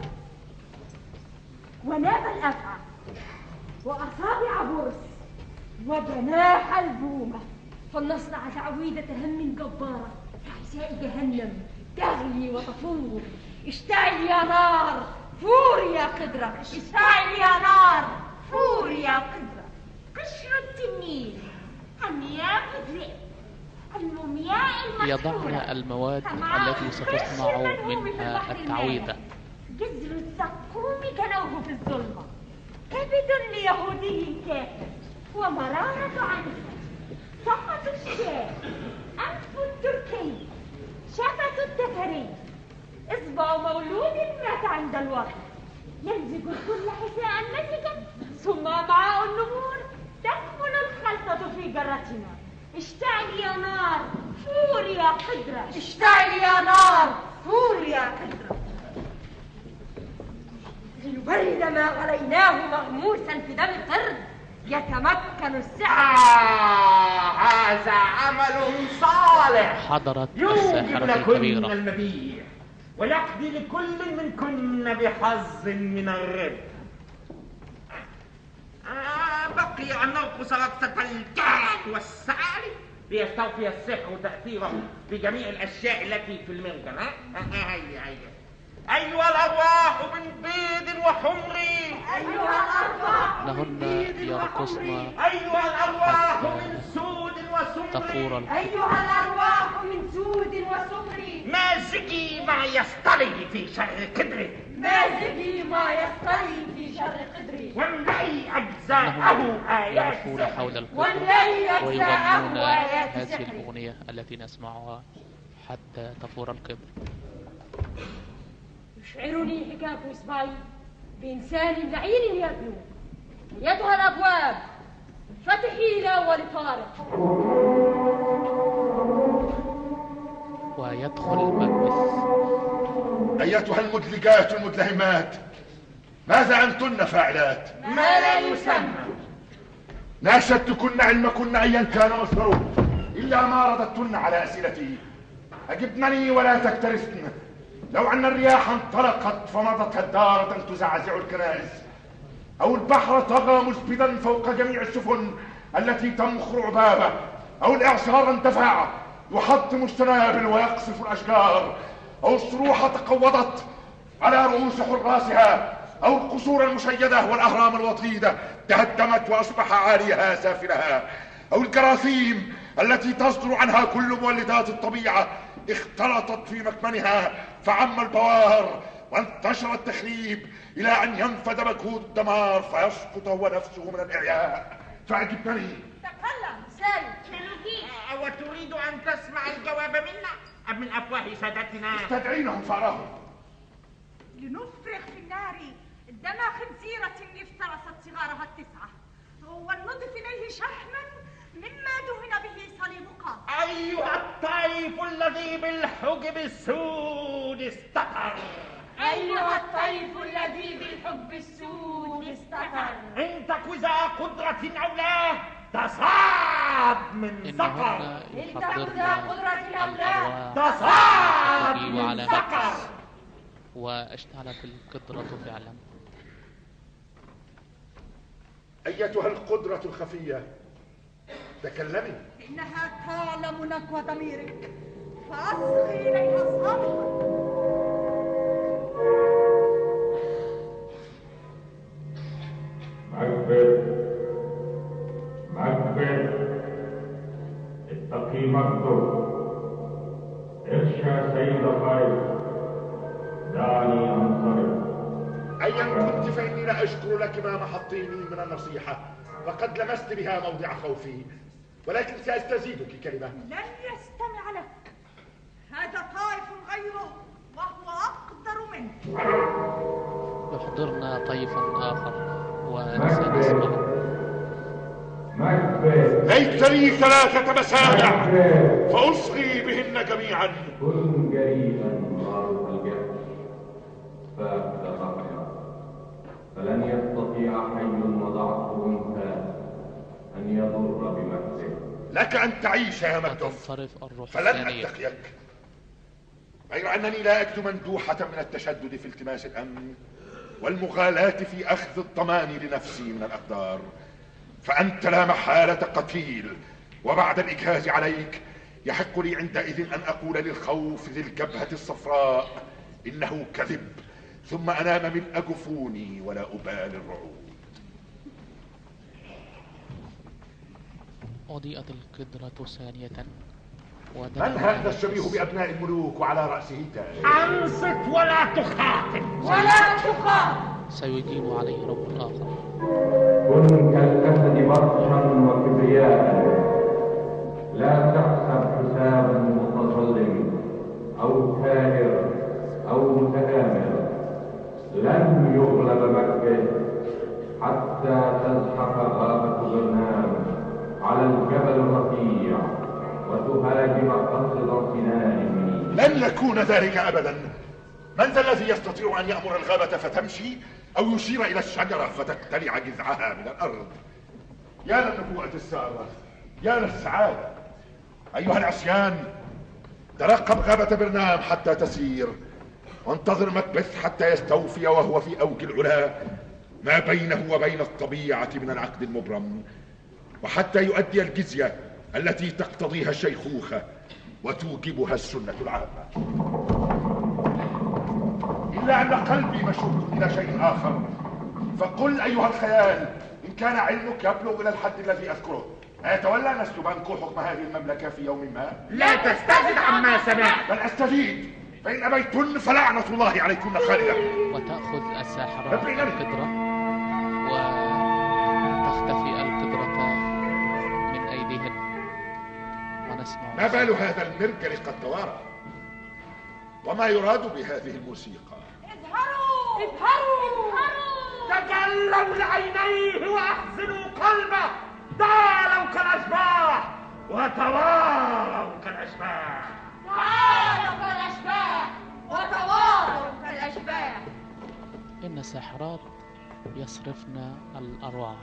وناب الأفعى، وأصابع برص، وجناح البومة. فلنصنع تعويذة هم جبارة كحساء جهنم تغلي وتفور. اشتعلي يا نار، فوري يا قدرة، اشتعلي يا نار، فوري يا قدرة. قشر التنين، المياه الذئب، المومياء المسحورة، يضعن المواد التي ستصنع منها التعويذة. جذر الزقوم كنوه في الظلمة، كبد ليهودي كافر، ومرارة عنف، سقط الشاة، أنف التركي، شفة التفري، إصبع مولود مات عند الوقت، يمزج الكل حساء مزجا، ثم أمعاء النمور تكمن الخلطة في جرتنا. اشتعلي يا نار، فوري يا قدرة، اشتعلي يا نار، فوري يا قدرة. لنبرد ما غليناه مغموسا في دم قرد يتمكن السحر. آه هذا عمل صالح. حضرت يوجب الساحرة لكن الكبيرة المبيع ويقضي لكل منكن بحظ من الربح. آه بقي أن نرقص رقصة الجان والسعالي ليستوفي السحر تأثيره بجميع الأشياء التي في المرجم. هيا هيا أيها الأرواح من بيض وحمر، أيها الأرواح لهن يرقصن أيها الأرواح من سود وسمر، تفور الحب، أيها الأرواح من سود وسمر، مازجي ما يصطلي في شر قدري، مازجي ما يصطلي في شر قدري، واملئي أجزاءه آيات يلفون سحر، حول القدر واملئي ويغنون أجزاءه آيات هذه سحر. الأغنية التي نسمعها حتى تفور القبر. يشعرني حكاك إصبعي بإنسان لعين يبنو. أيتها الأبواب فتحي لأول طارق. ويدخل مكبث. أيتها المدلجات المدلهمات ماذا أنتن فاعلات؟ ما لا يسمى. ناشدتكن علمكن أيا كان مصدره، إلا ما رددتن على أسئلتي. أجبنني ولا تكترثن. لو أن الرياح انطلقت فمضت هدارة تزعزع الكنائس، أو البحر طغى مسبدا فوق جميع السفن التي تمخر عبابة، أو الإعصار اندفع يحطم السنابل ويقصف الأشجار، أو الصروح تقوضت على رؤوس حراسها، أو القصور المشيدة والأهرام الوطيدة تهدمت وأصبح عاليها سافلها، أو الجراثيم التي تصدر عنها كل مولدات الطبيعة اختلطت في مكمنها فعم البوار وانتشر التخريب إلى أن ينفد مجهود الدمار فيسقط هو نفسه من الإعياء. فأجبني. تكلم سالم. أو تريد أن تسمع الجواب منا أم من أفواه سادتنا؟ استدعينهم فأراهم. لنفرغ في النار دم خنزيرة افترست صغارها التسعة، ولنضف إليه شحما مما دهن به صليب قاف. أيها الطيف الذي بالحجب السود استتر. أيها الطيف الذي بالحب السود استتر. إن تك ذا قدرة أو لا تصاب من سقر. إن تك ذا قدرة أو لا تصاب من سقر. واشتعلت القدرة فعلا. أيتها القدرة الخفية تكلمي. إنها تعلم نكوى ضميرك فأصغي إليها صرخا. مكبر مكبر اتقي مكبر، اخشى سيد خير، دعني انصرف. أيا كنت فإني لا أشكر لك ما محطيني من النصيحة، فقد لمست بها موضع خوفي، ولكن سأستزيدك كلمة. لن يستمع لك، هذا طائف غيره وهو أقدر منه. يحضرنا طيف آخر وسنسمع. ليتني ثلاثة مسامع فأصغي بهن جميعا. كن جريئا معروف الجهل، فاقد رأيا، فلن يستطيع حي وضعته انثى أن يضر بمكسه. لك أن تعيش يا مكدوف فلن أتقيك، غير أنني لا أجد مندوحة من التشدد في التماس الأمن والمغالاة في أخذ الضمان لنفسي من الأقدار. فأنت لا محالة قتيل، وبعد الإجهاز عليك يحق لي عندئذ أن أقول للخوف ذي الجبهة الصفراء إنه كذب، ثم أنام ملء جفوني ولا أبالي الرعود. أضيئت القدرة ثانية. من هذا الشبيه بأبناء الملوك وعلى رأسه تاج؟ أنصت ولا تخاطب ولا تخاطب. سيجيب عليه رب آخر. كن كالأسد بطشا وكبرياء، لا تحسب حسابا متظلم أو ثائر أو متآمر. لن يغلب مكة حتى تزحف غابة برنام على الجبل الرفيع وتهاجم قصر سنان منيب. لن يكون ذلك أبدا. من ذا الذي يستطيع أن يأمر الغابة فتمشي أو يشير إلى الشجرة فتقتلع جذعها من الأرض؟ يا للنبوءة السارة، يا للسعادة. أيها العصيان، ترقب غابة برنام حتى تسير، وانتظر مكبث حتى يستوفي وهو في أوج العلا ما بينه وبين الطبيعة من العقد المبرم، وحتى يؤدي الجزية التي تقتضيها الشيخوخة وتوجبها السنة العامة. إلا أن قلبي مشوق إلى شيء آخر، فقل أيها الخيال إن كان علمك يبلغ إلى الحد الذي أذكره، أيتولى نسل بنكو حكم هذه المملكة في يوم ما؟ لا تستزد عما سمعت. بل أستزيد، فإن أبيتن فلعنة الله عليكن خالدة. وتأخذ الساحرة القدرة وتختفي القدرة من أيديهن ونسمع. ما بال هذا المرجل قد توارى؟ وما يراد بهذه الموسيقى؟ اظهروا اظهروا تجلوا لعينيه واحزنوا قلبه، تعالوا كالاشباح وتواروا كالاشباح. تعالوا كالاشباح وتواروا كالاشباح. إن الساحرات يصرفن الأرواح.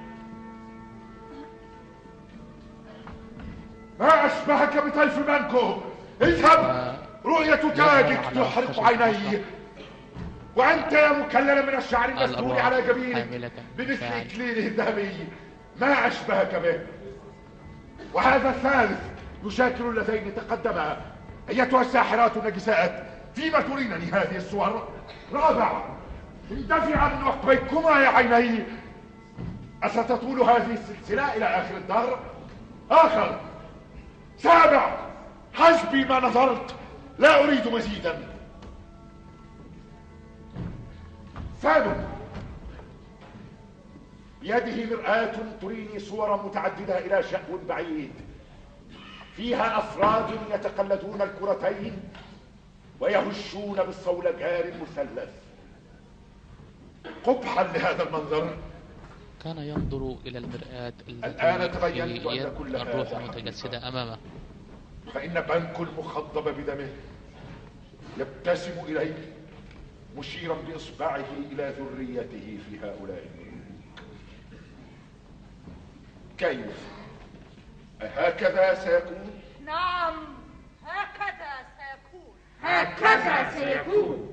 ما أشبهك بطيف مانكو؟ اذهب، رؤية تاجك تحرق عيني، وأنت يا مكللا من الشعر المستور على جبينك بمثل إكليله الذهبي، ما أشبهك به. وهذا الثالث يشاكل اللذين تقدما. أيتها الساحرات النجسات، فيما ترينني هذه الصور؟ رابع، اندفعا من وقبيكما يا عيني. أستطول هذه السلسلة إلى آخر الدهر؟ آخر. سابع، حسبي ما نظرت، لا أريد مزيدا. ثامن، بيده مرآة تريني صورا متعددة إلى شأو بعيد، فيها أفراد يتقلدون الكرتين ويهشون بالصولجان المثلث. قبحا لهذا المنظر. كان ينظر إلى المرآة الآن تبينت أن كل الروح المتجسدة أمامه، فإن بنك المخضب بدمه يبتسم إليه مشيرا بإصبعه إلى ذريته في هؤلاء. كيف؟ أهكذا سيكون؟ نعم، هكذا سيكون. هكذا سيكون.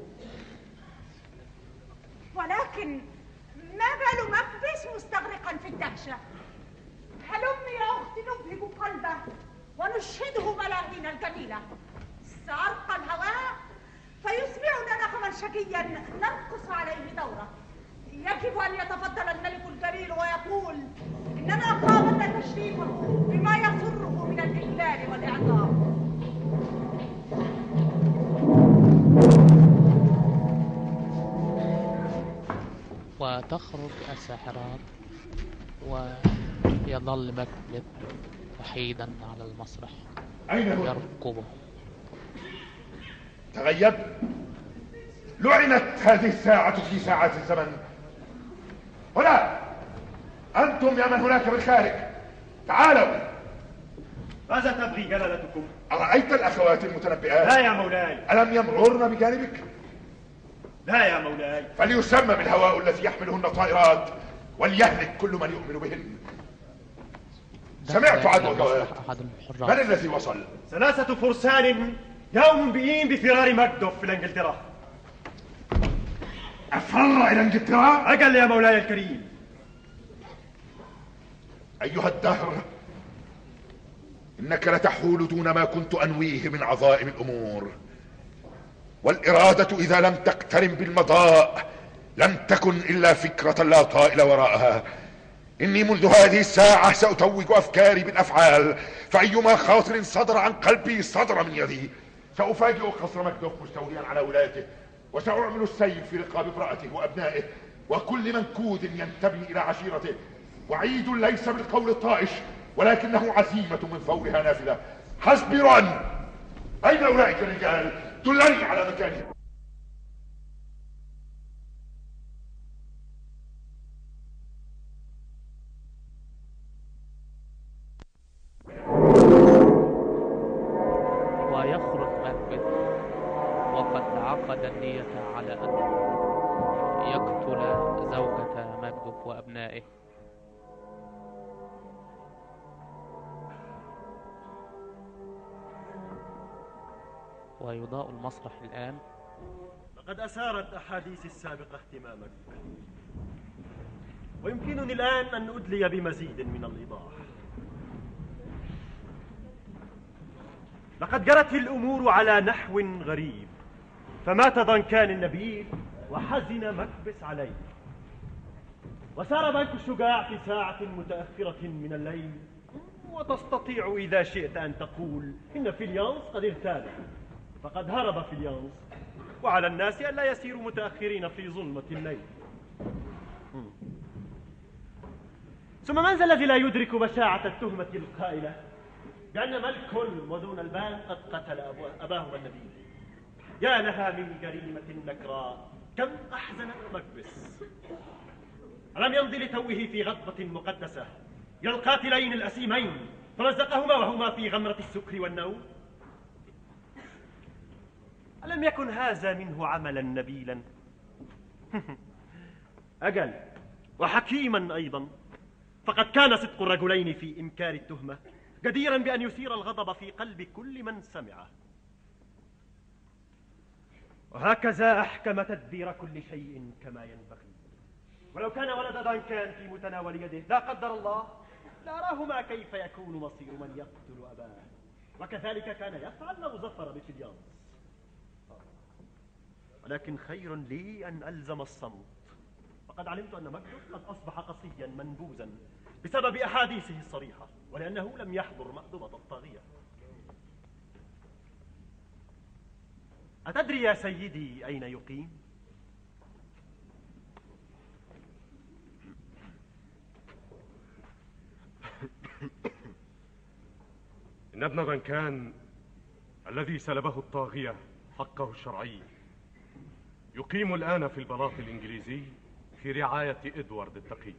ولكن ما بال مكبس مستغرقا في الدهشة؟ هلم يا أختي نبهب قلبه ونشهده ملاهينا الجميلة. سأرقى الهواء فيسمعنا نغما شقيا ننقص عليه دوره. يجب أن يتفضل الملك الجليل ويقول إننا قابلنا تشريفه بما يسره من الإجلال والإعظام. وتخرج الساحرات ويظل مكبث وحيدا على المسرح. أين هو؟ يرقبه. تغيب. لعنت هذه الساعة في ساعات الزمن. هنا أنتم يا من هناك بالخارج، تعالوا. ماذا تبغي جلالتكم؟ أرأيت الأخوات المتنبئات؟ لا يا مولاي. ألم يمعرن بجانبك؟ لا يا مولاي. فليسمى بالهواء الذي يحملهن طائرات وليهلك كل من يؤمن بهن. سمعت عدو جواد. من الذي وصل؟ ثلاثة فرسان يوم بئين بفرار ماكدوف إلى انجلترا. أفر إلى انجلترا؟ أجل يا مولاي الكريم. أيها الدهر، إنك لتحول دون ما كنت أنويه من عظائم الأمور، والإرادة إذا لم تقترن بالمضاء لم تكن إلا فكرة لا طائل وراءها. إني منذ هذه الساعة سأتوج أفكاري بالأفعال، فأيما خاطر صدر عن قلبي صدر من يدي. سأفاجئ قصر مكدوف مستوليا على ولايته، وسأعمل السيف في رقاب امرأته وأبنائه وكل منكود ينتمي إلى عشيرته. وعيد ليس بالقول الطائش، ولكنه عزيمة من فورها نافذة. حسبي رأن. أين أولئك الرجال؟ دلني على مكانهم. ويخرج مكبث وقد عقد النية على أن يقتل زوجة مكدوف وأبنائه. ويضاء المسرح الآن. لقد أثارت أحاديث السابقة اهتمامك، ويمكنني الآن أن أدلي بمزيد من الإيضاح. لقد جرت الأمور على نحو غريب، فمات ضنكان النبيل وحزن مكبس عليه، وسار بنك الشجاع في ساعة متأخرة من الليل. وتستطيع إذا شئت أن تقول إن فيليانس قد ارتاد، فقد هرب فيليانس، وعلى الناس ألا يسيروا متأخرين في ظلمة الليل. ثم من ذا الذي لا يدرك بشاعة التهمة القائلة بأن ملك ودون البال قد قتل أباه النبي؟ يا لها من جريمة نكراء، كم أحزنت مكبس. ألم يمضي لتوه في غضبة مقدسة إلى القاتلين الأسيمين فمزقهما وهما في غمرة السكر والنوم؟ ألم يكن هذا منه عملا نبيلا؟ أجل، وحكيما أيضا، فقد كان صدق الرجلين في إنكار التهمة جديرا بأن يثير الغضب في قلب كل من سمعه. وهكذا أحكم تدبير كل شيء كما ينبغي. ولو كان ولد دانكان في متناول يده لا قدر الله لأراهما كيف يكون مصير من يقتل أباه، وكذلك كان يفعل لو ظفر بفليانس. ولكن خير لي أن ألزم الصمت، فقد علمت أن مكدوف قد أصبح قصيا منبوذا بسبب أحاديثه الصريحة، ولأنه لم يحضر مأدبة الطاغية. أتدري يا سيدي أين يقيم؟ إن ابن دنكان الذي سلبه الطاغية حقه الشرعي يقيم الآن في البلاط الإنجليزي في رعاية إدوارد التقي.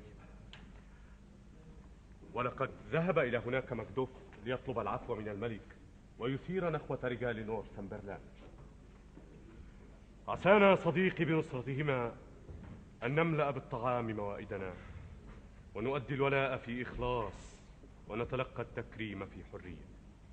ولقد ذهب إلى هناك مكدوف ليطلب العفو من الملك ويثير نخوة رجال نورثمبرلاند. عسانا صديقي بنصرتهما أن نملأ بالطعام موائدنا ونؤدي الولاء في إخلاص ونتلقى التكريم في حرية.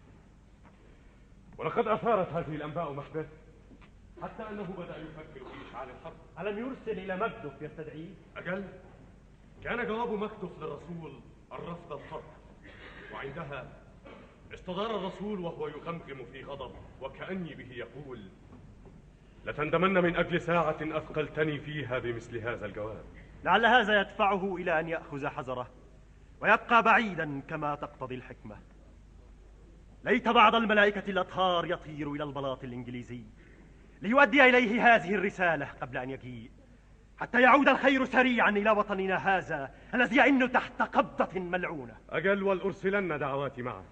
ولقد أثارت هذه الأنباء مكبث حتى أنه بدأ يفكر في إشعال الحرب. ألم يرسل إلى مكدوف يستدعيه؟ أجل، كان جواب مكدوف للرسول الرفض الحرب، وعندها استدار الرسول وهو يغمغم في غضب وكأني به يقول: لتندمن من أجل ساعة أثقلتني فيها بمثل هذا الجواب. لعل هذا يدفعه إلى أن يأخذ حذره ويبقى بعيدا كما تقتضي الحكمة. ليت بعض الملائكة الأطهار يطير إلى البلاط الإنجليزي ليؤدي إليه هذه الرسالة قبل أن يجيء، حتى يعود الخير سريعا إلى وطننا هذا الذي يئن تحت قبضة ملعونة. أجل، ولأرسلن دعواتي معه.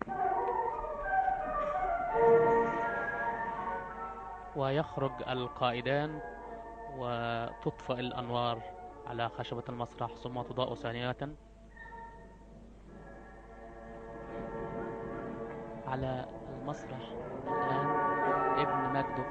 ويخرج القائدان وتطفئ الأنوار على خشبة المسرح ثم تضاء ثانية على المسرح. الآن ابن مكدوف،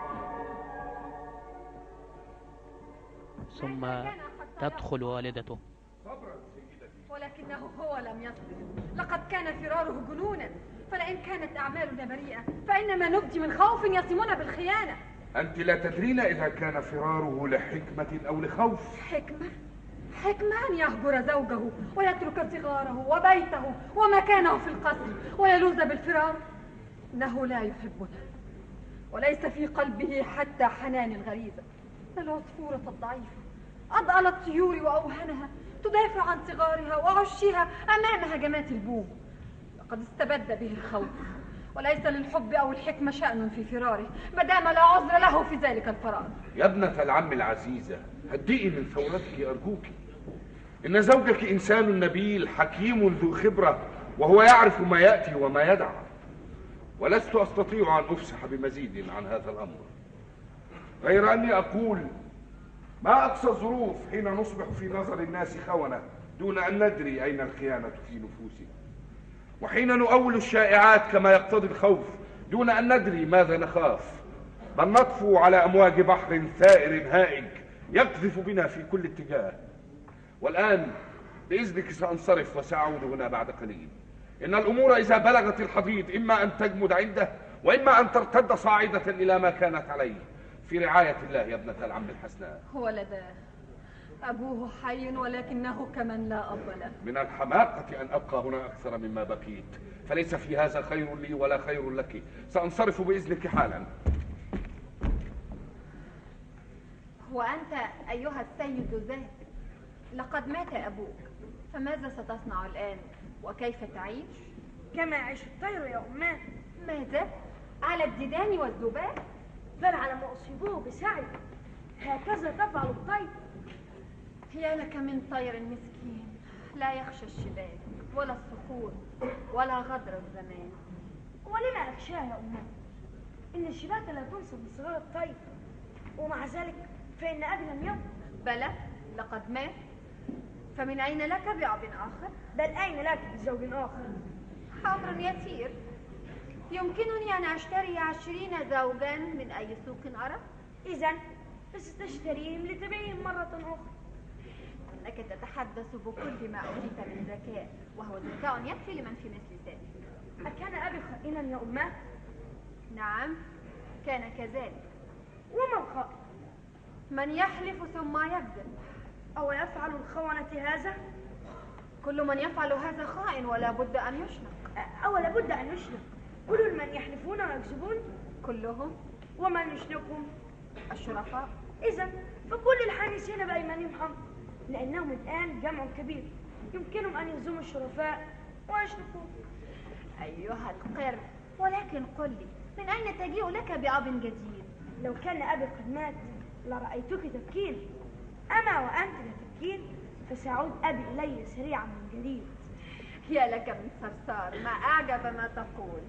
ثم تدخل والدته. ولكنه هو لم يصبر، لقد كان فراره جنونا، فلئن كانت أعمالنا بريئة فإنما نبدي من خوف يصمنا بالخيانة. أنت لا تدرين إذا كان فراره لحكمة أو لخوف. حكمة؟ حكمة أن يهجر زوجه ويترك صغاره وبيته ومكانه في القصر ويلوذ بالفرار. إنه لا يحبنا وليس في قلبه حتى حنان الغريزة. العصفورة الضعيفة أضأل الطيور وأوهنها تدافع عن صغارها وعشها أمام هجمات البوم. لقد استبد به الخوف، وليس للحب أو الحكمة شأن في فراره مدام لا عذر له في ذلك الفرار. يا ابنة العم العزيزة، هدئي من ثورتك أرجوك. إن زوجك إنسان نبيل حكيم ذو خبرة، وهو يعرف ما يأتي وما يدع، ولست أستطيع أن أفسح بمزيد عن هذا الأمر، غير أني أقول ما أقصى الظروف حين نصبح في نظر الناس خونة دون أن ندري أين الخيانة في نفوسنا، وحين نؤول الشائعات كما يقتضي الخوف دون أن ندري ماذا نخاف، بل نطفو على أمواج بحر ثائر هائج يقذف بنا في كل اتجاه. والآن بإذنك سأنصرف وسأعود هنا بعد قليل. إن الأمور إذا بلغت الحضيض إما أن تجمد عنده وإما أن ترتد صاعدة إلى ما كانت عليه، في رعاية الله يا ابنة العم الحسناء. ولداه أبوه حي ولكنه كمن لا أب له. من الحماقة أن أبقى هنا أكثر مما بقيت، فليس في هذا خير لي ولا خير لك. سأنصرف بإذنك حالا. وأنت أيها السيد ذاك لقد مات أبوك، فماذا ستصنع الآن وكيف تعيش؟ كما يعيش الطير يا أمان. ماذا؟ على الديدان والذباب؟ بل على ما أصيبوه بسعي، هكذا تفعل الطير. يا لك من طير مسكين لا يخشى الشباب ولا الصخور ولا غدر الزمان. ولما أخشاه يا أمان؟ إن الشباك لا تنصب بصغار الطير، ومع ذلك فإن أبي لم يمت. بلى لقد مات، فمن أين لك بأب آخر؟ بل أين لك بزوج آخر؟ أمر يسير، يمكنني أن أشتري عشرين زوجا من أي سوق أرى. إذن فستشتريهم لتبيعهم مرة أخرى. إنك تتحدث بكل ما أوتيت من ذكاء، وهو ذكاء يكفي لمن في مثل ذلك. أكان أبي خائنا يا أماه؟ نعم، كان كذلك. وما الخائن؟ من يحلف ثم يكذب. أو يفعل الخونة هذا؟ كل من يفعل هذا خائن ولا بد أن يشنق. أو لا بد أن يشنق. كل من يحلفون ويكذبون؟ كلهم. ومن يشنقهم؟ الشرفاء. إذا فكل الحانسين بأيمانهم حق، لأنهم الآن جمع كبير يمكنهم أن يهزموا الشرفاء ويشنقون. أيها القرد، ولكن قل لي، من أين تجيء لك بأب جديد؟ لو كان أبي قد مات لرأيتك تبكين، أما وأنت لا تبكين فسيعود أبي إلي سريعا من جديد. يا لك من صرصار، ما أعجب ما تقول.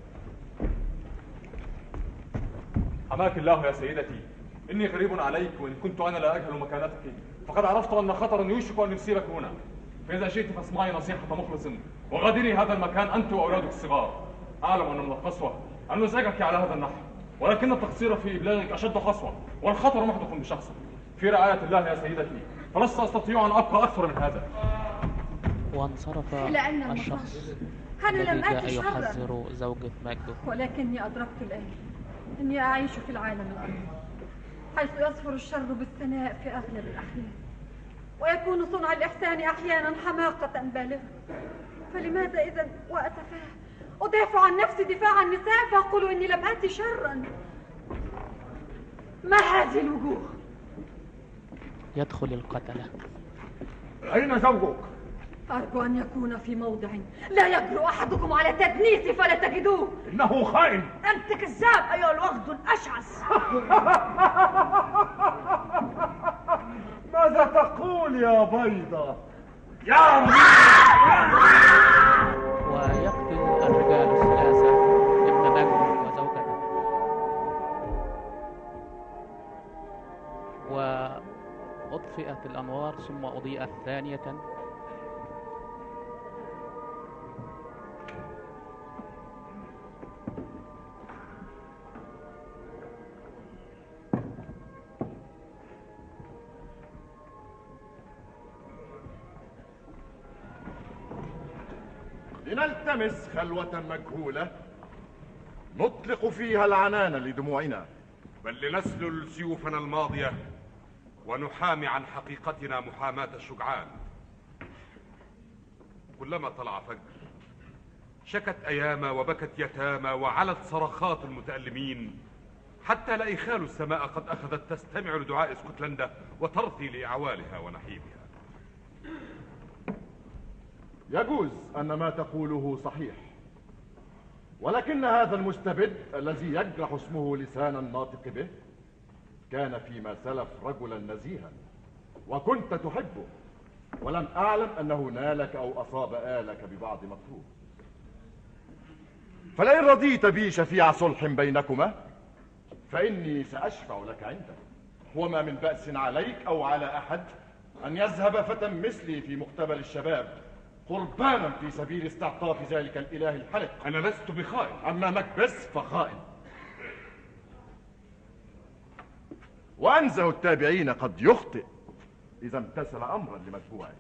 حماك الله يا سيدتي، إني غريب عليك، وإن كنت أنا لا أجهل مكانتك فقد عرفت أن خطرا يوشك أن يصيبك هنا. فإذا شئت فاسمعي نصيحة مخلص وغادري هذا المكان أنت وأولادك الصغار. أعلم أن من القسوة أن نزعجك على هذا النحو، ولكن التقصير في إبلاغك أشد قسوة، والخطر محدق بشخصك. في رعاية الله يا سيدتي، فلست أستطيع أن أبقى أكثر من هذا. وانصرف الشخص أنا لم الذي آتي جاء شرا، يحذر زوجة مجده، ولكني أدركت الآن أني أعيش في العالم الأرضي، حيث يصفر الشر بالثناء في أغلب الأحيان، ويكون صنع الإحسان أحيانا حماقة بالغة. فلماذا إذا وأتفاه أدافع عن نفسي دفاع النساء فأقول إني لم آتي شرا؟ ما هذه الوجوه؟ يدخل القتلة. أين زوجك؟ أرجو أن يكون في موضع لا يجرؤ أحدكم على تدنيسي فلا تجدوه. إنه خائن. أنت كذاب أيها الوغد الأشعث. ماذا تقول يا بيضة؟ يا ويقتل الرجال الثلاثة ابن مجده وزوجته، وأطفئت الأنوار ثم أضيئت ثانية. لنلتمس خلوة مجهولة نطلق فيها العنان لدموعنا، بل لنسلل سيوفنا الماضية ونحامي عن حقيقتنا محاماة الشجعان. كلما طلع فجر شكت أياما وبكت يتامى وعلت صرخات المتألمين، حتى لا إخال السماء قد أخذت تستمع لدعاء اسكتلندا وترثي لأعوالها ونحيبها. يجوز أن ما تقوله صحيح، ولكن هذا المستبد الذي يجرح اسمه لسان الناطق به كان فيما سلف رجلا نزيها، وكنت تحبه، ولم أعلم أنه نالك أو أصاب آلك ببعض مكروه. فلئن رضيت بي شفيع صلح بينكما فإني سأشفع لك عنده، وما من بأس عليك أو على أحد أن يذهب فتى مثلي في مقتبل الشباب قربانا في سبيل استعطاف ذلك الإله الحلق. أنا لست بخائن. أما مكبس فخائن. وأنزه التابعين قد يخطئ إذا امتثل أمرا لمتبوعه.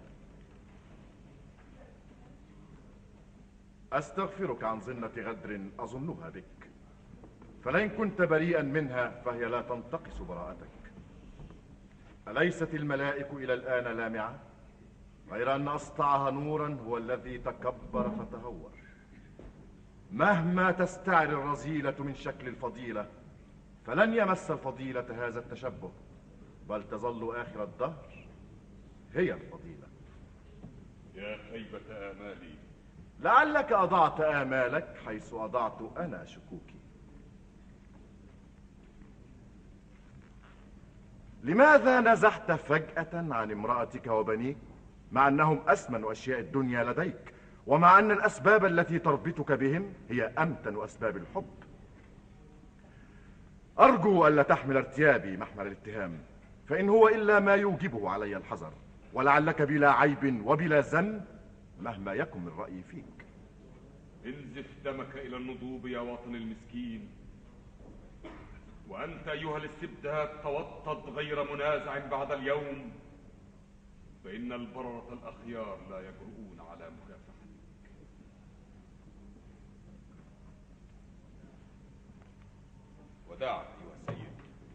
أستغفرك عن ظنة غدر أظنها بك، فلئن كنت بريئا منها فهي لا تنتقص براءتك. أليست الملائك إلى الآن لامعة؟ غير أن أسطعها نورا هو الذي تكبر فتهور. مهما تستعر الرذيلة من شكل الفضيلة فلن يمس الفضيلة هذا التشبه، بل تظل آخر الدهر هي الفضيلة. يا خيبة آمالي، لعلك أضعت آمالك حيث أضعت أنا شكوكي. لماذا نزحت فجأة عن امرأتك وبنيك مع أنهم أثمن أشياء الدنيا لديك، ومع أن الأسباب التي تربطك بهم هي أمتن أسباب الحب؟ أرجو ألا تحمل ارتيابي محمل الاتهام، فإن هو إلا ما يوجبه علي الحذر، ولعلك بلا عيب وبلا ذنب مهما يكن من رأيي فيك. انزف دمك إلى النضوب يا وطن المسكين، وأنت أيها الاستبداد توطد غير منازع بعد اليوم، فإن البررة الأخيار لا يجرؤون على مكافحتك. وداعا أيها السيد.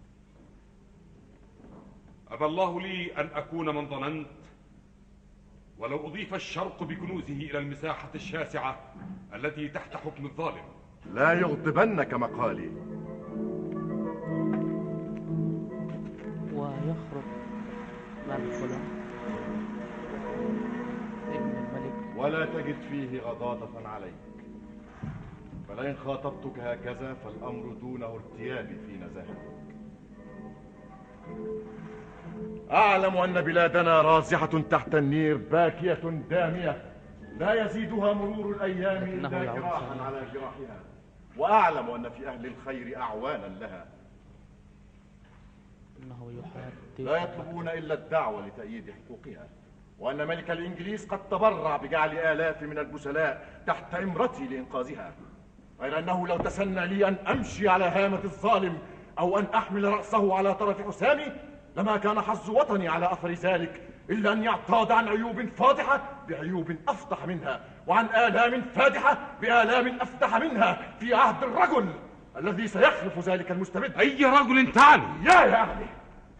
أبى الله لي أن أكون من ظننت، ولو أضيف الشرق بكنوزه إلى المساحة الشاسعة التي تحت حكم الظالم. لا يغضبنك مقالي. ويخرج ملك ابن الملك ولا تجد فيه غضاضة عليك، فلئن خاطبتك هكذا فالأمر دونه ارتيابي في نزاهتك. أعلم أن بلادنا رازحة تحت النير باكية دامية لا يزيدها مرور الأيام إلا جراحا على جراحها، وأعلم أن في أهل الخير أعوانا لها إنه يحادث لا يطلبون إلا الدعوة لتأييد حقوقها، وأن ملك الإنجليز قد تبرع بجعل آلاف من البسلاء تحت إمرتي لإنقاذها، غير أنه لو تسنى لي أن أمشي على هامة الظالم أو أن أحمل رأسه على طرف حسامي لما كان حظ وطني على أثر ذلك إلا أن يعتاض عن عيوب فاضحة بعيوب أفضح منها، وعن آلام فادحة بآلام أفتح منها في عهد الرجل الذي سيخلف ذلك المستبد. أي رجل تعني؟ يا يا أهلي،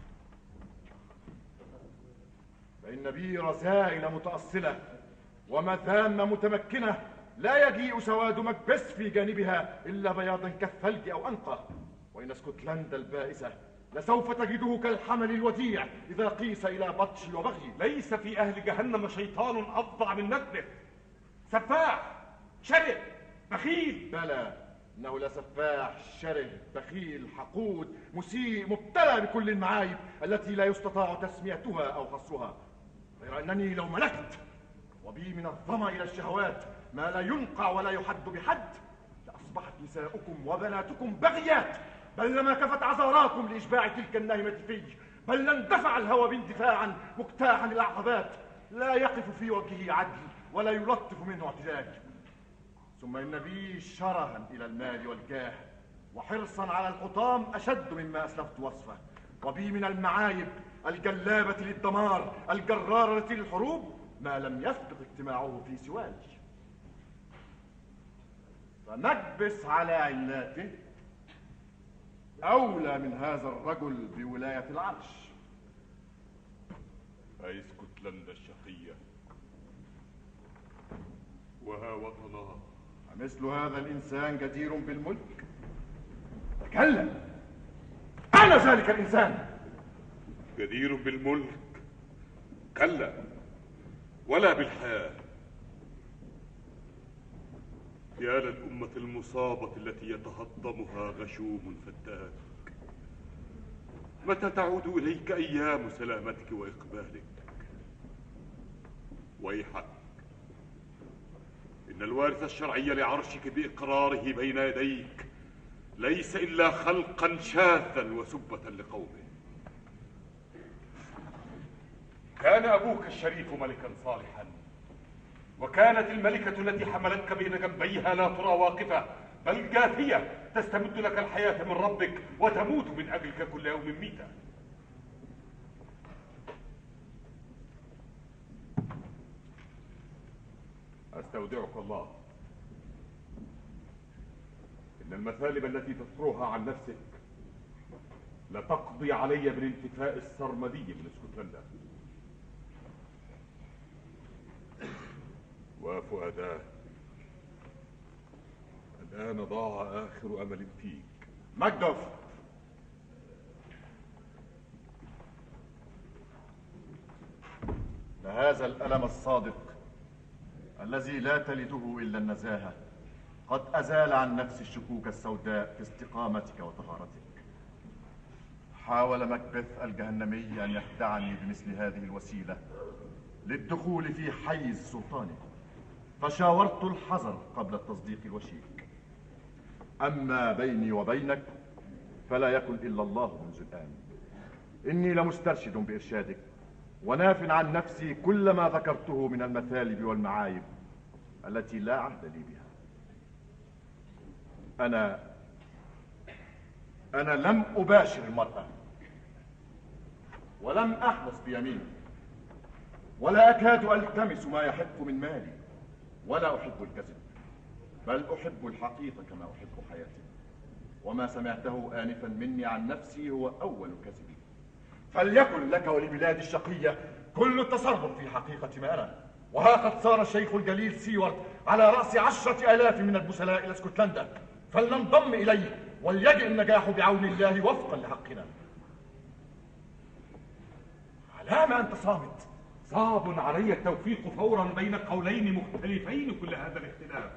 فإن بي رذائل متأصلة ومذام متمكنة لا يجيء سواد مكبس في جانبها إلا بياضا كالثلج أو أنقى، وإن اسكتلندا البائسة لسوف تجده كالحمل الوديع إذا قيس إلى بطش وبغي. ليس في أهل جهنم شيطان أفظع من نكبه، سفاح شره بخيل. بلى، إنه لسفاح شره بخيل حقود مسيء مبتلى بكل المعايب التي لا يستطاع تسميتها أو حصرها، غير أنني لو ملكت وبي من الظما إلى الشهوات ما لا ينقع ولا يحد بحد لأصبحت نساؤكم وبناتكم بغيات، بل لما كفت عذاراكم لإشباع تلك النهمة فيه، بل لاندفع الهوى باندفاعا مجتاحا العقبات لا يقف في وجهه عدل ولا يلطف منه اعتدال. ثم إن بي شرها إلى المال والجاه وحرصا على الحطام أشد مما أسلفت وصفه، وبي من المعايب الجلابة للدمار الجرارة للحروب ما لم يسبق اجتماعه في سواج. فنكبس على علاته أولى من هذا الرجل بولاية العرش. أي اسكتلندا الشقية وها وطنها. مثل هذا الإنسان جدير بالملك؟ تكلم، أنا ذلك الإنسان. جدير بالملك؟ كلا، ولا بالحياة. يا للأمة المصابة التي يتهضمها غشوم فتاك، متى تعود إليك أيام سلامتك وإقبالك؟ ويحك، إن الوارث الشرعي لعرشك بإقراره بين يديك ليس إلا خلقا شاذا وسبة لقومه. كان أبوك الشريف ملكا صالحا، وكانت الملكة التي حملتك بين جنبيها لا ترى واقفة بل جاثية تستمد لك الحياة من ربك وتموت من أجلك كل يوم ميتة. أستودعك الله، إن المثالب التي تذكرها عن نفسك لتقضي علي بالانتفاء السرمدي من اسكتلندا. وفؤاداه، الآن ضاع آخر أمل فيك. ماكدوف، لهذا الألم الصادق الذي لا تلده إلا النزاهة قد أزال عن نفس الشكوك السوداء في استقامتك وطهارتك. حاول مكبث الجهنمي أن يخدعني بمثل هذه الوسيلة للدخول في حيز سلطانه، فشاورت الحذر قبل التصديق الوشيك. أما بيني وبينك فلا يكن إلا الله منذ الآن. إني لمسترشد بإرشادك وناف عن نفسي كل ما ذكرته من المثالب والمعايب التي لا عهد لي بها. أنا أنا لم أباشر المرأة ولم أحدث بيميني ولا أكاد ألتمس ما يحق من مالي ولا أحب الكذب، بل أحب الحقيقة كما أحب حياتي. وما سمعته آنفا مني عن نفسي هو أول كذبي. فليكن لك ولبلادي الشقية كل التصرف في حقيقة ما أنا. وها قد صار الشيخ الجليل سيوارد على رأس عشرة آلاف من البسلاء إلى اسكتلندا، فلننضم إليه وليجئ النجاح بعون الله وفقا لحقنا. على ما أنت صامت؟ صعب علي التوفيق فورا بين قولين مختلفين كل هذا الاختلاف،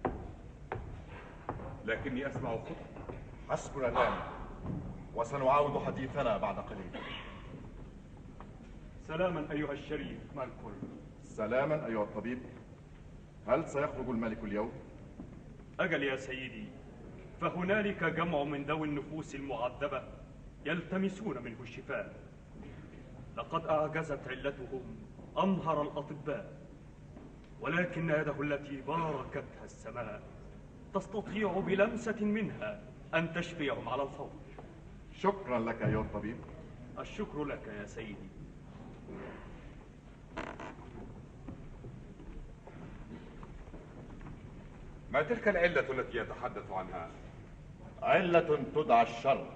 لكني أسمع خطب. حسبنا الآن، وسنعاود حديثنا بعد قليل. سلاما أيها الشريف مالكول. سلاما أيها الطبيب. هل سيخرج الملك اليوم؟ أجل يا سيدي، فهنالك جمع من ذوي النفوس المعذبة يلتمسون منه الشفاء. لقد أعجزت علتهم أمهر الأطباء، ولكن يده التي باركتها السماء تستطيع بلمسة منها أن تشفيهم على الفور. شكرا لك أيها الطبيب. الشكر لك يا سيدي. ما تلك العلة التي يتحدث عنها؟ علة تدعى الشر.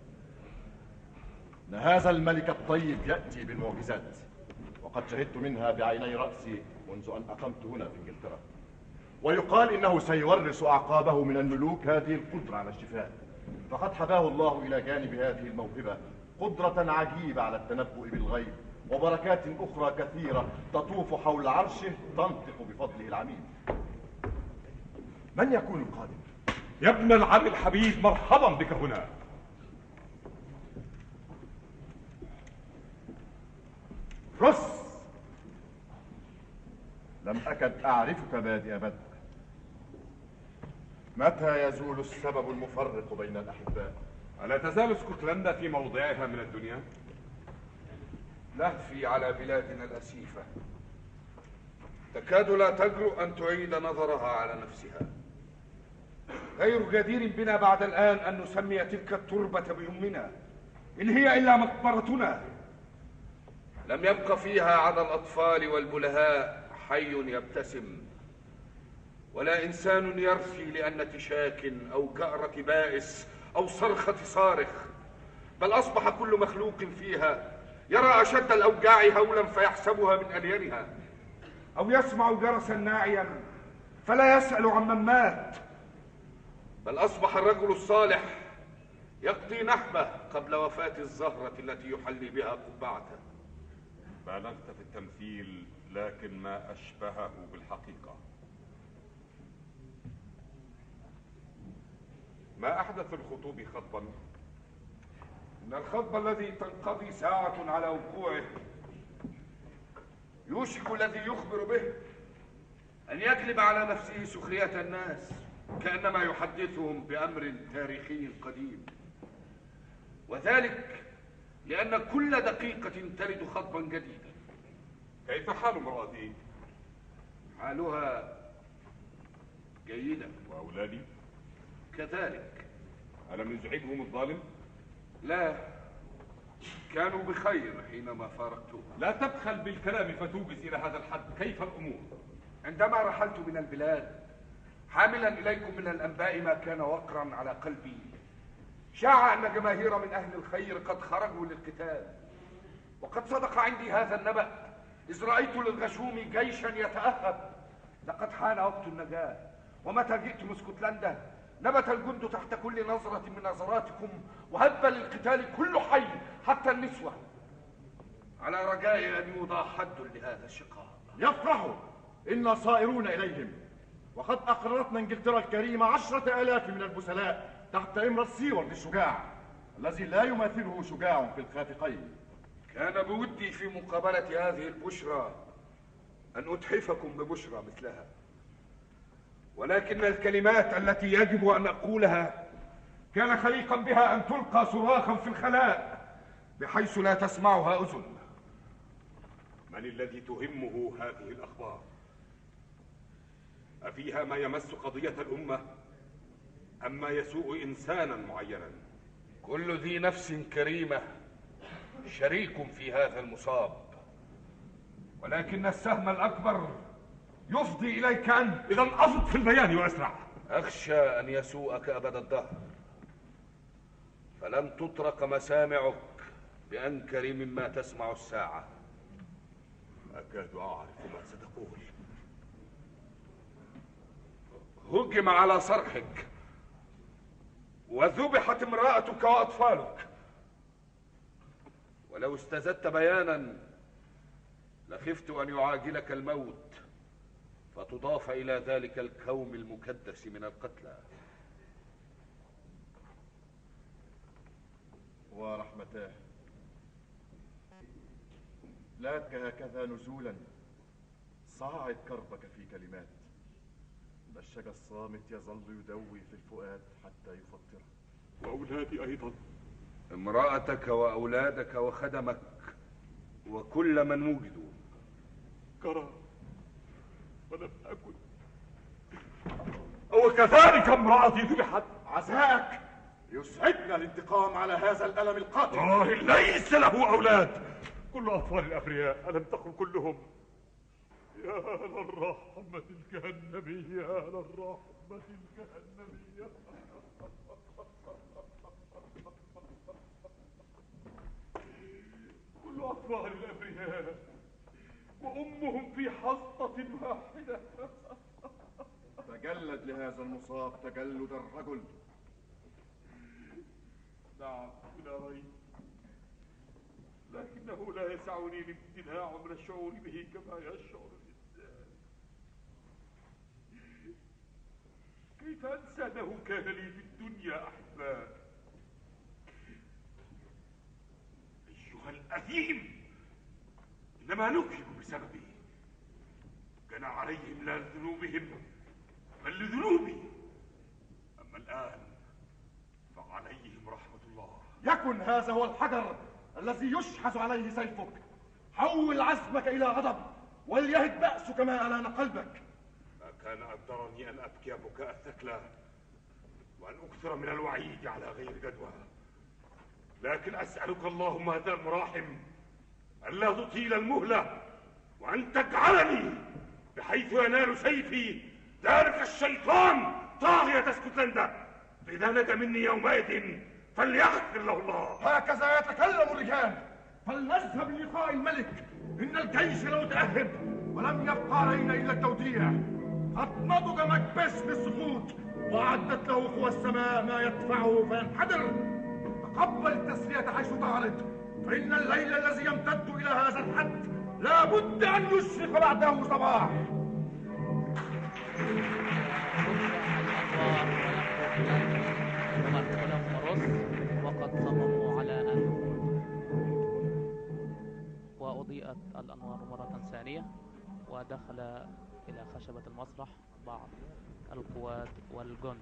إن هذا الملك الطيب يأتي بالمعجزات، وقد شهدت منها بعيني رأسي منذ أن أقمت هنا في إنجلترا. ويقال إنه سيورث أعقابه من الملوك هذه القدرة على الشفاء، فقد حباه الله إلى جانب هذه الموهبة قدرة عجيبة على التنبؤ بالغيب وبركات أخرى كثيرة تطوف حول عرشه تنطق بفضله العميم. من يكون القادم؟ يا ابن العم الحبيب، مرحبا بك هنا. رس، لم أكد أعرفك بادئ بدء. متى يزول السبب المفرق بين الأحباء؟ ألا تزال اسكتلندا في موضعها من الدنيا؟ لهفي على بلادنا الأسيفة تكاد لا تجرؤ أن تعيد نظرها على نفسها. غير جدير بنا بعد الآن أن نسمي تلك التربة بأمنا، إن هي إلا مقبرتنا. لم يبق فيها على الأطفال والبلهاء حي يبتسم، ولا إنسان يرثي لأنة شاك أو كأرة بائس أو صرخة صارخ، بل أصبح كل مخلوق فيها يرى أشد الأوجاع هولا فيحسبها من ألينها، أو يسمع جرسا ناعيا فلا يسأل عمن مات، بل أصبح الرجل الصالح يقضي نحبه قبل وفاة الزهرة التي يحلي بها قبعته. بالغت في التمثيل، لكن ما أشبهه بالحقيقة. ما أحدث الخطوب خطبا؟ إن الخطب الذي تنقضي ساعة على وقوعه يوشك الذي يخبر به أن يجلب على نفسه سخرية الناس، كأنما يحدثهم بأمر تاريخي قديم، وذلك لأن كل دقيقة تلد خطبا جديدا. كيف حال امرأتي؟ حالها جيدا. وأولادي؟ كذلك. ألم يزعجهم الظالم؟ لا، كانوا بخير حينما فارقتهم. لا تبخل بالكلام فتوجز إلى هذا الحد. كيف الأمور؟ عندما رحلت من البلاد حاملا إليكم من الأنباء ما كان وقرا على قلبي، شاع أن جماهير من أهل الخير قد خرجوا للقتال، وقد صدق عندي هذا النبأ إذ رأيت للغشوم جيشا يتأهب. لقد حان وقت النجاة، ومتى جئتم اسكتلندا نبت الجند تحت كل نظرة من نظراتكم، وهب للقتال كل حي حتى النسوة، على رجاء أن يوضع حد لهذا الشقاق. يفرحوا، إنا صائرون إليهم، وقد أقررتنا إنجلترا الكريمة عشرة آلاف من البسلاء تحت إمرة سيوارد الشجاع الذي لا يماثله شجاع في الخافقين. كان بودي في مقابلة هذه البشرى أن أتحفكم ببشرى مثلها، ولكن الكلمات التي يجب أن أقولها كان خليقا بها أن تلقى صراخا في الخلاء بحيث لا تسمعها أذن. من الذي تهمه هذه الأخبار؟ أفيها ما يمس قضية الأمة أم ما يسوء إنسانا معينا؟ كل ذي نفس كريمة شريك في هذا المصاب، ولكن السهم الأكبر يفضي إليك أنت. إذا أفض في البيان وأسرع. أخشى أن يسوءك أبد الدهر، فلن تطرق مسامعك بأنكر مما تسمع الساعة. أكاد أعرف ما ستقول. هجم على صرحك وذبحت امرأتك وأطفالك، ولو استزدت بيانا لخفت أن يعاجلك الموت فتضاف إلى ذلك الكوم المكدس من القتلى. ورحمتاه، لا هكذا نزولا. صاعد كربك في كلمات. الشجى الصامت يظل يدوي في الفؤاد حتى يفطره. وأولادي أيضا، امرأتك وأولادك وخدمك وكل من وجدوا. كرى ولم أكن، وكذلك امرأتي ذبحت. عزاك، يسعدنا الانتقام على هذا الألم القاتل. آه، ليس له أولاد. كل أطفال الأبرياء ألم تكن كلهم؟ يا للرحمة الجهنمية، يا للرحمة الجهنمية. كل أطفال الأبرياء وأمهم في حصة واحدة. تجلد لهذا المصاب تجلد الرجل. نعم بلا ريب، لكنه لا يسعني الامتناع من الشعور به كما يشعر الإنسان. كيف أنسى أنه كان لي في الدنيا أحباب؟ أيها الأثيم، إنما نكذب بسببي. كان عليهم لا لذنوبهم بل لذنوبي، أما الآن فعليهم رحمة الله. يكن هذا هو الحجر الذي يشحذ عليه سيفك. حول عزمك إلى غضب وليهد بأسك ما ألان قلبك. ما كان أقدرني أن أبكي بكاء الثكلى وأن أكثر من الوعيد على غير جدوى، لكن أسألك اللهم هذا المراحم ألا تطيل المهلة وأن تجعلني بحيث ينال سيفي ذلك الشيطان طاغية اسكتلندا، فإذا نجا مني يومئذ فليغفر له الله. هكذا يتكلم الرجال. فلنذهب للقاء الملك. إن الجيش لو تأهب ولم يبقى علينا إلا التوديع. قد نضج مكبس بالسقوط وأعدت له قوى السماء ما يدفعه فينحدر. تقبل التسلية حيث طارت، فإن الليل الذي يمتد إلى هذا الحد لا بد أن يشرق بعده صباح. وقد صمموا على أن وأضيئت الأنوار مرة ثانية، ودخل إلى خشبة المسرح بعض القوات والجند.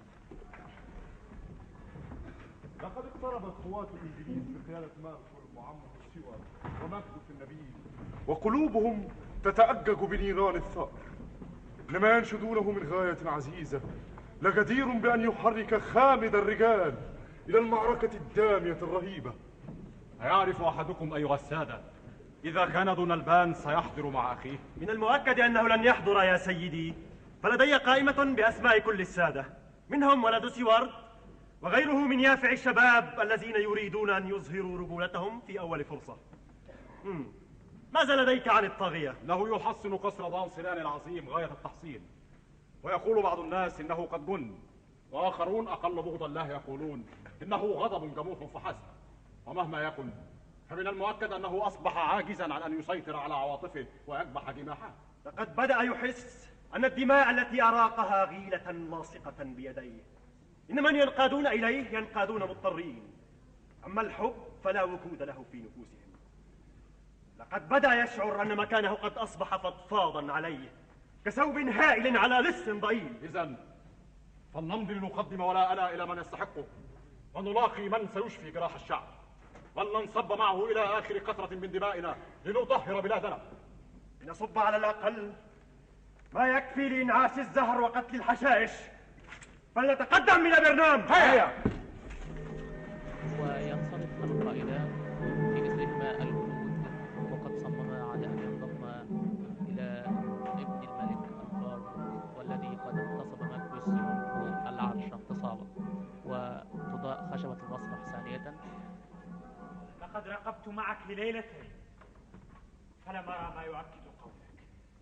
لقد اقتربت قوات الإنجليز بقيادة مارشال معمر ستيوارت ومكدوف النبيل، وقلوبهم تتأجج بنيران الثأر. لما ينشدونه من غاية عزيزة لجدير بأن يحرك خامد الرجال إلى المعركة الدامية الرهيبة. أيعرف أحدكم أيها السادة إذا كان ذو نلبان سيحضر مع أخيه؟ من المؤكد أنه لن يحضر يا سيدي، فلدي قائمة بأسماء كل السادة، منهم ولد سيوارد وغيره من يافع الشباب الذين يريدون أن يظهروا رجولتهم في أول فرصة. مم. ماذا لديك عن الطاغية؟ له يحصن قصر دان سنان العظيم غاية التحصين، ويقول بعض الناس إنه قد بن، وآخرون أقل بغضا له يقولون إنه غضب جموح فحسب. ومهما يكن فمن المؤكد أنه أصبح عاجزا عن أن يسيطر على عواطفه ويكبح جماحه. لقد بدأ يحس أن الدماء التي أراقها غيلة لاصقة بيديه، إن من ينقادون إليه ينقادون مضطرين، أما الحب فلا وجود له في نفوسهم. لقد بدأ يشعر أن مكانه قد أصبح فضفاضا عليه كثوب هائل على لص ضئيل. إذن فلنمضي لنقدم ولاءنا إلى من يستحقه، ونلاقي من سيشفي جراح الشعب، ولننصب معه إلى آخر قطرة من دمائنا لنطهر بلادنا. لنصب على الأقل ما يكفي لإنعاش الزهر وقتل الحشائش. فلنتقدم من برنامج. هيا. وقفت معك ليلتين فلم أرى ما يؤكد قولك.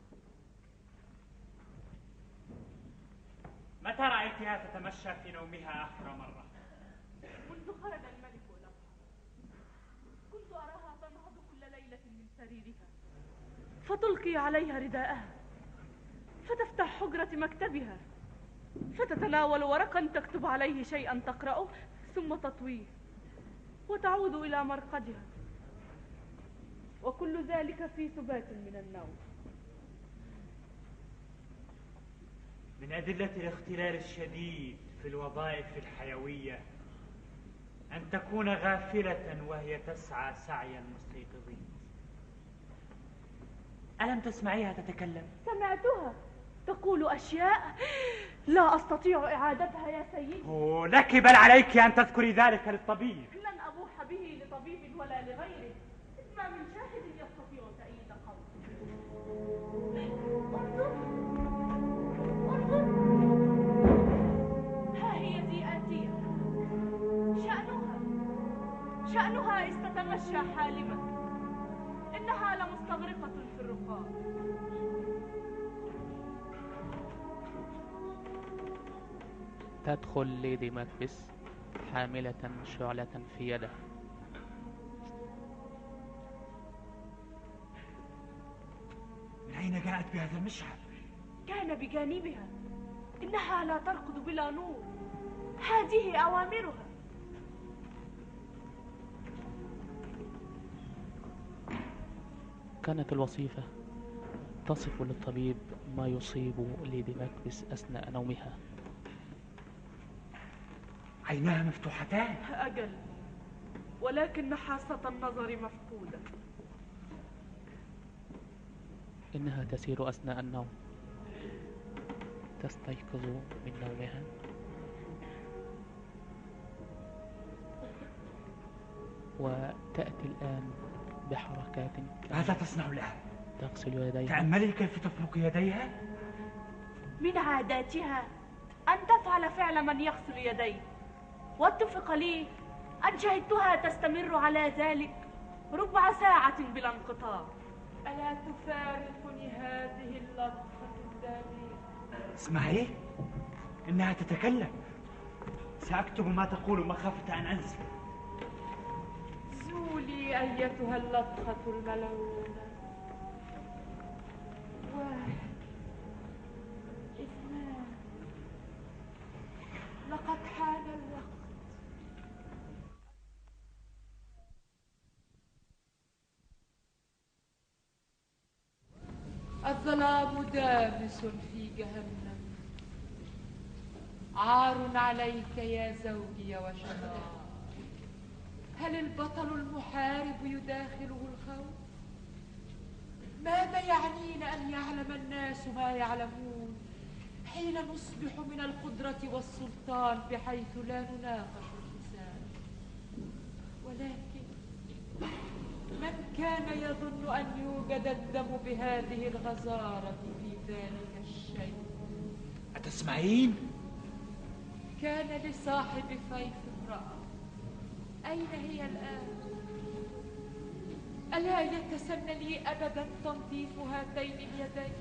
متى رأيتها تتمشى في نومها آخر مرة؟ منذ خرج الملك ولوحة كنت أراها تنهض كل ليلة من سريرها فتلقي عليها رداءها فتفتح حجرة مكتبها فتتناول ورقا تكتب عليه شيئا تقرأه ثم تطويه وتعود إلى مرقدها، وكل ذلك في سبات من النوم. من أدلة الاختلال الشديد في الوظائف الحيوية أن تكون غافلة وهي تسعى سعي المستيقظين. ألم تسمعيها تتكلم؟ سمعتها تقول أشياء لا أستطيع إعادتها يا سيدي. لك بل عليك أن تذكري ذلك للطبيب. لن أبوح به لطبيب ولا لغيره، ما من شاهد يستطيع تأييد قولي. انظر انظر، ها هي ذي آتية، شأنها شأنها إذ تتمشى حالمة، إنها لمستغرقة في الرقاد. تدخل ليدي ماكبث حاملة شعلة في يدها. من أين جاءت بهذا المشعل؟ كان بجانبها، إنها لا ترقد بلا نور، هذه أوامرها. كانت الوصيفة تصف للطبيب ما يصيب ليدي ماكبث أثناء نومها. عيناها مفتوحتان. أجل، ولكن حاسة النظر مفقودة. إنها تسير أثناء النوم، تستيقظ من نومها وتأتي الآن بحركات. ماذا تصنع الآن؟ تغسل يديها. تأملي كيف تفرك يديها. من عاداتها أن تفعل فعل من يغسل يديه، واتفق لي أن شهدتها تستمر على ذلك ربع ساعة بلا انقطاع. ألا تفارقني هذه اللطفة الدامية؟ اسمعي، إنها تتكلم. سأكتب ما تقول مخافة أن أنسى. زولي أيتها اللطخة الملعونة. واحد، اثنان، لقد حان الوقت. الظلام دامس في جهنم، عار عليك يا زوجي وشنار. هل البطل المحارب يداخله الخوف؟ ماذا يعنينا أن يعلم الناس ما يعلمون حين نصبح من القدرة والسلطان بحيث لا نناقش الحساب؟ ولكن من كان يظن أن يوجد الدم بهذه الغزارة في ذلك الشيء؟ أتسمعين؟ كان لصاحب فيف امرأة، أين هي الآن؟ ألا يتسنى لي أبدا تنظيف هاتين اليدين؟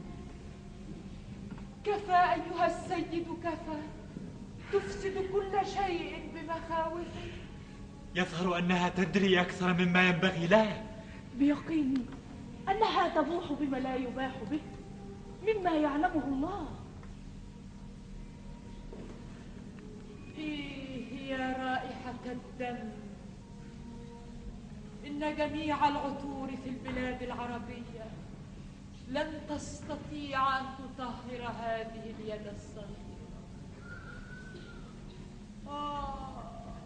كفى أيها السيد كفى، تفسد كل شيء بمخاوفك. يظهر أنها تدري أكثر مما ينبغي لها. بيقيني أنها تبوح بما لا يباح به مما يعلمه الله. إيه يا رائحة الدم، إن جميع العطور في البلاد العربية لن تستطيع أن تطهر هذه اليد الصغيرة. آه.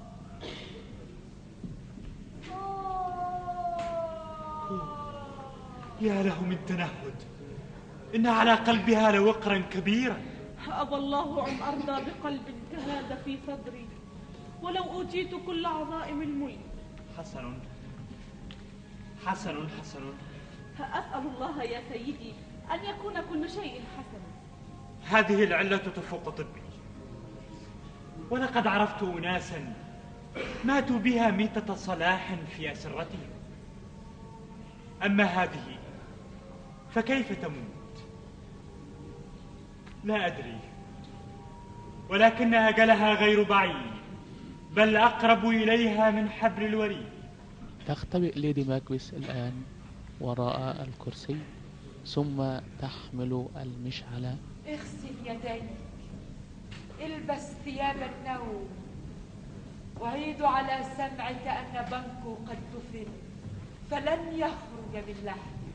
يا له من تنهد، إن على قلبها لوقرا كبيرا. أبى الله أن أرضى بقلب كهذا في صدري ولو أوتيت كل عظائم الملك. حسن حسن حسن. أسأل الله يا سيدي أن يكون كل شيء حسنا. هذه العلة تفوق طبي، ولقد عرفت أناسا ماتوا بها ميتة صلاح في أسرتهم. أما هذه فكيف تموت؟ لا أدري، ولكن أجلها غير بعيد، بل أقرب إليها من حبل الوريد. تختبئ ليدي ماكبث الآن وراء الكرسي، ثم تحمل المشعل. اغسل يديك، البس ثياب النوم، وعيد على سمعك أن بنكو قد دفن، فلن يخرج من لحمه.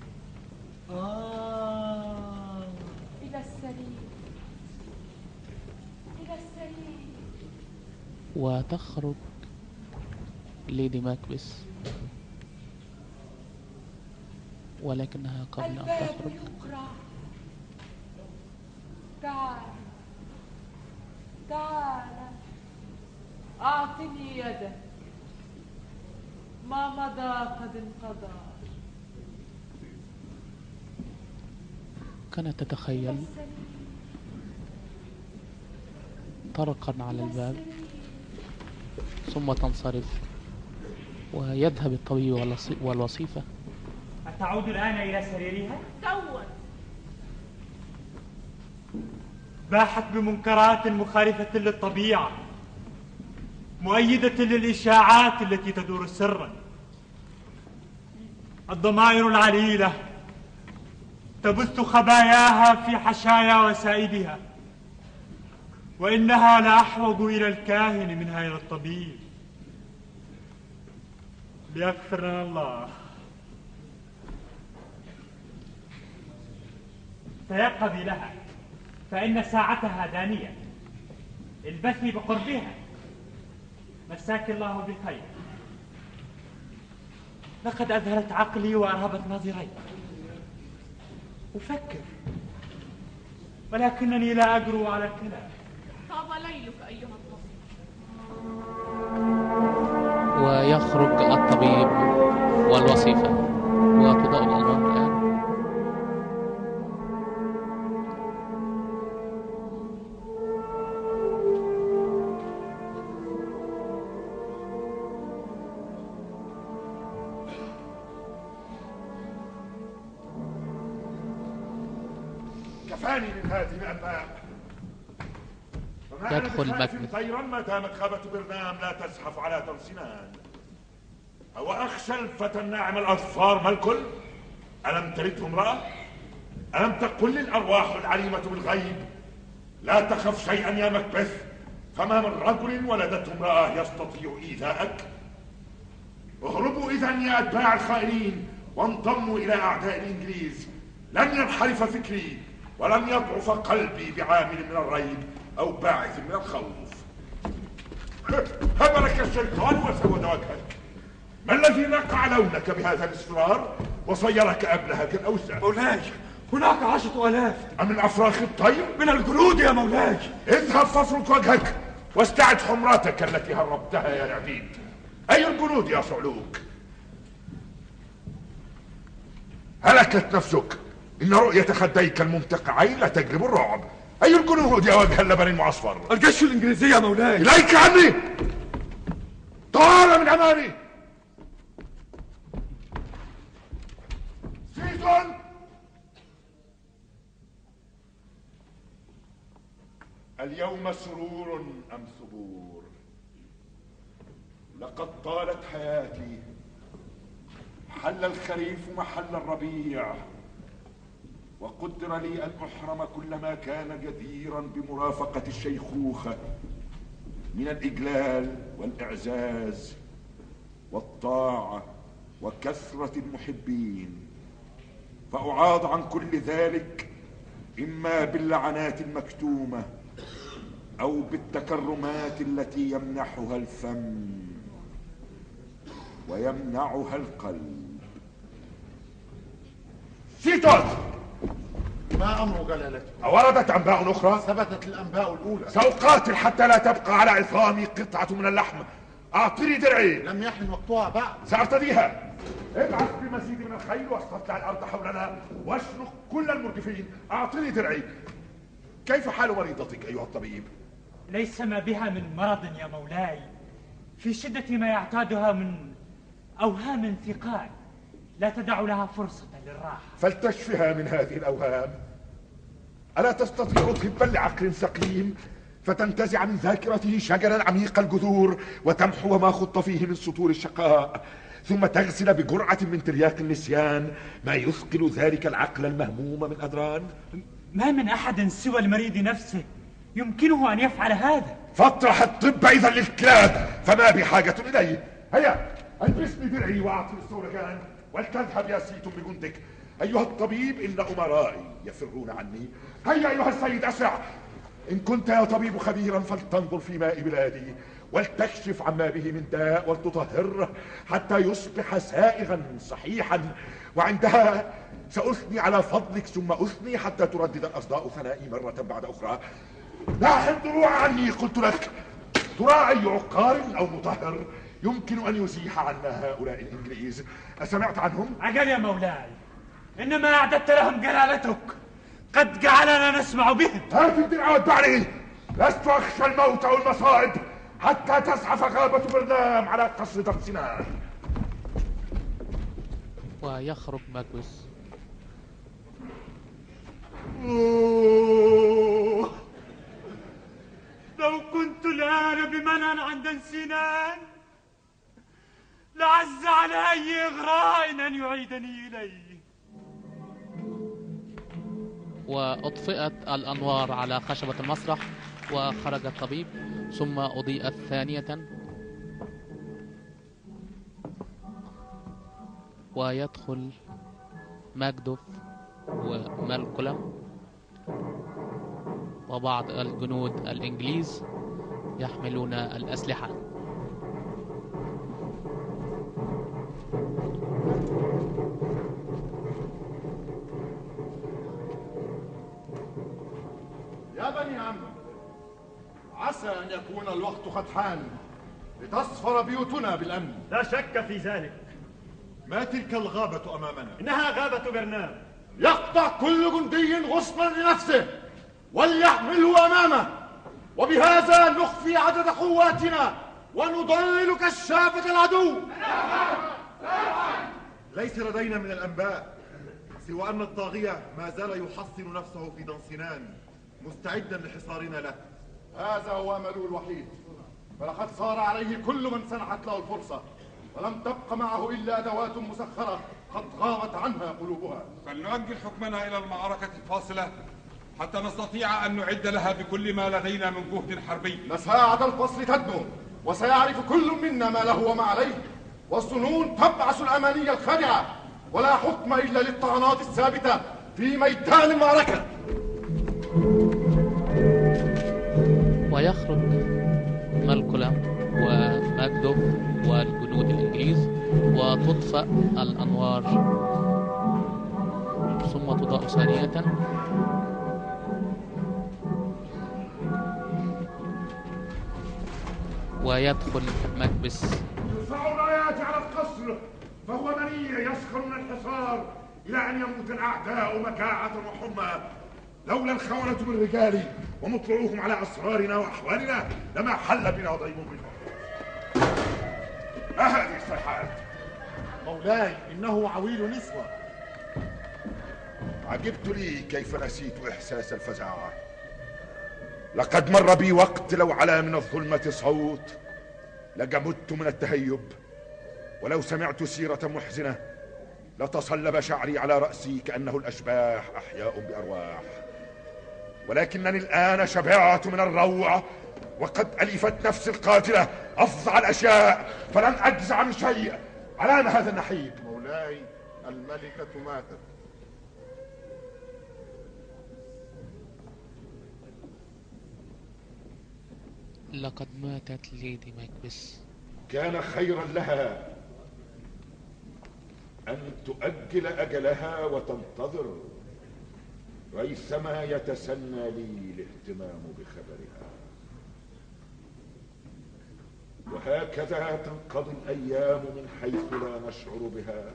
آه. إلى السرير، إلى السرير. وتخرج ليدي ماكبث، ولكنها قبل أن تخرج يقرع. تعال تعال، أعطني يدك، ما مضى قد انقضى. كانت تتخيل طرقا على الباب، ثم تنصرف ويذهب الطبيب والوصيفة. أتعود الآن إلى سريرها؟ توا. باحت بمنكرات مخالفة للطبيعة، مؤيدة للإشاعات التي تدور سرا. الضمائر العليلة تبث خباياها في حشايا وسائدها، وإنها لأحوج إلى الكاهن منها إلى الطبيب. ليغفر لنا الله. تيقظي لها، فإن ساعتها دانية. البثي بقربها. مساك الله بخير. لقد أذهلت عقلي وأرهبت نظري. أفكر، ولكنني لا أجرؤ على الكلام. طاب ليلك أيها الطبيب. ويخرج الطبيب والوصيفة وتضاء الأنوار الآن. كفاني من هذه الأنباء. يدخل مكبث. طيرا ما دامت خابة برنام لا تزحف على ترسنان. أو أخشى الفتى الناعم الأظفار ما الكل؟ ألم تلده امرأة؟ ألم تقل الأرواح العليمة بالغيب لا تخف شيئا يا مكبث؟ فما من رجل ولدته امرأة يستطيع إيذاءك؟ اهربوا إذا يا أتباع الخائنين وانضموا إلى أعداء الإنجليز. لن ينحرف فكري ولن يضعف قلبي بعامل من الريب أو باعث من الخوف. هبلك الشيطان وسود وجهك. ما الذي نقع لونك بهذا الاصفرار وصيرك أبلهة كالأوسع؟ مولاي، هناك عشرة آلاف. أمن أفراخ الطير؟ من الجنود يا مولاي. اذهب فافرك وجهك واستعد حمراتك التي هربتها يا العبيد. أي الجنود يا صعلوك؟ هلكت نفسك، إن رؤية خديك الممتقعين لا تجلب الرعب. أي الجنود يا وجه اللبن المعصفر؟ الجيش الإنجليزي يا مولاي. إليك عني، طال من أمامي. سيزون، اليوم سرور أم ثبور؟ لقد طالت حياتي، حل الخريف محل الربيع، وقدر لي أن أحرم كل ما كان جديرا بمرافقة الشيخوخة من الإجلال والإعزاز والطاعة وكثرة المحبين، فأعاض عن كل ذلك إما باللعنات المكتومة أو بالتكرمات التي يمنحها الفم ويمنعها القلب. سيتوس، ما أمر جلالته؟ أوردت أنباء أخرى؟ ثبتت الأنباء الأولى. سأقاتل حتى لا تبقى على عظامي قطعة من اللحم. أعطني درعي. لم يحن وقتها بعد. سأرتديها. ابعث بمزيد من الخيل واستطلع الأرض حولنا واشنق كل المرجفين. أعطني درعي. كيف حال مريضتك أيها الطبيب؟ ليس ما بها من مرض يا مولاي، في شدة ما يعتادها من أوهام ثقال لا تدع لها فرصة للراحة. فلتشفها من هذه الأوهام. ألا تستطيع طبا لعقل سقيم فتنتزع من ذاكرته شجرا عميق الجذور وتمحو ما خط فيه من سطور الشقاء، ثم تغسل بجرعة من ترياق النسيان ما يثقل ذلك العقل المهموم من أدران؟ ما من أحد سوى المريض نفسه يمكنه أن يفعل هذا. فاطرح الطب إذا للكلاب، فما بحاجة إليه. هيا البسني درعي وأعطني السورجان ولتذهب يا سيت بجندك. أيها الطبيب إن أمرائي يفرون عني. هيا أيها السيد أسرع. إن كنت يا طبيب خبيرا فلتنظر في ماء بلادي ولتكشف عما به من داء ولتطهره حتى يصبح سائغا صحيحا، وعندها سأثني على فضلك ثم أثني حتى تردد الأصداء ثنائي مرة بعد أخرى. لاح الضلوع عني قلت لك. ترى أي عقار أو مطهر يمكن أن يزيح عنا هؤلاء الإنجليز؟ أسمعت عنهم؟ أجل يا مولاي، إنما أعددت لهم جلالتك، قد جعلنا نسمع بهم. هات الدرع واتبعني. لست أخشى الموت أو المصائب حتى تزحف غابة برنام على قصر دمسنان. ويخرج ماكبث. لو كنت الآن بمنع عند سنان لعز على أي إغراء أن يعيدني إليه. وأطفئت الأنوار على خشبة المسرح وخرج الطبيب، ثم أضيئت ثانية ويدخل ماكدوف ومالكولم وبعض الجنود الإنجليز يحملون الأسلحة. يا بني عم، عسى أن يكون الوقت قد حان لتصفر بيوتنا بالأمن. لا شك في ذلك. ما تلك الغابة أمامنا؟ إنها غابة برنام. يقطع كل جندي غصنا لنفسه وليحمله أمامه، وبهذا نخفي عدد قواتنا ونضلل كشافة العدو. ليس لدينا من الأنباء سوى أن الطاغية ما زال يحصن نفسه في دنسنان مستعدا لحصارنا له. هذا هو أمله الوحيد، فلقد صار عليه كل من سنحت له الفرصة، ولم تبق معه إلا أدوات مسخرة قد غابت عنها قلوبها. فلنؤجل حكمنا إلى المعركة الفاصلة حتى نستطيع أن نعد لها بكل ما لدينا من جهد حربي. مساعة الفصل تدنو، وسيعرف كل منا ما له وما عليه، والظنون تبعث الأماني الخادعة، ولا حكم إلا للطعنات الثابتة في ميدان المعركة. ويخرج مالكولم وماكدوف والجنود الإنجليز وتطفأ الأنوار ثم تضاء ثانية. ويدخل ماكبث. يرفع الرايات على القصر فهو منيع يسخر من الحصار إلى أن يموت الأعداء مجاعة وحمى. لولا الخونة من رجالي ومطلعوهم على أسرارنا وأحوالنا لما حل بنا ضيم منهم. ما هذه الصيحات؟ مولاي إنه عويل نسوة. عجبت لي كيف نسيت إحساس الفزع. لقد مر بي وقت لو علا من الظلمة صوت لجمدت من التهيب، ولو سمعت سيرة محزنة لتصلب شعري على رأسي كأنه الأشباح أحياء بأرواح. ولكنني الآن شبعت من الروع، وقد ألفت نفسي القاتلة أفظع الأشياء، فلن أجزع من شيء. علان هذا النحيب؟ مولاي الملكة ماتت. لقد ماتت ليدي ماكبث. كان خيرا لها أن تؤجل أجلها وتنتظر ريثما يتسنى لي الاهتمام بخبرها. وهكذا تنقضي الأيام من حيث لا نشعر بها،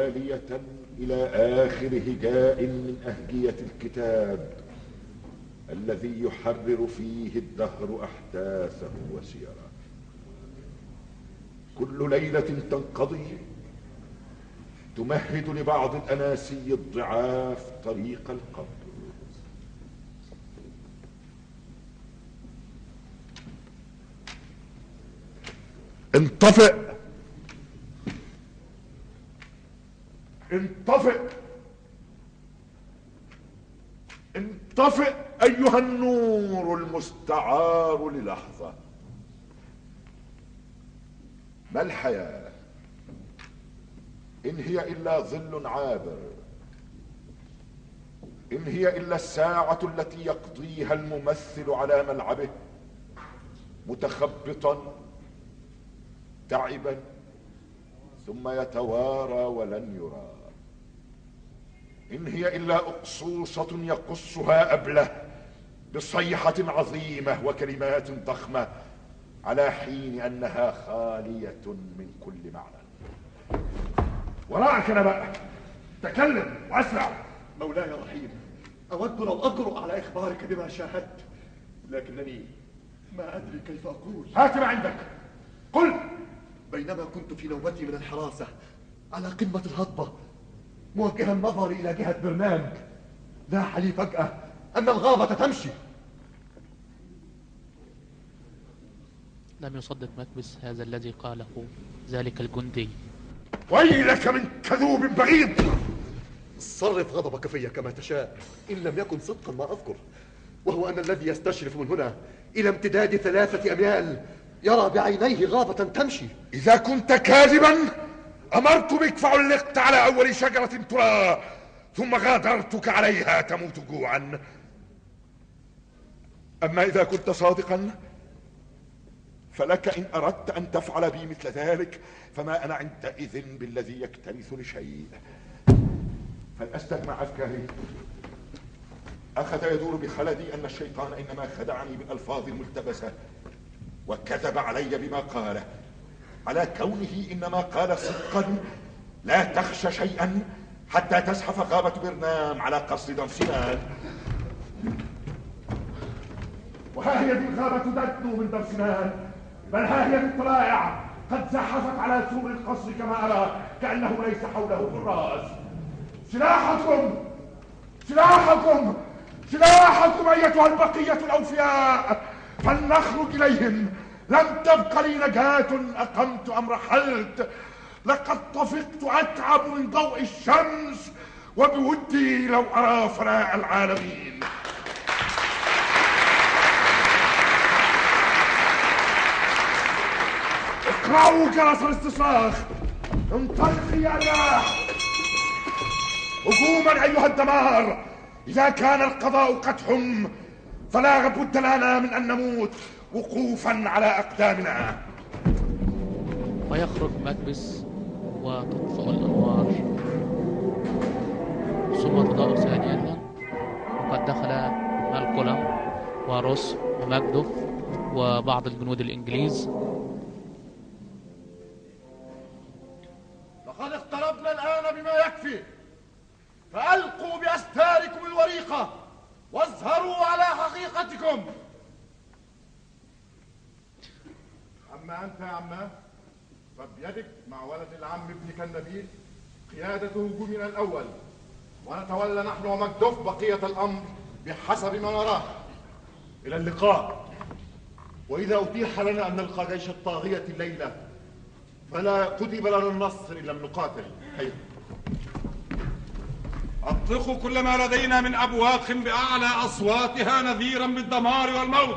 متوالية إلى آخر هجاء من أهجية الكتاب الذي يحرر فيه الدهر أحداثه وسيره. كل ليلة تنقضي تمهد لبعض الأناسي الضعاف طريق القبر. انطفئ انطفئ انطفئ أيها النور المستعار للحظة. ما الحياة إن هي إلا ظل عابر، إن هي إلا الساعة التي يقضيها الممثل على ملعبه متخبطا تعبا ثم يتوارى ولن يرى. إن هي إلا أقصوصة يقصها أبله بصيحة عظيمة وكلمات ضخمة على حين أنها خالية من كل معنى. وراءك نبأ، تكلم وأسرع. مولاي رحيم، أود لو أجرؤ على إخبارك بما شاهدت، لكنني ما أدري كيف أقول. هات ما عندك، قل. بينما كنت في نوبتي من الحراسة على قمة الهضبة موجها نظري إلى جهة برنامج، لاح لي فجأة أن الغابة تمشي. لم يصدق مكبس هذا الذي قاله ذلك الجندي. ويلك من كذوب بغيض. صرف غضبك في كما تشاء، إن لم يكن صدقا ما أذكر، وهو أن الذي يستشرف من هنا إلى امتداد ثلاثة أميال يرى بعينيه غابة تمشي. إذا كنت كاذبا أمرت بك فعلقت على أول شجرة ترى، ثم غادرتك عليها تموت جوعا. أما إذا كنت صادقا فلك إن أردت أن تفعل بي مثل ذلك، فما أنا عندئذ بالذي يكترث لشيء. فلأستجمع أفكاري. أخذ يدور بخلدي أن الشيطان إنما خدعني بالألفاظ الملتبسة وكذب علي بما قاله، على كونه إنما قال صدقا لا تخشى شيئا حتى تزحف غابة برنام على قصر دمسنان. وها هي الغابة تدنو من دمسنان، بل ها هي بالطلائع قد زحفت على سور القصر كما أرى، كأنه ليس حوله حراس. سلاحكم سلاحكم سلاحكم أيتها البقية الأوفياء، فلنخرج إليهم. لم تبق لي نجاة أقمت أم رحلت، لقد طفقت أتعب من ضوء الشمس، وبودي لو أرى فناء العالمين. اقرأوا جرس الاستصراخ، انطلقي يا رياح، هجوما أيها الدمار. إذا كان القضاء قد حم فلا بد لنا من أن نموت وقوفا على أقدامنا. ويخرج مكبس وتطفئ الأنوار، ثم تضاء ثانيا، وقد دخل مالكولم وروس وماكدوف وبعض الجنود الإنجليز. لقد اقتربنا الآن بما يكفي، فألقوا بأستاركم الوريقة واظهروا على حقيقتكم. أما أنت يا عماه فبيدك مع ولد العم ابنك النبيل قيادة هجومنا الأول، ونتولى نحن ومكدوف بقية الأمر بحسب ما نراه. إلى اللقاء. وإذا أتيح لنا أن نلقى جيش الطاغية الليلة فلا كتب لنا النصر إن لم نقاتل. هيا أطلقوا كل ما لدينا من أبواق بأعلى أصواتها نذيرا بالدمار والموت.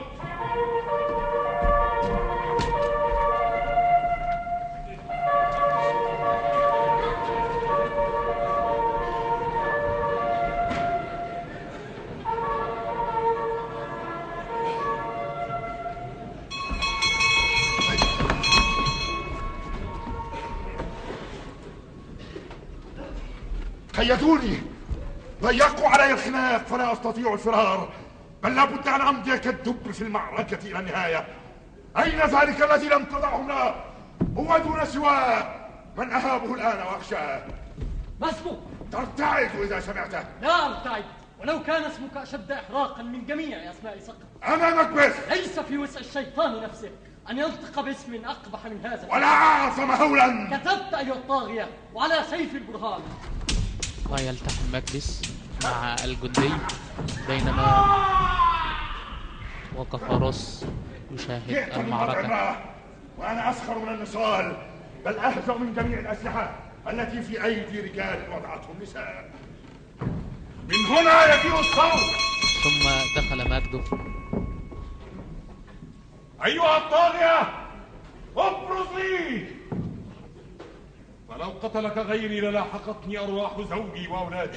قيدوني، ضيقوا علي الخناق فلا أستطيع الفرار، بل لابد أن أمضي كالدب في المعركة إلى النهاية. أين ذلك الذي لم تضعه هنا؟ هو دون سواه من أهابه الآن وأخشاه. ما اسمه؟ ترتعد إذا سمعته. لا أرتعد، ولو كان اسمك أشد إحراقا من جميع أسماء سقط. أنا مكبث. ليس في وسع الشيطان نفسه أن ينطق باسم أقبح من هذا، ولا أعظم هولا. كذبت أيها الطاغية وعلى سيف البرهان. ويلتحم مكبث مع الجندي بينما وقف روس يشاهد المعركة. وأنا أسخر من النصال، بل أهزأ من جميع الأسلحة التي في أيدي رجال وضعتهم نساء. من هنا يجيء الصوت. ثم دخل ماجدوف. أيها الطاغية ابرز لي، فلو قتلك غيري للاحقتني أرواح زوجي وأولادي.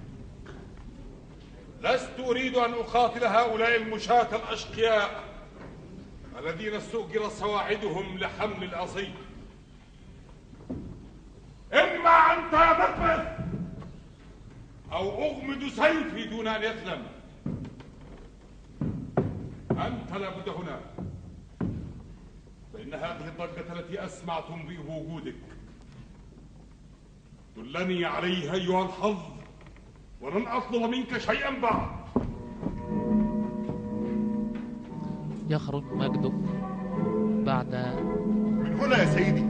لست أريد أن أقاتل هؤلاء المشاة الأشقياء الذين استؤجر سواعدهم لحمل الأصيل. إما أنت يا مكبث أو أغمد سيفي دون أن يسلم. أنت لابد هنا، فإن هذه الضجة التي أسمع تنبئ بوجودك. دلني عليها أيها الحظ ولن أطلب منك شيئا بعد. يخرج ماجدوف بعد. من هنا يا سيدي.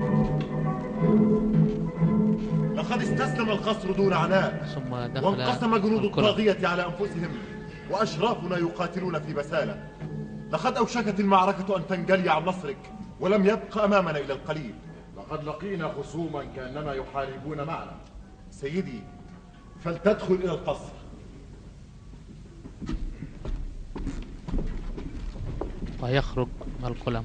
لقد استسلم القصر دون عناء، ثم دخل وانقسم جنود الطاغية على أنفسهم، وأشرافنا يقاتلون في بسالة. لقد أوشكت المعركة أن تنجلي عن نصرك، ولم يبق أمامنا إلا القليل. لقد لقينا خصوما كأنما يحاربون معنا. سيدي فلتدخل إلى القصر. ويخرج مالكولم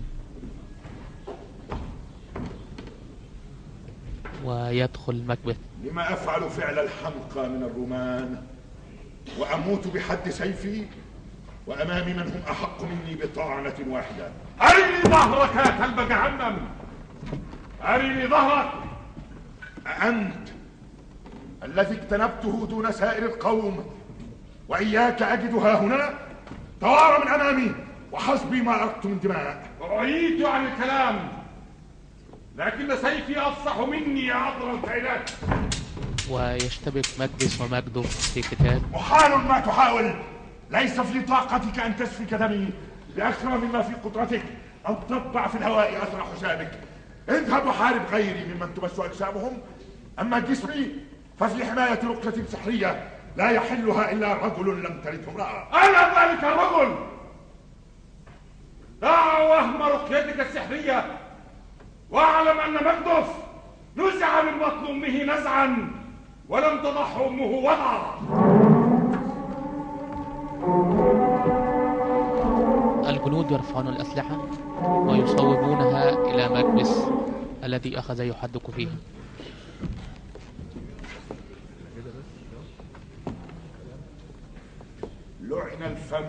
ويدخل مكبث. لما أفعل فعل الحمقى من الرومان وأموت بحد سيفي وأمامي من هم أحق مني بطعنة واحدة؟ أرني ظهرك يا كلب جهنم، أرني ظهرك. أنت الذي اجتنبته دون سائر القوم وإياك أجدها هنا؟ توارى من أمامي وحسبي ما أردت من دماء. أعيد عن الكلام، لكن سيفي أفصح مني يا عطر الكائنات. ويشتبك مكبث وماجدوف في قتال. محال ما تحاول، ليس في طاقتك أن تسفك دمي بأكثر مما في قدرتك أو تطبع في الهواء أثر حسابك. اذهب وحارب غيري ممن تمس أجسامهم، أما جسمي ففي حماية رقية سحرية لا يحلها إلا رجل لم تلده امرأة. أنا ذلك الرجل. دع وهم رقيتك السحرية، واعلم أن ماجدوف نزع من بطن أمه نزعا ولم تضح أمه وضعا. الجنود يرفعون الأسلحة ويصوبونها إلى مكبث الذي أخذ يحدق فيها. لعن الفم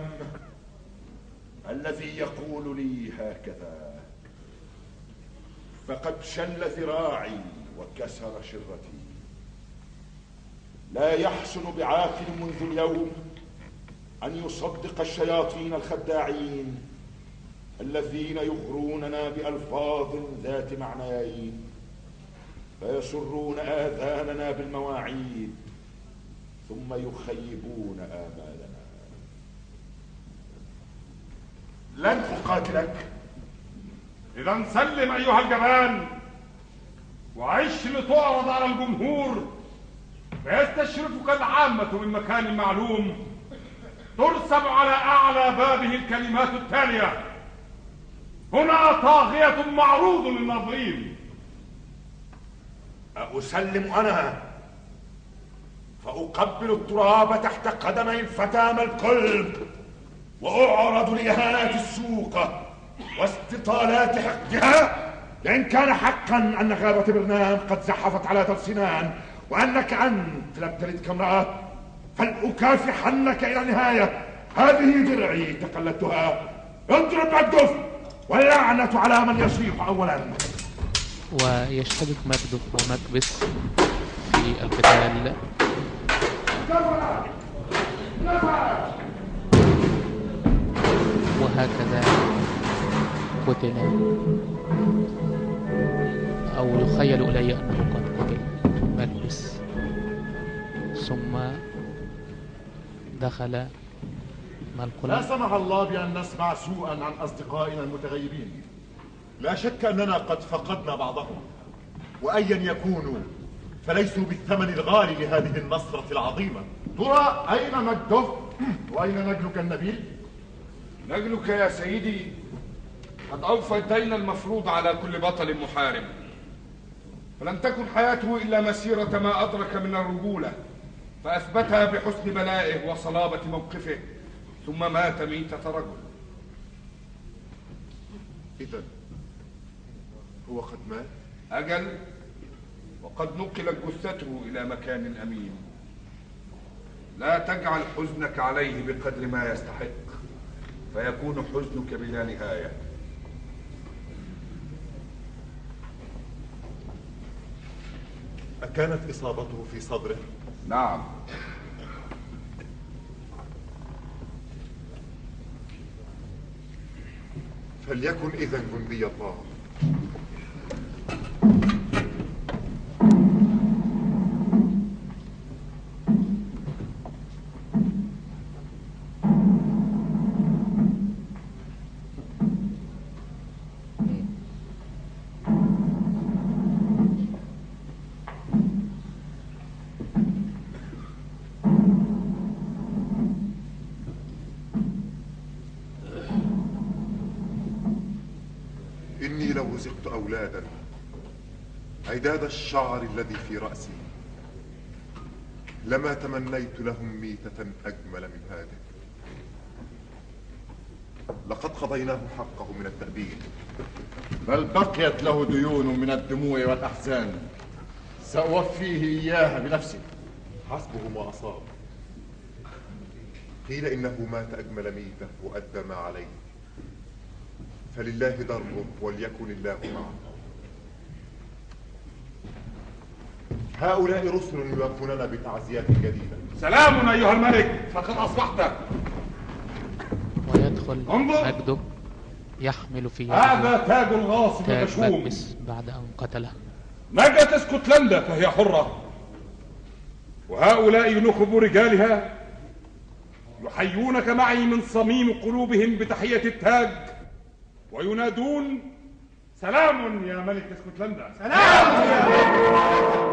الذي يقول لي هكذا، فقد شل ذراعي وكسر شرتي. لا يحسن بعاقل منذ اليوم أن يصدق الشياطين الخداعين الذين يغروننا بألفاظ ذات معنيين فيسرون آذاننا بالمواعيد ثم يخيبون آمالنا. لن أقاتلك. إذا سلم أيها الجبان وعش لتعرض على الجمهور، فيستشرفك العامة من مكان معلوم ترسم على أعلى بابه الكلمات التالية: هنا طاغية معروض للناظرين. أسلم أنا فأقبل التراب تحت قدمي الفتى الكلب، وأعرض لإهانات السوق واستطالات حقدها، لأن كان حقا أن غابة برنام قد زحفت على ذا سنان وأنك أنت لم تلدك امرأة، فلأكافحنك إلى النهاية. هذه درعي تقلدتها. اضرب ماجدوف واللعنة على من يصيح أولا. ويشتبك ماجدوف ومكبث في القتال. وهكذا قتل، أو يخيل إلي أنه قد قتل مكبث. ثم دخل ملك. لا سمح الله بأن نسمع سوءا عن أصدقائنا المتغيبين. لا شك أننا قد فقدنا بعضهم، وأيا يكونوا فليسوا بالثمن الغالي لهذه النصرة العظيمة. ترى أين مجدف وأين نجلك النبيل؟ نجلك يا سيدي قد أوفى الدين المفروض على كل بطل محارب، فلم تكن حياته إلا مسيرة ما أدرك من الرجولة، فأثبتها بحسن بلائه وصلابة موقفه، ثم مات ميتة رجل. إذن هو قد مات؟ أجل، وقد نقلت جثته إلى مكان أمين. لا تجعل حزنك عليه بقدر ما يستحق، فيكون حزنك بلا نهاية. أكانت إصابته في صدره؟ نعم. فليكن إذن جندي الله. إني لو رزقت أولادا عداد الشعر الذي في رأسي لما تمنيت لهم ميتة أجمل من هذه. لقد قضيناه حقه من التأبيد، بل بقيت له ديون من الدموع والأحزان سأوفيه إياها بنفسي. حسبه ما أصاب. قيل إنه مات أجمل ميتة وأدى ما عليه، فلله ضره وليكن الله معه. هؤلاء رسل يوافوننا بتعزيات جديدة. سلام أيها الملك، فقد أصبحت. ويدخل مجده يحمل في يده هذا تاج الغاصب تاج المشؤوم مكبس بعد أن قتله. نجت اسكتلندا فهي حرة، وهؤلاء نخب رجالها يحيونك معي من صميم قلوبهم بتحية التاج، وينادون سلام يا ملك اسكتلندا. سلام يا ملك.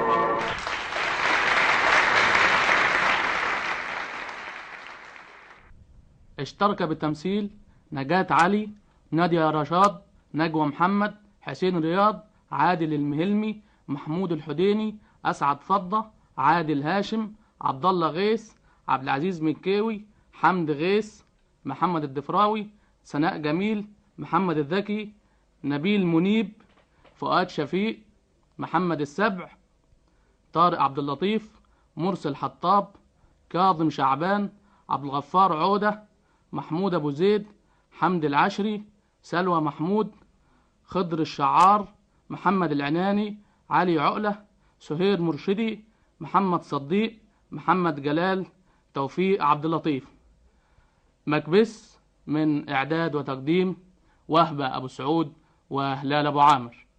اشترك بالتمثيل نجاة علي، نادية رشاد، نجوى محمد، حسين رياض، عادل المهلمي، محمود الحديني، أسعد فضة، عادل هاشم، عبد الله غيث، عبد العزيز مكاوي، حمد غيث، محمد الدفراوي، سناء جميل، محمد الذكي، نبيل منيب، فؤاد شفيق، محمد السبع، طارق عبد اللطيف، مرسل حطاب، كاظم شعبان، عبد الغفار عودة، محمود أبو زيد، حمد العشري، سلوى محمود، خضر الشعار، محمد العناني، علي عقلة، سهير مرشدي، محمد صديق، محمد جلال، توفيق عبد اللطيف. مكبس من إعداد وتقديم وهبة أبو سعود وهلال أبو عامر.